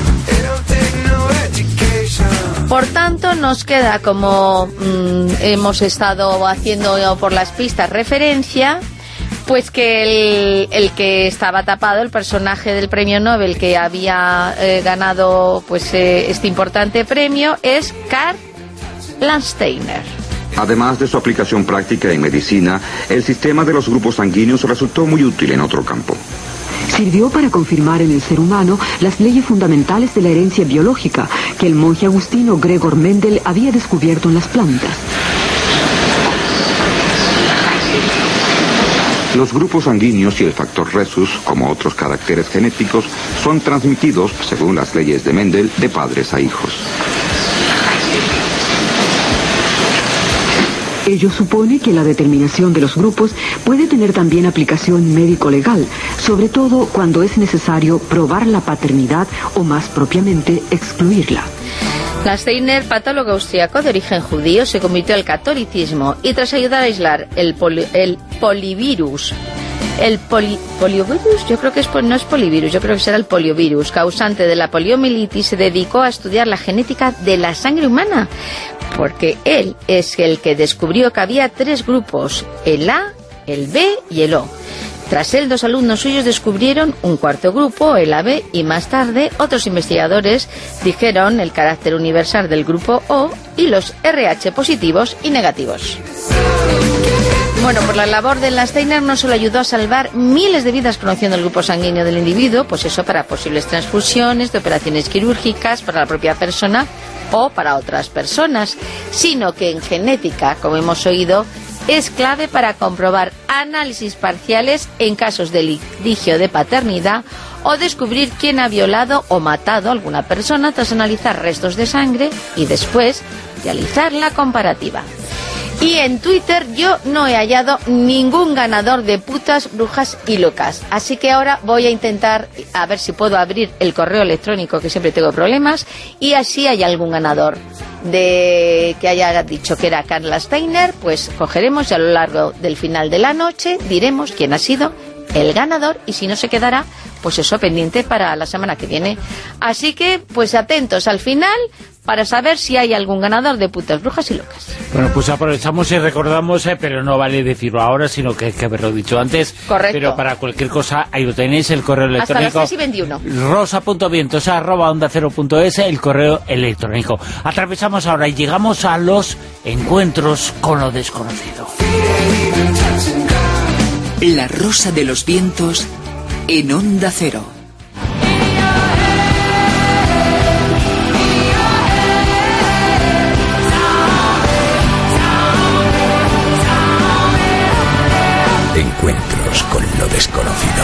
Por tanto, nos queda, como mmm, hemos estado haciendo por las pistas referencia, pues que el, el que estaba tapado, el personaje del premio Nobel que había eh, ganado pues eh, este importante premio, es Karl Landsteiner. Además de su aplicación práctica en medicina, el sistema de los grupos sanguíneos resultó muy útil en otro campo. Sirvió para confirmar en el ser humano las leyes fundamentales de la herencia biológica que el monje agustino Gregor Mendel había descubierto en las plantas. Los grupos sanguíneos y el factor Rhesus, como otros caracteres genéticos, son transmitidos, según las leyes de Mendel, de padres a hijos. Ello supone que la determinación de los grupos puede tener también aplicación médico-legal, sobre todo cuando es necesario probar la paternidad o, más propiamente, excluirla. Landsteiner, patólogo austriaco de origen judío, se convirtió al catolicismo y tras ayudar a aislar el, poli, el polivirus, el poli, poliovirus, yo creo que es, no es polivirus, yo creo que será el poliovirus, causante de la poliomielitis, se dedicó a estudiar la genética de la sangre humana, porque él es el que descubrió que había tres grupos, el A, el B y el O. Tras él, dos alumnos suyos descubrieron un cuarto grupo, el A B, y más tarde otros investigadores dijeron el carácter universal del grupo O y los R H positivos y negativos. Bueno, por la labor de Landsteiner no solo ayudó a salvar miles de vidas conociendo el grupo sanguíneo del individuo, pues eso para posibles transfusiones, de operaciones quirúrgicas, para la propia persona o para otras personas, sino que en genética, como hemos oído, es clave para comprobar análisis parciales en casos de litigio de paternidad o descubrir quién ha violado o matado a alguna persona tras analizar restos de sangre y después realizar la comparativa. Y en Twitter yo no he hallado ningún ganador de putas, brujas y locas. Así que ahora voy a intentar a ver si puedo abrir el correo electrónico, que siempre tengo problemas, y así hay algún ganador de que haya dicho que era Karl Landsteiner. Pues cogeremos y a lo largo del final de la noche diremos quién ha sido el ganador y si no se quedará, pues eso pendiente para la semana que viene. Así que pues atentos al final para saber si hay algún ganador de putas, brujas y locas. Bueno, pues aprovechamos y recordamos, eh, pero no vale decirlo ahora, sino que hay que haberlo dicho antes. Correcto. Pero para cualquier cosa, ahí lo tenéis, el correo electrónico. Hasta las tres y veintiuno. rosa punto vientos arroba onda cero punto es, el correo electrónico. Atravesamos ahora y llegamos a los encuentros con lo desconocido. La Rosa de los Vientos en Onda Cero. Encuentros con lo desconocido.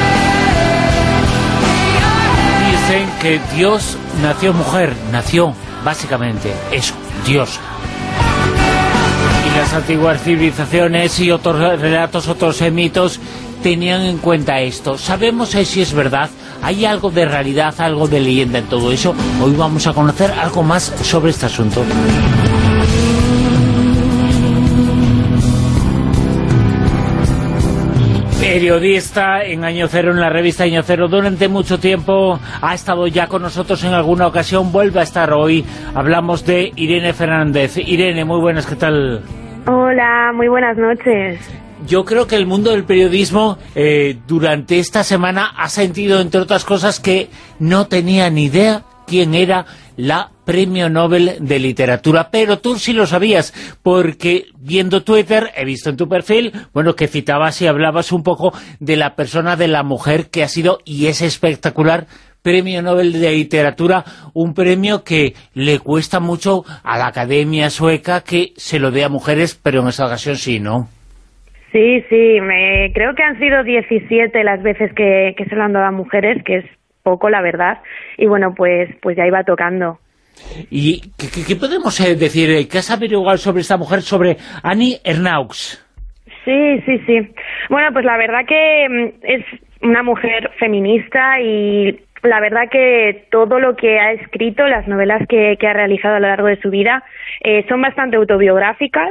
Dicen que Dios nació mujer, nació básicamente eso, Dios. Y las antiguas civilizaciones y otros relatos, otros mitos tenían en cuenta esto. ¿Sabemos si es verdad? ¿Hay algo de realidad, algo de leyenda en todo eso? Hoy vamos a conocer algo más sobre este asunto. Periodista en Año Cero, en la revista Año Cero, durante mucho tiempo, ha estado ya con nosotros en alguna ocasión, vuelve a estar hoy. Hablamos de Irene Fernández. Irene, muy buenas, ¿qué tal? Hola, muy buenas noches. Yo creo que el mundo del periodismo eh, durante esta semana ha sentido, entre otras cosas, que no tenía ni idea quién era la Premio Nobel de Literatura, pero tú sí lo sabías, porque viendo Twitter, he visto en tu perfil, bueno, que citabas y hablabas un poco de la persona, de la mujer que ha sido, y es espectacular, Premio Nobel de Literatura, un premio que le cuesta mucho a la Academia Sueca que se lo dé a mujeres, pero en esta ocasión sí, ¿no? Sí, sí, me, creo que han sido diecisiete las veces que, que se lo han dado a mujeres, que es poco, la verdad, y bueno, pues pues ya iba tocando. ¿Y qué, qué, qué podemos eh, decir? ¿Qué has averiguado sobre esta mujer, sobre Annie Ernaux? Sí, sí, sí. Bueno, pues la verdad que es una mujer feminista y la verdad que todo lo que ha escrito, las novelas que, que ha realizado a lo largo de su vida, eh, son bastante autobiográficas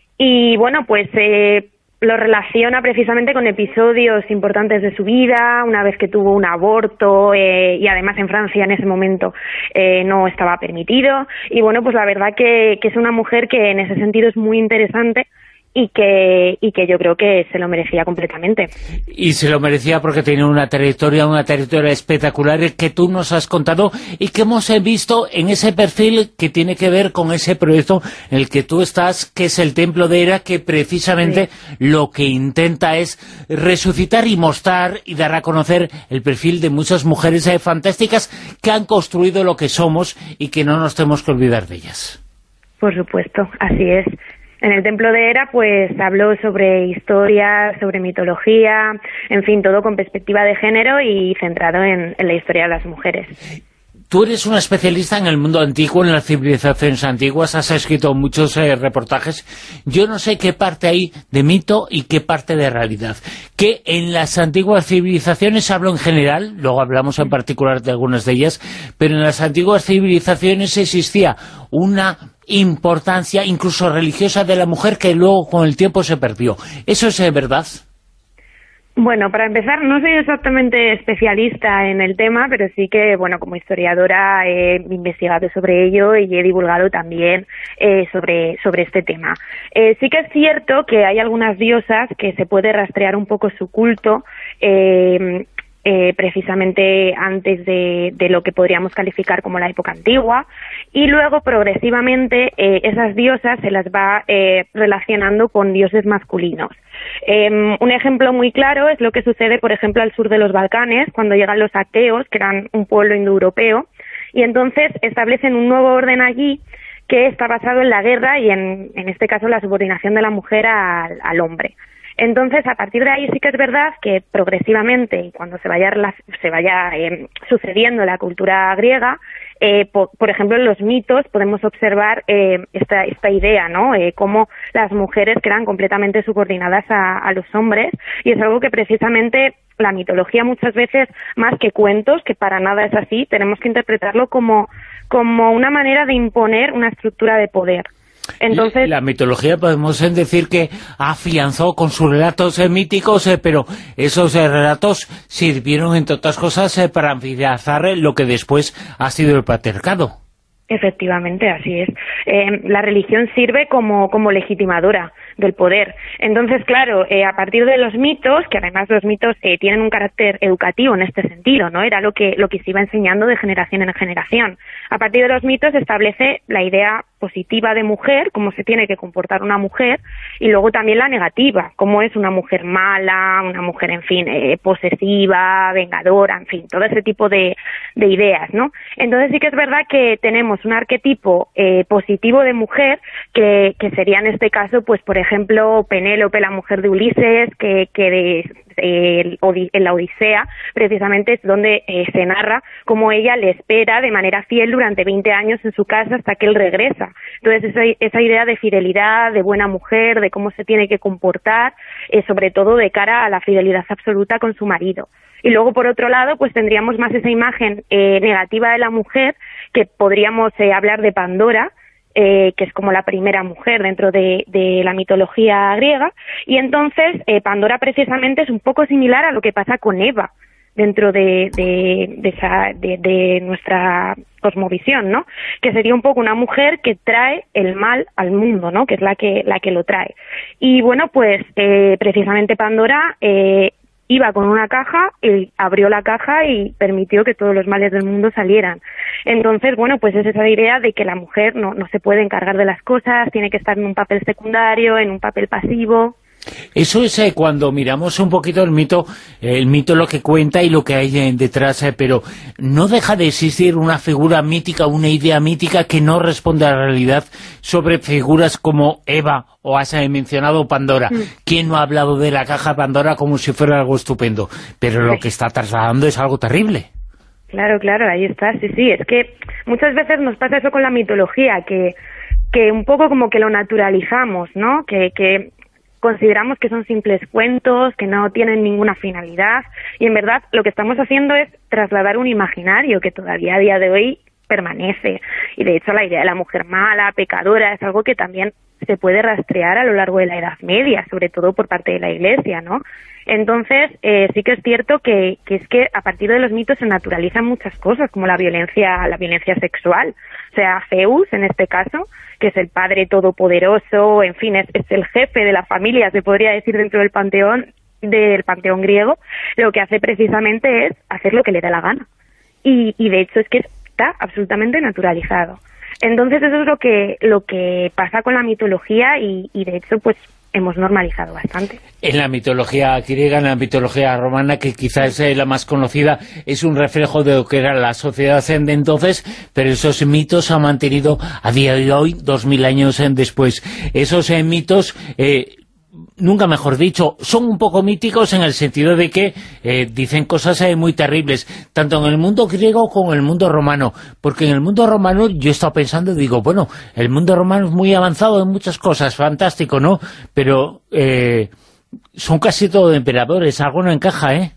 y bueno, pues eh, lo relaciona precisamente con episodios importantes de su vida, una vez que tuvo un aborto eh, y además en Francia en ese momento eh, no estaba permitido y bueno, pues la verdad que, que es una mujer que en ese sentido es muy interesante y que y que yo creo que se lo merecía completamente. Y se lo merecía porque tiene una trayectoria, una trayectoria espectacular que tú nos has contado y que hemos visto en ese perfil que tiene que ver con ese proyecto en el que tú estás, que es el Templo de Hera, que precisamente sí. Lo que intenta es resucitar y mostrar y dar a conocer el perfil de muchas mujeres eh, fantásticas que han construido lo que somos y que no nos tenemos que olvidar de ellas. Por supuesto, así es. En el Templo de Hera, pues, habló sobre historia, sobre mitología, en fin, todo con perspectiva de género y centrado en, en la historia de las mujeres. Tú eres una especialista en el mundo antiguo, en las civilizaciones antiguas, has escrito muchos eh, reportajes. Yo no sé qué parte hay de mito y qué parte de realidad. Que en las antiguas civilizaciones, hablo en general, luego hablamos en particular de algunas de ellas, pero en las antiguas civilizaciones existía una importancia incluso religiosa de la mujer que luego con el tiempo se perdió. ¿Eso es eh, verdad? Bueno, para empezar, no soy exactamente especialista en el tema, pero sí que, bueno, como historiadora he investigado sobre ello y he divulgado también eh, sobre, sobre este tema. Eh, sí que es cierto que hay algunas diosas que se puede rastrear un poco su culto, eh, Eh, precisamente antes de, de lo que podríamos calificar como la época antigua, y luego progresivamente eh, esas diosas se las va eh, relacionando con dioses masculinos. Eh, un ejemplo muy claro es lo que sucede, por ejemplo, al sur de los Balcanes, cuando llegan los aqueos, que eran un pueblo indoeuropeo, y entonces establecen un nuevo orden allí que está basado en la guerra y en, en este caso la subordinación de la mujer al, al hombre. Entonces, a partir de ahí sí que es verdad que progresivamente, y cuando se vaya, se vaya eh, sucediendo la cultura griega, eh, por, por ejemplo, en los mitos podemos observar eh, esta, esta idea, ¿no? Eh, cómo las mujeres quedan completamente subordinadas a, a los hombres, y es algo que precisamente la mitología muchas veces, más que cuentos, que para nada es así, tenemos que interpretarlo como, como una manera de imponer una estructura de poder. Entonces, la mitología podemos decir que afianzó con sus relatos eh, míticos, eh, pero esos eh, relatos sirvieron, entre otras cosas, eh, para afianzar eh, lo que después ha sido el patriarcado. Efectivamente, así es. Eh, la religión sirve como, como legitimadora del poder. Entonces, claro, eh, a partir de los mitos, que además los mitos eh, tienen un carácter educativo en este sentido, ¿no? Era lo que, lo que se iba enseñando de generación en generación. A partir de los mitos se establece la idea positiva de mujer, cómo se tiene que comportar una mujer, y luego también la negativa, cómo es una mujer mala, una mujer, en fin, eh, posesiva, vengadora, en fin, todo ese tipo de, de ideas, ¿no? Entonces sí que es verdad que tenemos un arquetipo eh, positivo de mujer, que, que sería en este caso, pues por ejemplo, ejemplo, Penélope, la mujer de Ulises, que, que de, eh, en la Odisea, precisamente es donde eh, se narra cómo ella le espera de manera fiel durante veinte años en su casa hasta que él regresa. Entonces, esa, esa idea de fidelidad, de buena mujer, de cómo se tiene que comportar, eh, sobre todo de cara a la fidelidad absoluta con su marido. Y luego, por otro lado, pues tendríamos más esa imagen eh, negativa de la mujer, que podríamos eh, hablar de Pandora, eh, que es como la primera mujer dentro de, de la mitología griega, y entonces eh, Pandora precisamente es un poco similar a lo que pasa con Eva dentro de, de, de, esa, de, de nuestra cosmovisión, ¿no? Que sería un poco una mujer que trae el mal al mundo, ¿no? Que es la que, la que lo trae. Y bueno, pues eh, precisamente Pandora eh, iba con una caja y abrió la caja y permitió que todos los males del mundo salieran. Entonces, bueno, pues es esa idea de que la mujer no, no se puede encargar de las cosas, tiene que estar en un papel secundario, en un papel pasivo. Eso es eh, cuando miramos un poquito el mito, eh, el mito lo que cuenta y lo que hay eh, detrás, eh, pero no deja de existir una figura mítica, una idea mítica que no responde a la realidad sobre figuras como Eva o has eh, mencionado Pandora. Mm. ¿Quién no ha hablado de la caja Pandora como si fuera algo estupendo? Pero lo que está trasladando es algo terrible. Claro, claro, ahí está, sí, sí, es que muchas veces nos pasa eso con la mitología, que, que un poco como que lo naturalizamos, ¿no? Que... que consideramos que son simples cuentos, que no tienen ninguna finalidad, y en verdad lo que estamos haciendo es trasladar un imaginario que todavía a día de hoy permanece, y de hecho la idea de la mujer mala, pecadora, es algo que también se puede rastrear a lo largo de la Edad Media, sobre todo por parte de la Iglesia, ¿no? Entonces, eh, sí que es cierto que, que es que a partir de los mitos se naturalizan muchas cosas, como la violencia, la violencia sexual. O sea, Zeus, en este caso, que es el padre todopoderoso, en fin, es, es el jefe de la familia, se podría decir, dentro del panteón, del panteón griego, lo que hace precisamente es hacer lo que le da la gana. Y, y de hecho es que está absolutamente naturalizado. Entonces eso es lo que, lo que pasa con la mitología y, y de hecho, pues, hemos normalizado bastante. En la mitología griega, en la mitología romana, que quizás es la más conocida, es un reflejo de lo que era la sociedad de entonces, pero esos mitos se han mantenido a día de hoy, dos mil años después. Esos eh, mitos... Eh, nunca mejor dicho, son un poco míticos en el sentido de que eh, dicen cosas eh, muy terribles, tanto en el mundo griego como en el mundo romano, porque en el mundo romano yo he estado pensando, digo, bueno, el mundo romano es muy avanzado en muchas cosas, fantástico, ¿no? Pero eh, son casi todo emperadores, algo no encaja, ¿eh?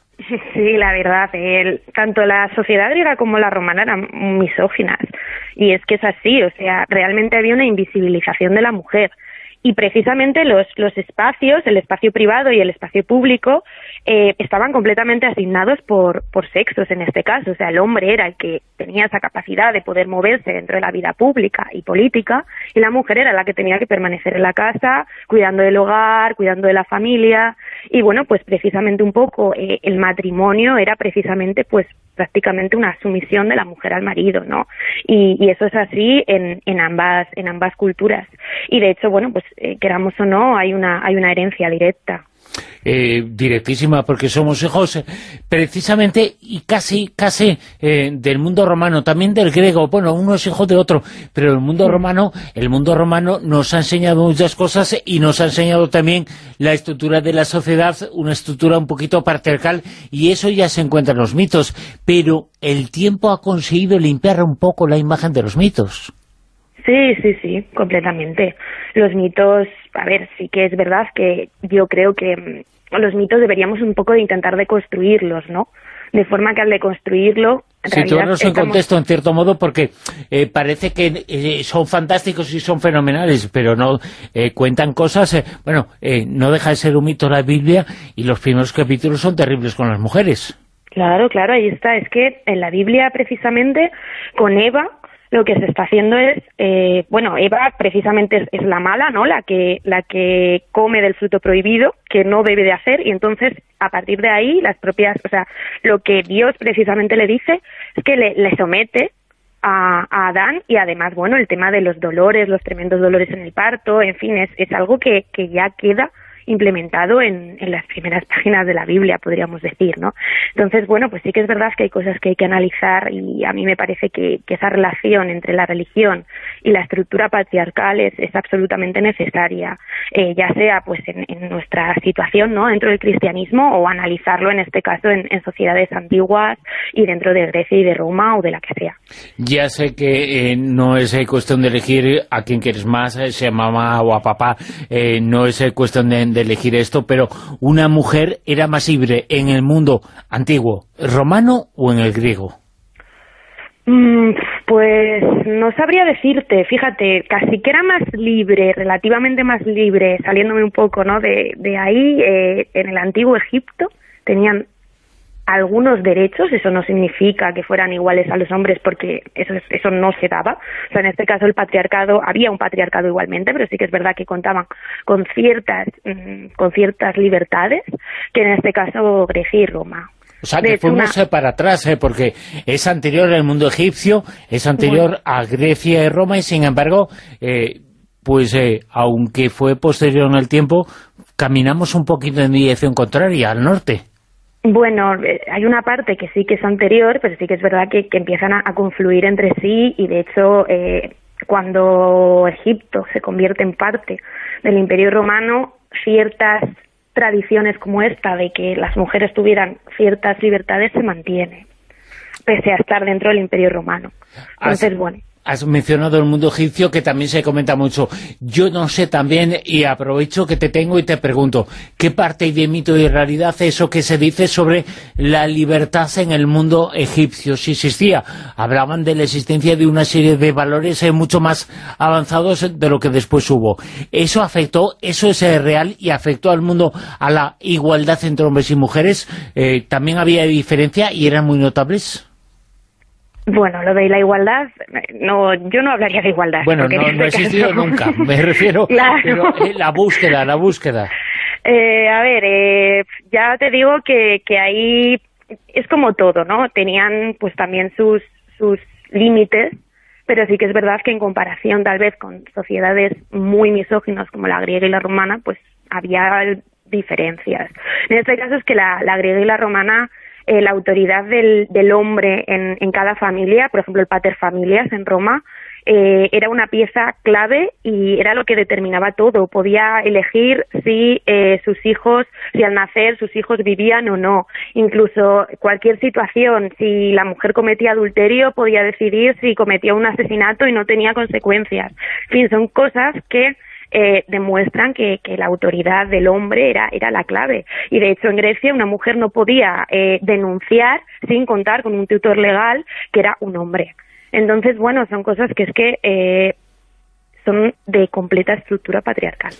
Sí, la verdad, el, tanto la sociedad griega como la romana eran misóginas, y es que es así, o sea, realmente había una invisibilización de la mujer. Y precisamente los, los espacios, el espacio privado y el espacio público, eh, estaban completamente asignados por, por sexos en este caso. O sea, el hombre era el que tenía esa capacidad de poder moverse dentro de la vida pública y política, y la mujer era la que tenía que permanecer en la casa, cuidando del hogar, cuidando de la familia. Y bueno, pues precisamente un poco eh, el matrimonio era precisamente pues prácticamente una sumisión de la mujer al marido, ¿no? Y, y eso es así en, en ambas en ambas culturas. Y de hecho, bueno, pues eh, queramos o no, hay una hay una herencia directa. Eh, directísima, porque somos hijos eh, precisamente y casi casi eh, del mundo romano, también del griego. Bueno, uno es hijo de otro, pero el mundo romano el mundo romano nos ha enseñado muchas cosas y nos ha enseñado también la estructura de la sociedad, una estructura un poquito patriarcal, y eso ya se encuentra en los mitos, pero el tiempo ha conseguido limpiar un poco la imagen de los mitos. Sí, sí, sí, completamente. Los mitos, a ver, sí que es verdad que yo creo que los mitos deberíamos un poco de intentar deconstruirlos, ¿no? De forma que al deconstruirlo... Situarnos en contexto, en cierto modo, porque eh, parece que eh, son fantásticos y son fenomenales, pero no eh, cuentan cosas... Eh, bueno, eh, no deja de ser un mito la Biblia, y los primeros capítulos son terribles con las mujeres. Claro, claro, ahí está. Es que en la Biblia, precisamente, con Eva... lo que se está haciendo es, eh, bueno, Eva precisamente es, es la mala, ¿no? La que la que come del fruto prohibido, que no debe de hacer, y entonces a partir de ahí las propias, o sea, lo que Dios precisamente le dice es que le, le somete a, a Adán, y además, bueno, el tema de los dolores, los tremendos dolores en el parto, en fin, es, es algo que, que ya queda implementado en, en las primeras páginas de la Biblia, podríamos decir, ¿no? Entonces, bueno, pues sí que es verdad que hay cosas que hay que analizar, y a mí me parece que, que esa relación entre la religión y la estructura patriarcal es, es absolutamente necesaria, eh, ya sea pues en, en nuestra situación, ¿no?, dentro del cristianismo, o analizarlo en este caso en, en sociedades antiguas y dentro de Grecia y de Roma o de la que sea. Ya sé que eh, no es eh, cuestión de elegir a quién quieres más, eh, sea mamá o a papá, eh, no es eh, cuestión de, de elegir esto, pero una mujer era más libre en el mundo antiguo, romano o en el griego. Mm, pues no sabría decirte, fíjate, casi que era más libre, relativamente más libre, saliéndome un poco, ¿no?, de, de ahí, eh, en el antiguo Egipto tenían algunos derechos, eso no significa que fueran iguales a los hombres, porque eso eso no se daba. O sea, en este caso el patriarcado, había un patriarcado igualmente, pero sí que es verdad que contaban con ciertas con ciertas libertades, que en este caso Grecia y Roma. O sea, que fuimos una... para atrás, ¿eh? Porque es anterior al mundo egipcio, es anterior bueno. a Grecia y Roma, y sin embargo, eh, pues eh, aunque fue posterior en el tiempo, caminamos un poquito en dirección contraria, al norte. Bueno, hay una parte que sí que es anterior, pero sí que es verdad que, que empiezan a, a confluir entre sí, y de hecho eh, cuando Egipto se convierte en parte del Imperio Romano, ciertas tradiciones como esta de que las mujeres tuvieran ciertas libertades se mantiene, pese a estar dentro del Imperio Romano. Entonces, bueno... Has mencionado el mundo egipcio, que también se comenta mucho. Yo no sé también, y aprovecho que te tengo y te pregunto, ¿qué parte hay de mito y realidad eso que se dice sobre la libertad en el mundo egipcio? Si existía, hablaban de la existencia de una serie de valores eh, mucho más avanzados de lo que después hubo. ¿Eso afectó, eso es eh, real y afectó al mundo a la igualdad entre hombres y mujeres? Eh, ¿También había diferencia y eran muy notables? Bueno, lo de la igualdad, no, yo no hablaría de igualdad. Bueno, no, no ha existido caso... nunca, me refiero, claro. Pero eh, la búsqueda, la búsqueda. Eh, a ver, eh, ya te digo que, que ahí es como todo, ¿no? Tenían pues también sus, sus límites, pero sí que es verdad que en comparación tal vez con sociedades muy misóginas como la griega y la romana, pues había diferencias. En este caso es que la, la griega y la romana... Eh, la autoridad del, del hombre en, en cada familia, por ejemplo el pater familias en Roma, eh, era una pieza clave y era lo que determinaba todo. Podía elegir si eh, sus hijos, si al nacer sus hijos vivían o no. Incluso cualquier situación, si la mujer cometía adulterio, podía decidir si cometía un asesinato y no tenía consecuencias. En fin, son cosas que Eh, demuestran que, que la autoridad del hombre era, era la clave. Y de hecho en Grecia una mujer no podía eh, denunciar sin contar con un tutor legal que era un hombre. Entonces, bueno, son cosas que es que eh, son de completa estructura patriarcal.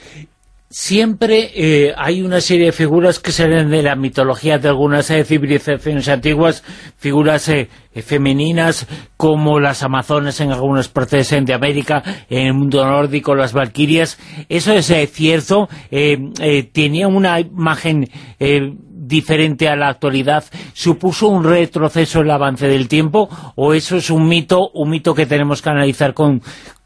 Siempre eh, hay una serie de figuras que salen de la mitología de algunas eh, civilizaciones antiguas, figuras eh, femeninas como las amazonas en algunas partes eh, de América, en el mundo nórdico las valquirias. Eso es eh, cierto, eh, eh, tenía una imagen eh, diferente a la actualidad. ¿Supuso un retroceso en el avance del tiempo o eso es un mito, un mito que tenemos que analizar con,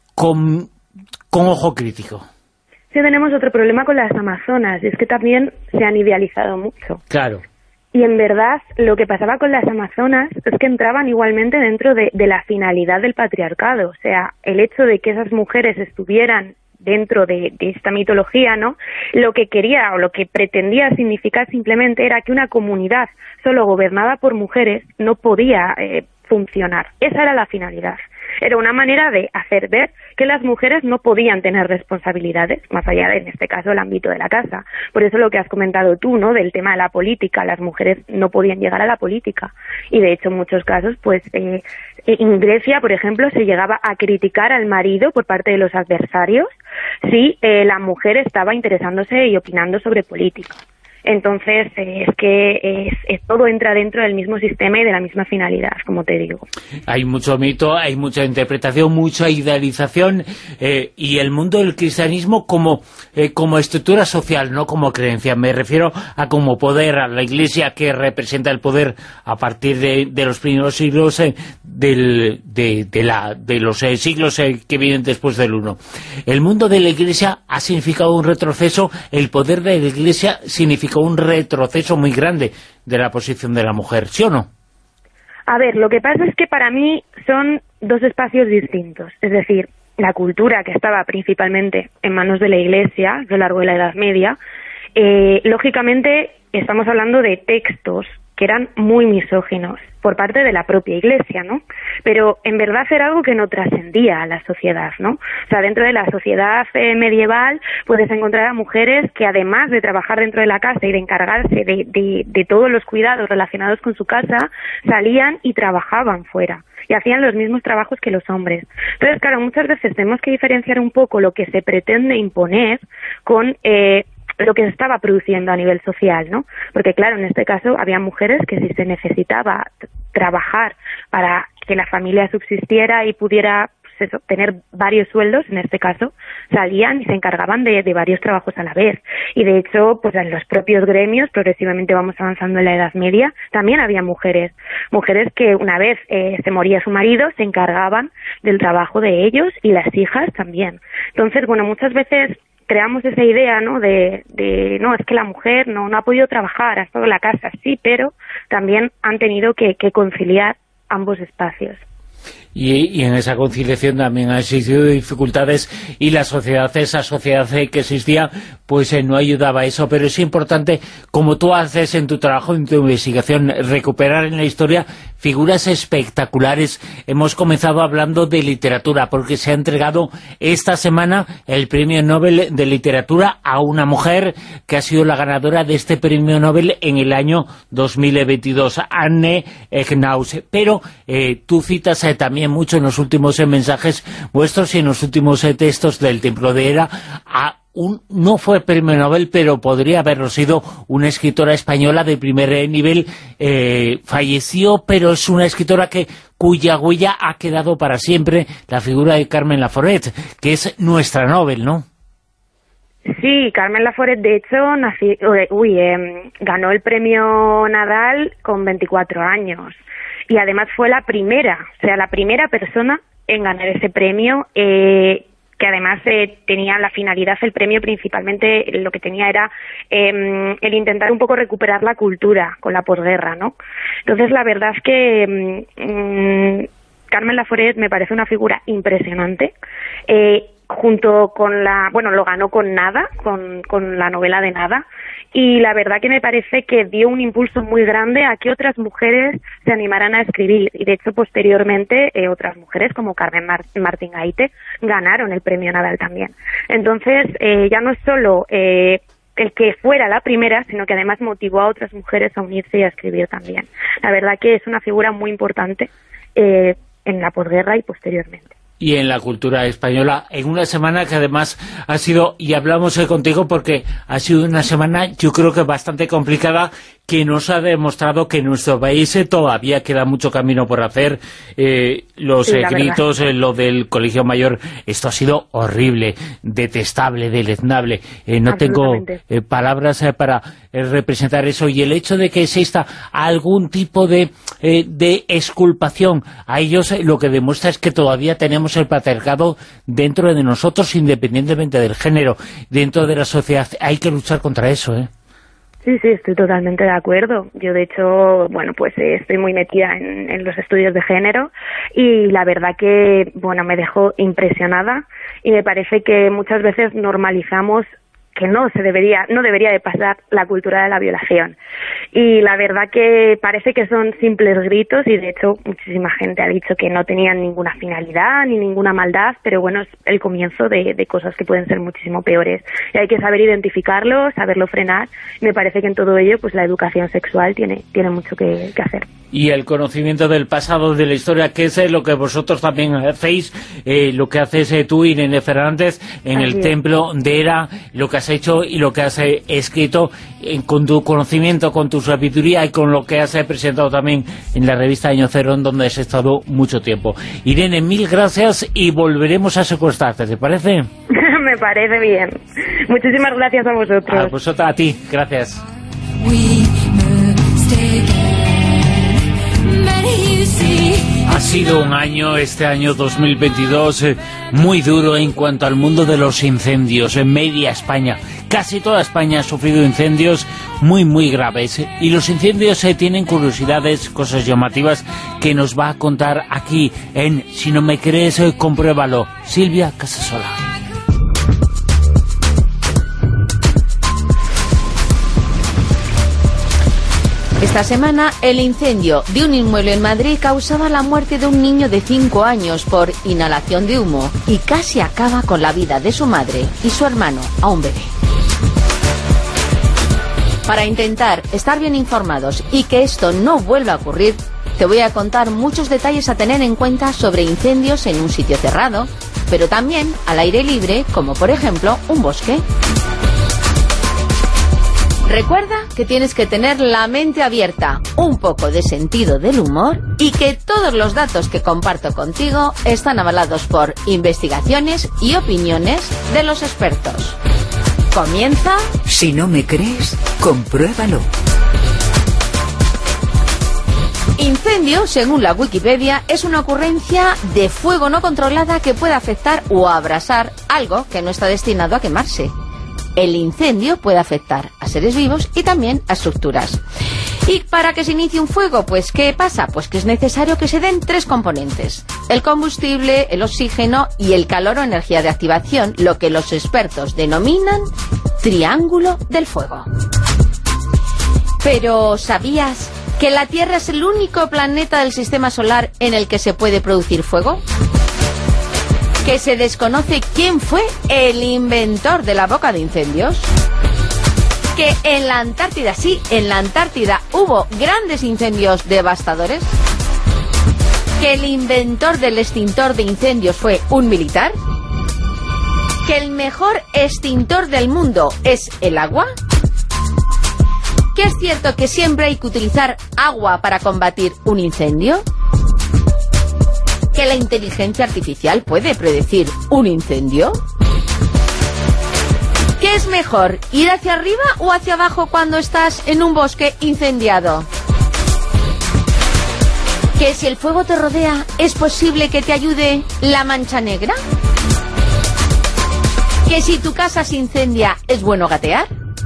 con, con ojo crítico? Sí, tenemos otro problema con las amazonas, y es que también se han idealizado mucho. Claro. Y en verdad, lo que pasaba con las amazonas es que entraban igualmente dentro de, de la finalidad del patriarcado. O sea, el hecho de que esas mujeres estuvieran dentro de, de esta mitología, ¿no? Lo que quería o lo que pretendía significar simplemente era que una comunidad solo gobernada por mujeres no podía eh, funcionar. Esa era la finalidad. Era una manera de hacer ver que las mujeres no podían tener responsabilidades, más allá de, en este caso, el ámbito de la casa. Por eso lo que has comentado tú, ¿no?, del tema de la política, las mujeres no podían llegar a la política. Y de hecho, en muchos casos, pues, eh, en Grecia, por ejemplo, se llegaba a criticar al marido por parte de los adversarios si eh, la mujer estaba interesándose y opinando sobre política. Entonces, eh, es que es, es, todo entra dentro del mismo sistema y de la misma finalidad, como te digo. Hay mucho mito, hay mucha interpretación, mucha idealización, eh, y el mundo del cristianismo como, eh, como estructura social, no como creencia. Me refiero a como poder, a la Iglesia que representa el poder a partir de, de los primeros siglos, eh, del, de, de, la, de los eh, siglos eh, que vienen después del uno. El mundo de la Iglesia ha significado un retroceso, el poder de la Iglesia significó un retroceso muy grande de la posición de la mujer, ¿sí o no? A ver, lo que pasa es que para mí son dos espacios distintos, es decir, la cultura que estaba principalmente en manos de la Iglesia a lo largo de la Edad Media, eh, lógicamente estamos hablando de textos que eran muy misóginos por parte de la propia Iglesia, ¿no? Pero en verdad era algo que no trascendía a la sociedad, ¿no? O sea, dentro de la sociedad eh, medieval puedes encontrar a mujeres que además de trabajar dentro de la casa y de encargarse de, de, de todos los cuidados relacionados con su casa, salían y trabajaban fuera y hacían los mismos trabajos que los hombres. Entonces, claro, muchas veces tenemos que diferenciar un poco lo que se pretende imponer con Eh, lo que se estaba produciendo a nivel social, ¿no? Porque claro, en este caso había mujeres que si se necesitaba trabajar para que la familia subsistiera y pudiera pues eso, tener varios sueldos, en este caso, salían y se encargaban de, de varios trabajos a la vez. Y de hecho, pues en los propios gremios, progresivamente vamos avanzando en la Edad Media, también había mujeres, mujeres que una vez eh, se moría su marido, se encargaban del trabajo de ellos y las hijas también. Entonces, bueno, muchas veces creamos esa idea, ¿no?, de, de no, es que la mujer no, no ha podido trabajar, ha estado en la casa, sí, pero también han tenido que, que conciliar ambos espacios. Y, y en esa conciliación también han existido dificultades y la sociedad, esa sociedad que existía, pues eh, no ayudaba a eso, pero es importante, como tú haces en tu trabajo, en tu investigación, recuperar en la historia figuras espectaculares. Hemos comenzado hablando de literatura, porque se ha entregado esta semana el Premio Nobel de Literatura a una mujer que ha sido la ganadora de este Premio Nobel en el año dos mil veintidós, Anne Ernaux. Pero eh, tú citas eh, también mucho en los últimos eh, mensajes vuestros y en los últimos eh, textos del Templo de Hera a un, no fue Premio Nobel, pero podría haberlo sido, una escritora española de primer eh, nivel, eh, falleció, pero es una escritora que cuya huella ha quedado para siempre, la figura de Carmen Laforet, que es nuestra Nobel, ¿no? Sí, Carmen Laforet, de hecho, nací, uy, eh, ganó el premio Nadal con veinticuatro años. Y además fue la primera, o sea, la primera persona en ganar ese premio, eh, que además eh, tenía la finalidad, el premio principalmente lo que tenía era eh, el intentar un poco recuperar la cultura con la posguerra, ¿no? Entonces la verdad es que mmm, Carmen Laforet me parece una figura impresionante, eh, junto con la, bueno, lo ganó con Nada, con, con la novela de Nada, y la verdad que me parece que dio un impulso muy grande a que otras mujeres se animaran a escribir, y de hecho posteriormente eh, otras mujeres como Carmen Mar Martín Gaite ganaron el premio Nadal también. Entonces eh, ya no es solo eh, el que fuera la primera, sino que además motivó a otras mujeres a unirse y a escribir también. La verdad que es una figura muy importante eh, en la posguerra y posteriormente. Y en la cultura española, en una semana que además ha sido, y hablamos hoy contigo porque ha sido una semana yo creo que bastante complicada, que nos ha demostrado que en nuestro país eh, todavía queda mucho camino por hacer. Eh, los sí, eh, gritos, eh, lo del Colegio Mayor, esto ha sido horrible, detestable, deleznable. Eh, no tengo eh, palabras eh, para eh, representar eso. Y el hecho de que exista algún tipo de, eh, de exculpación a ellos, eh, lo que demuestra es que todavía tenemos el patriarcado dentro de nosotros, independientemente del género, dentro de la sociedad. Hay que luchar contra eso, ¿eh? Sí, sí, estoy totalmente de acuerdo. Yo, de hecho, bueno, pues eh, estoy muy metida en, en los estudios de género y la verdad que, bueno, me dejó impresionada y me parece que muchas veces normalizamos que no se debería, no debería de pasar la cultura de la violación. Y la verdad que parece que son simples gritos y de hecho muchísima gente ha dicho que no tenían ninguna finalidad ni ninguna maldad, pero bueno, es el comienzo de, de cosas que pueden ser muchísimo peores. Y hay que saber identificarlo, saberlo frenar. Y me parece que en todo ello pues la educación sexual tiene, tiene mucho que, que hacer. Y el conocimiento del pasado, de la historia, que es eh, lo que vosotros también hacéis, eh, lo que haces eh, tú, Irene Fernández, en Así el es. Templo de Hera, lo que has has hecho y lo que has eh, escrito eh, con tu conocimiento, con tu sabiduría y con lo que has eh, presentado también en la revista Año Cero, en donde has estado mucho tiempo. Irene, mil gracias y volveremos a secuestrarte, ¿te parece? Me parece bien. Muchísimas gracias a vosotros. A vosotros, a ti, gracias. Ha sido un año, este año dos mil veintidós, eh, muy duro en cuanto al mundo de los incendios en media España. Casi toda España ha sufrido incendios muy, muy graves. Y los incendios eh, tienen curiosidades, cosas llamativas, que nos va a contar aquí en Si no me crees, eh, compruébalo, Silvia Casasola. Esta semana, el incendio de un inmueble en Madrid causaba la muerte de un niño de cinco años por inhalación de humo y casi acaba con la vida de su madre y su hermano, a un bebé. Para intentar estar bien informados y que esto no vuelva a ocurrir, te voy a contar muchos detalles a tener en cuenta sobre incendios en un sitio cerrado, pero también al aire libre, como por ejemplo un bosque. Recuerda que tienes que tener la mente abierta, un poco de sentido del humor y que todos los datos que comparto contigo están avalados por investigaciones y opiniones de los expertos. Comienza... Si no me crees, compruébalo. Incendio, según la Wikipedia, es una ocurrencia de fuego no controlada que puede afectar o abrasar algo que no está destinado a quemarse. El incendio puede afectar a seres vivos y también a estructuras. ¿Y para que se inicie un fuego? Pues, ¿qué pasa? Pues que es necesario que se den tres componentes: el combustible, el oxígeno y el calor o energía de activación, lo que los expertos denominan triángulo del fuego. Pero, ¿sabías que la Tierra es el único planeta del sistema solar en el que se puede producir fuego? ¿Que se desconoce quién fue el inventor de la boca de incendios? ¿Que en la Antártida, sí, en la Antártida hubo grandes incendios devastadores? ¿Que el inventor del extintor de incendios fue un militar? ¿Que el mejor extintor del mundo es el agua? ¿Que es cierto que siempre hay que utilizar agua para combatir un incendio? ¿Que la inteligencia artificial puede predecir un incendio? ¿Qué es mejor, ir hacia arriba o hacia abajo cuando estás en un bosque incendiado? ¿Que si el fuego te rodea, es posible que te ayude la mancha negra? ¿Que si tu casa se incendia, es bueno gatear?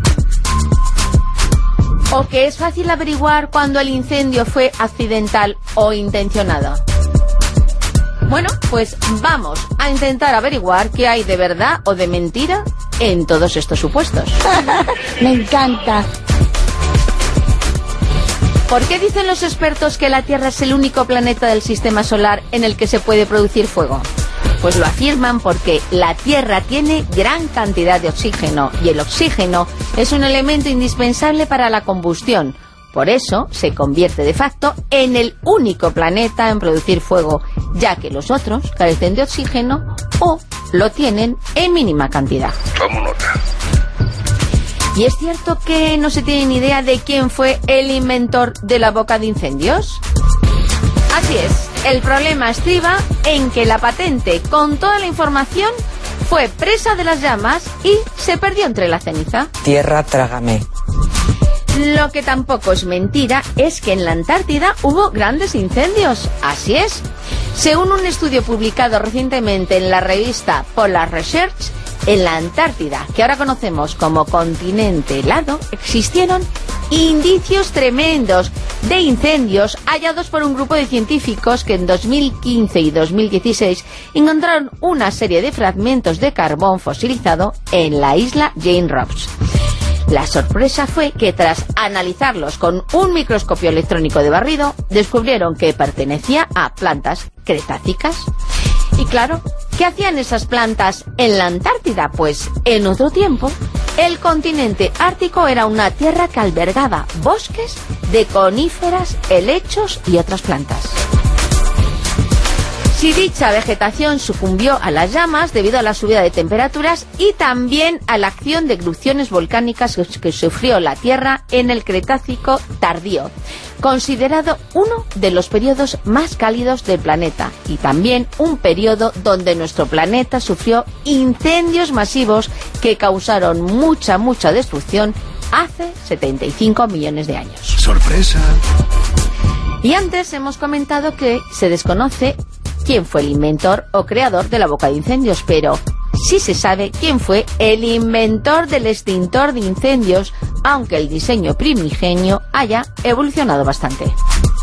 ¿O que es fácil averiguar cuando el incendio fue accidental o intencionado? Bueno, pues vamos a intentar averiguar qué hay de verdad o de mentira en todos estos supuestos. Me encanta. ¿Por qué dicen los expertos que la Tierra es el único planeta del sistema solar en el que se puede producir fuego? Pues lo afirman porque la Tierra tiene gran cantidad de oxígeno y el oxígeno es un elemento indispensable para la combustión. Por eso se convierte de facto en el único planeta en producir fuego, ya que los otros carecen de oxígeno o lo tienen en mínima cantidad. Tomo nota. ¿Y es cierto que no se tiene ni idea de quién fue el inventor de la boca de incendios? Así es, el problema estriba en que la patente con toda la información fue presa de las llamas y se perdió entre la ceniza. Tierra, trágame. Lo que tampoco es mentira es que en la Antártida hubo grandes incendios. Así es. Según un estudio publicado recientemente en la revista Polar Research, en la Antártida, que ahora conocemos como continente helado, existieron indicios tremendos de incendios hallados por un grupo de científicos que en dos mil quince y dos mil dieciséis encontraron una serie de fragmentos de carbón fosilizado en la isla Jane Ross. La sorpresa fue que tras analizarlos con un microscopio electrónico de barrido, descubrieron que pertenecía a plantas cretácicas. Y claro, ¿qué hacían esas plantas en la Antártida? Pues en otro tiempo, el continente ártico era una tierra que albergaba bosques de coníferas, helechos y otras plantas. Si dicha vegetación sucumbió a las llamas debido a la subida de temperaturas y también a la acción de erupciones volcánicas que sufrió la Tierra en el Cretácico tardío, considerado uno de los periodos más cálidos del planeta y también un periodo donde nuestro planeta sufrió incendios masivos que causaron mucha, mucha destrucción hace setenta y cinco millones de años. ¡Sorpresa! Y antes hemos comentado que se desconoce quién fue el inventor o creador de la boca de incendios, pero sí se sabe quién fue el inventor del extintor de incendios, aunque el diseño primigenio haya evolucionado bastante.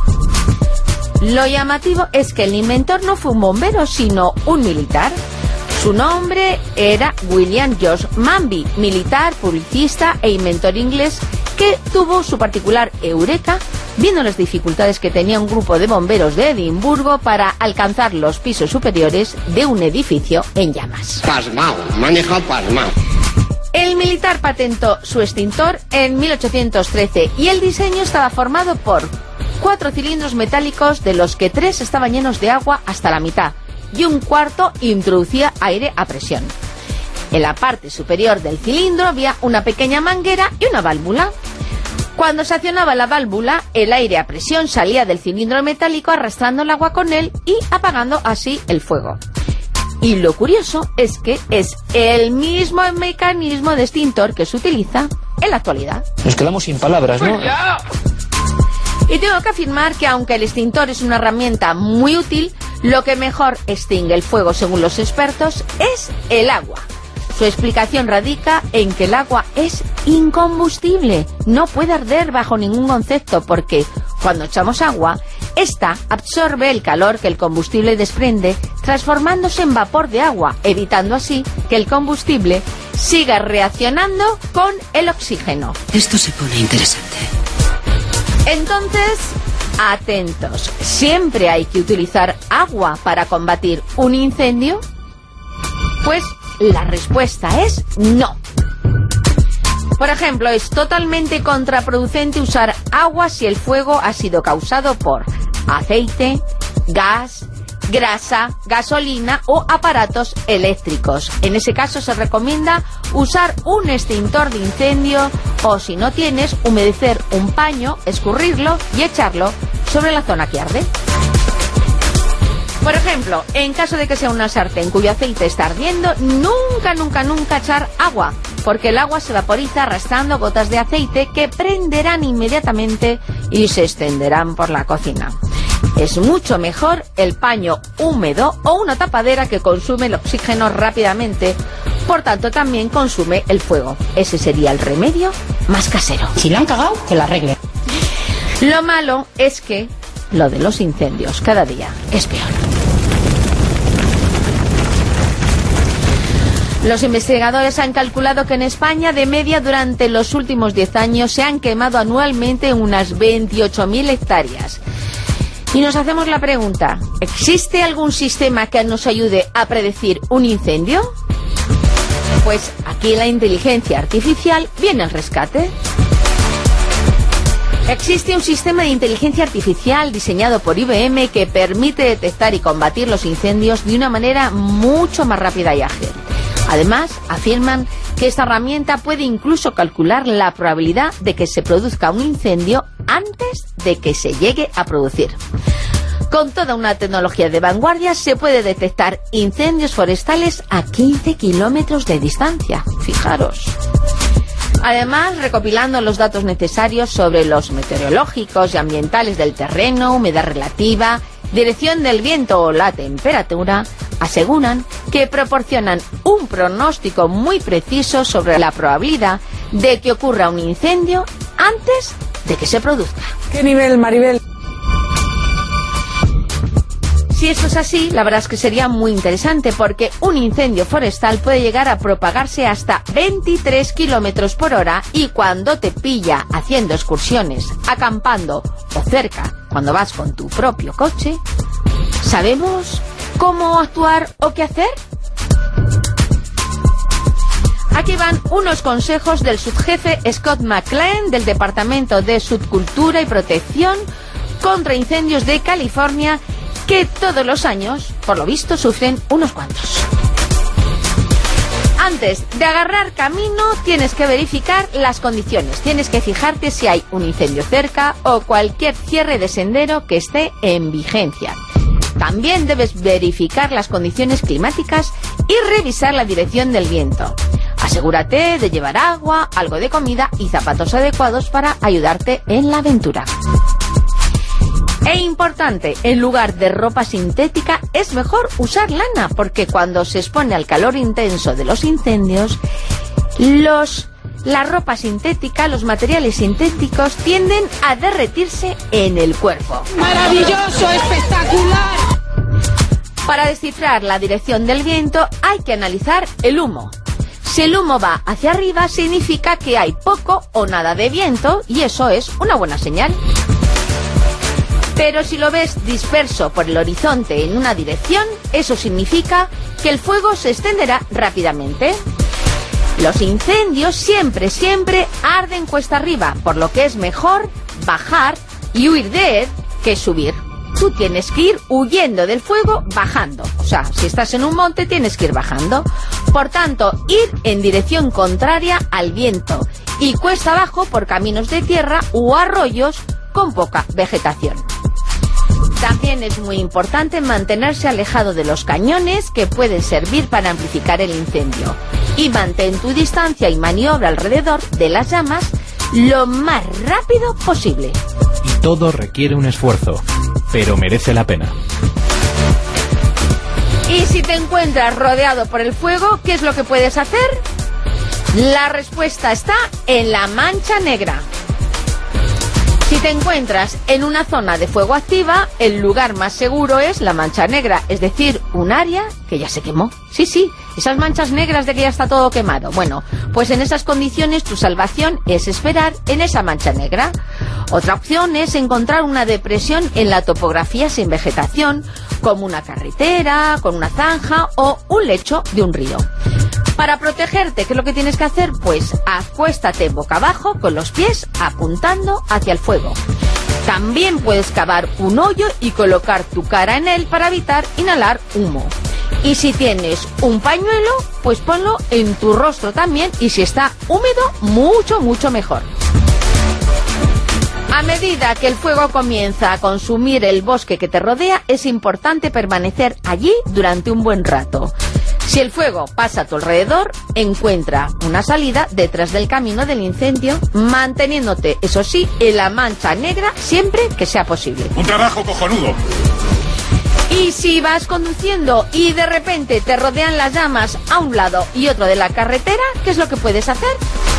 Lo llamativo es que el inventor no fue un bombero, sino un militar. Su nombre era William George Manby, militar, publicista e inventor inglés que tuvo su particular eureka viendo las dificultades que tenía un grupo de bomberos de Edimburgo para alcanzar los pisos superiores de un edificio en llamas. Pasmao, maneja pasmao. El militar patentó su extintor en mil ochocientos trece y el diseño estaba formado por cuatro cilindros metálicos, de los que tres estaban llenos de agua hasta la mitad y un cuarto introducía aire a presión. En la parte superior del cilindro había una pequeña manguera y una válvula. Cuando se accionaba la válvula, el aire a presión salía del cilindro metálico arrastrando el agua con él y apagando así el fuego. Y lo curioso es que es el mismo mecanismo de extintor que se utiliza en la actualidad. Nos quedamos sin palabras, ¿no? Y tengo que afirmar que aunque el extintor es una herramienta muy útil, lo que mejor extingue el fuego, según los expertos, es el agua. Su explicación radica en que el agua es incombustible, no puede arder bajo ningún concepto, porque cuando echamos agua, esta absorbe el calor que el combustible desprende, transformándose en vapor de agua, evitando así que el combustible siga reaccionando con el oxígeno. Esto se pone interesante. Entonces, atentos, ¿siempre hay que utilizar agua para combatir un incendio? Pues la respuesta es no. Por ejemplo, es totalmente contraproducente usar agua si el fuego ha sido causado por aceite, gas, grasa, gasolina o aparatos eléctricos. En ese caso se recomienda usar un extintor de incendio o, si no tienes, humedecer un paño, escurrirlo y echarlo sobre la zona que arde. Por ejemplo, en caso de que sea una sartén cuyo aceite está ardiendo, nunca, nunca, nunca echar agua, porque el agua se vaporiza arrastrando gotas de aceite que prenderán inmediatamente y se extenderán por la cocina. Es mucho mejor el paño húmedo o una tapadera que consume el oxígeno rápidamente, por tanto también consume el fuego. Ese sería el remedio más casero. Si la han cagado, que la arregle. Lo malo es que lo de los incendios cada día es peor. Los investigadores han calculado que en España, de media, durante los últimos diez años se han quemado anualmente unas veintiocho mil hectáreas. Y nos hacemos la pregunta, ¿existe algún sistema que nos ayude a predecir un incendio? Pues aquí la inteligencia artificial viene al rescate. Existe un sistema de inteligencia artificial diseñado por I B M que permite detectar y combatir los incendios de una manera mucho más rápida y ágil. Además, afirman que esta herramienta puede incluso calcular la probabilidad de que se produzca un incendio antes de que se llegue a producir. Con toda una tecnología de vanguardia se puede detectar incendios forestales a quince kilómetros de distancia. Fijaros. Además, recopilando los datos necesarios sobre los meteorológicos y ambientales del terreno, humedad relativa, dirección del viento o la temperatura, aseguran que proporcionan un pronóstico muy preciso sobre la probabilidad de que ocurra un incendio antes de que se produzca. ¿Qué nivel, Maribel? Si esto es así, la verdad es que sería muy interesante, porque un incendio forestal puede llegar a propagarse hasta veintitrés kilómetros por hora, y cuando te pilla haciendo excursiones, acampando o cerca, cuando vas con tu propio coche, ¿sabemos cómo actuar o qué hacer? Aquí van unos consejos del subjefe Scott McLean del Departamento de Subcultura y Protección contra Incendios de California, que todos los años por lo visto, sufren unos cuantos. Antes de agarrar camino, tienes que verificar las condiciones. Tienes que fijarte si hay un incendio cerca o cualquier cierre de sendero que esté en vigencia. También debes verificar las condiciones climáticas y revisar la dirección del viento. Asegúrate de llevar agua, algo de comida y zapatos adecuados para ayudarte en la aventura. E importante, en lugar de ropa sintética es mejor usar lana, porque cuando se expone al calor intenso de los incendios, los, la ropa sintética, los materiales sintéticos tienden a derretirse en el cuerpo. ¡Maravilloso, espectacular! Para descifrar la dirección del viento hay que analizar el humo. Si el humo va hacia arriba, significa que hay poco o nada de viento, y eso es una buena señal. Pero si lo ves disperso por el horizonte en una dirección, eso significa que el fuego se extenderá rápidamente. Los incendios siempre, siempre arden cuesta arriba, por lo que es mejor bajar y huir de él que subir. Tú tienes que ir huyendo del fuego bajando. O sea, si estás en un monte tienes que ir bajando. Por tanto, ir en dirección contraria al viento y cuesta abajo por caminos de tierra u arroyos con poca vegetación. También es muy importante mantenerse alejado de los cañones que pueden servir para amplificar el incendio. Y mantén tu distancia y maniobra alrededor de las llamas lo más rápido posible. Y todo requiere un esfuerzo, pero merece la pena. Y si te encuentras rodeado por el fuego, ¿qué es lo que puedes hacer? La respuesta está en la mancha negra. Si te encuentras en una zona de fuego activa, el lugar más seguro es la mancha negra, es decir, un área que ya se quemó. Sí, sí, esas manchas negras de que ya está todo quemado. Bueno, pues en esas condiciones tu salvación es esperar en esa mancha negra. Otra opción es encontrar una depresión en la topografía sin vegetación, como una carretera, con una zanja o un lecho de un río. Para protegerte, ¿qué es lo que tienes que hacer? Pues acuéstate boca abajo con los pies apuntando hacia el fuego. También puedes cavar un hoyo y colocar tu cara en él para evitar inhalar humo. Y si tienes un pañuelo, pues ponlo en tu rostro también, y si está húmedo, mucho, mucho mejor. A medida que el fuego comienza a consumir el bosque que te rodea, es importante permanecer allí durante un buen rato. Si el fuego pasa a tu alrededor, encuentra una salida detrás del camino del incendio, manteniéndote, eso sí, en la mancha negra siempre que sea posible. ¡Un trabajo cojonudo! Y si vas conduciendo y de repente te rodean las llamas a un lado y otro de la carretera, ¿qué es lo que puedes hacer?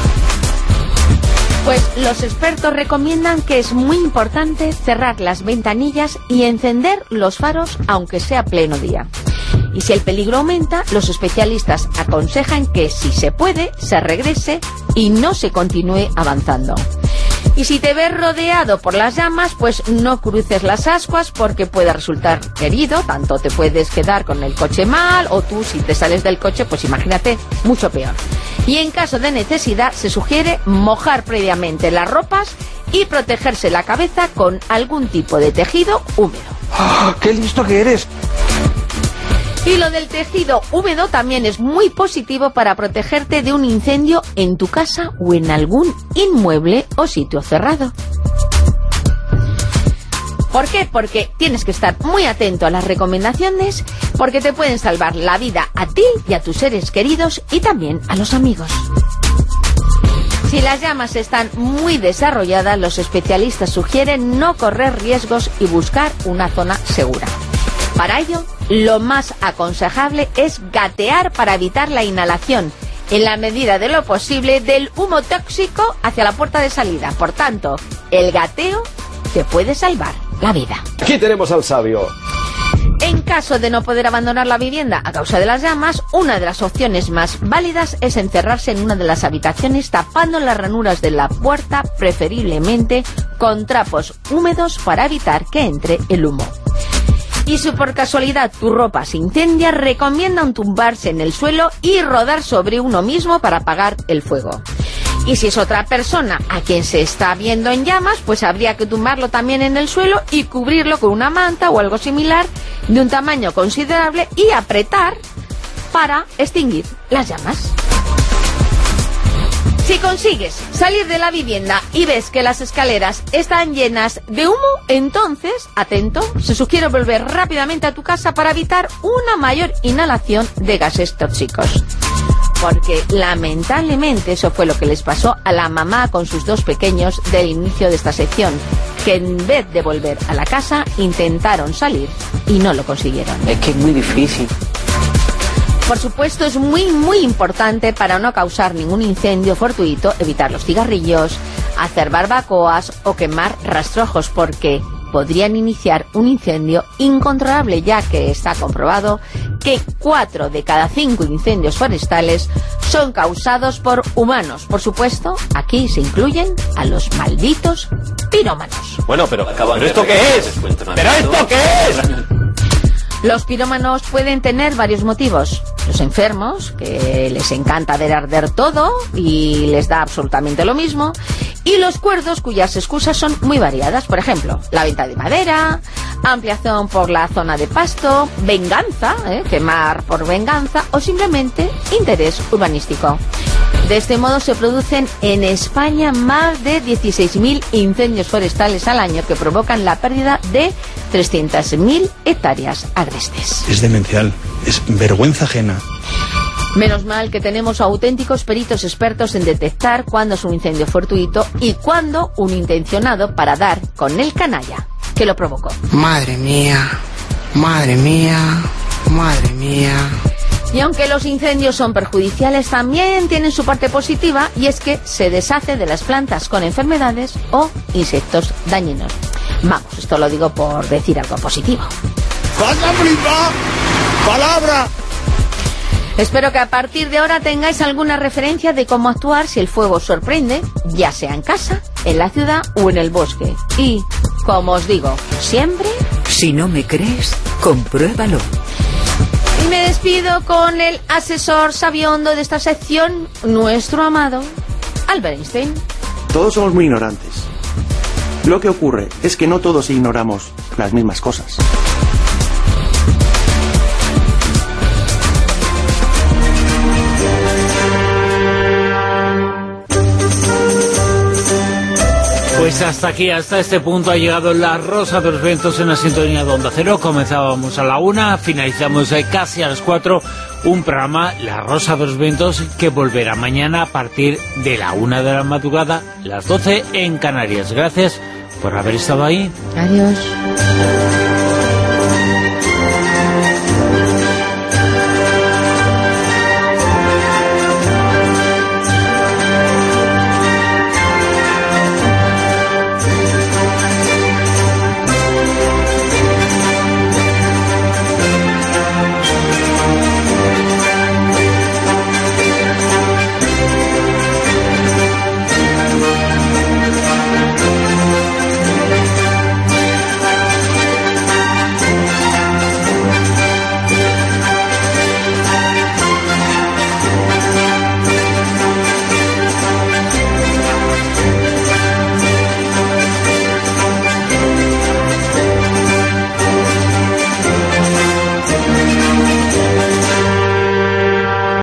Pues los expertos recomiendan que es muy importante cerrar las ventanillas y encender los faros aunque sea pleno día. Y si el peligro aumenta, los especialistas aconsejan que, si se puede, se regrese y no se continúe avanzando. Y si te ves rodeado por las llamas, pues no cruces las ascuas porque puede resultar herido, tanto te puedes quedar con el coche mal, o tú, si te sales del coche, pues imagínate, mucho peor. Y en caso de necesidad, se sugiere mojar previamente las ropas y protegerse la cabeza con algún tipo de tejido húmedo. ¡Oh, qué listo que eres! Y lo del tejido húmedo también es muy positivo para protegerte de un incendio en tu casa o en algún inmueble o sitio cerrado. ¿Por qué? Porque tienes que estar muy atento a las recomendaciones, porque te pueden salvar la vida a ti y a tus seres queridos y también a los amigos. Si las llamas están muy desarrolladas, los especialistas sugieren no correr riesgos y buscar una zona segura. Para ello, lo más aconsejable es gatear para evitar la inhalación, en la medida de lo posible, del humo tóxico hacia la puerta de salida. Por tanto, el gateo te puede salvar la vida. Aquí tenemos al sabio. En caso de no poder abandonar la vivienda a causa de las llamas, una de las opciones más válidas es encerrarse en una de las habitaciones tapando las ranuras de la puerta, preferiblemente con trapos húmedos para evitar que entre el humo. Y si por casualidad tu ropa se incendia, recomiendan tumbarse en el suelo y rodar sobre uno mismo para apagar el fuego. Y si es otra persona a quien se está viendo en llamas, pues habría que tumbarlo también en el suelo y cubrirlo con una manta o algo similar, de un tamaño considerable y apretar para extinguir las llamas. Si consigues salir de la vivienda y ves que las escaleras están llenas de humo, entonces, atento, se sugiere volver rápidamente a tu casa para evitar una mayor inhalación de gases tóxicos. Porque lamentablemente eso fue lo que les pasó a la mamá con sus dos pequeños del inicio de esta sección, que en vez de volver a la casa intentaron salir y no lo consiguieron. Es que es muy difícil. Por supuesto, es muy muy importante para no causar ningún incendio fortuito evitar los cigarrillos, hacer barbacoas o quemar rastrojos, porque podrían iniciar un incendio incontrolable, ya que está comprobado que cuatro de cada cinco incendios forestales son causados por humanos. Por supuesto, aquí se incluyen a los malditos pirómanos. Bueno, pero, ¿pero esto qué es? ¿Pero esto qué es? Los pirómanos pueden tener varios motivos. Los enfermos, que les encanta ver arder todo y les da absolutamente lo mismo. Y los cuerdos, cuyas excusas son muy variadas. Por ejemplo, la venta de madera, ampliación por la zona de pasto, venganza, ¿eh? quemar por venganza, o simplemente interés urbanístico. De este modo se producen en España más de dieciséis mil incendios forestales al año, que provocan la pérdida de trescientas mil hectáreas agrestes. Es demencial, es vergüenza ajena. Menos mal que tenemos auténticos peritos expertos en detectar cuándo es un incendio fortuito y cuándo un intencionado para dar con el canalla que lo provocó. Madre mía, madre mía, madre mía. Y aunque los incendios son perjudiciales, también tienen su parte positiva, y es que se deshace de las plantas con enfermedades o insectos dañinos. Vamos, esto lo digo por decir algo positivo. ¡Palabra! Espero que a partir de ahora tengáis alguna referencia de cómo actuar si el fuego os sorprende, ya sea en casa, en la ciudad o en el bosque. Y, como os digo, siempre... Si no me crees, compruébalo. Y me despido con el asesor sabiondo de esta sección, nuestro amado Albert Einstein. Todos somos muy ignorantes. Lo que ocurre es que no todos ignoramos las mismas cosas. Pues hasta aquí, hasta este punto ha llegado La Rosa de los Vientos en la sintonía de Onda Cero. Comenzábamos a la una, finalizamos casi a las cuatro, un programa, La Rosa de los Vientos, que volverá mañana a partir de la una de la madrugada, las doce en Canarias. Gracias por haber estado ahí. Adiós.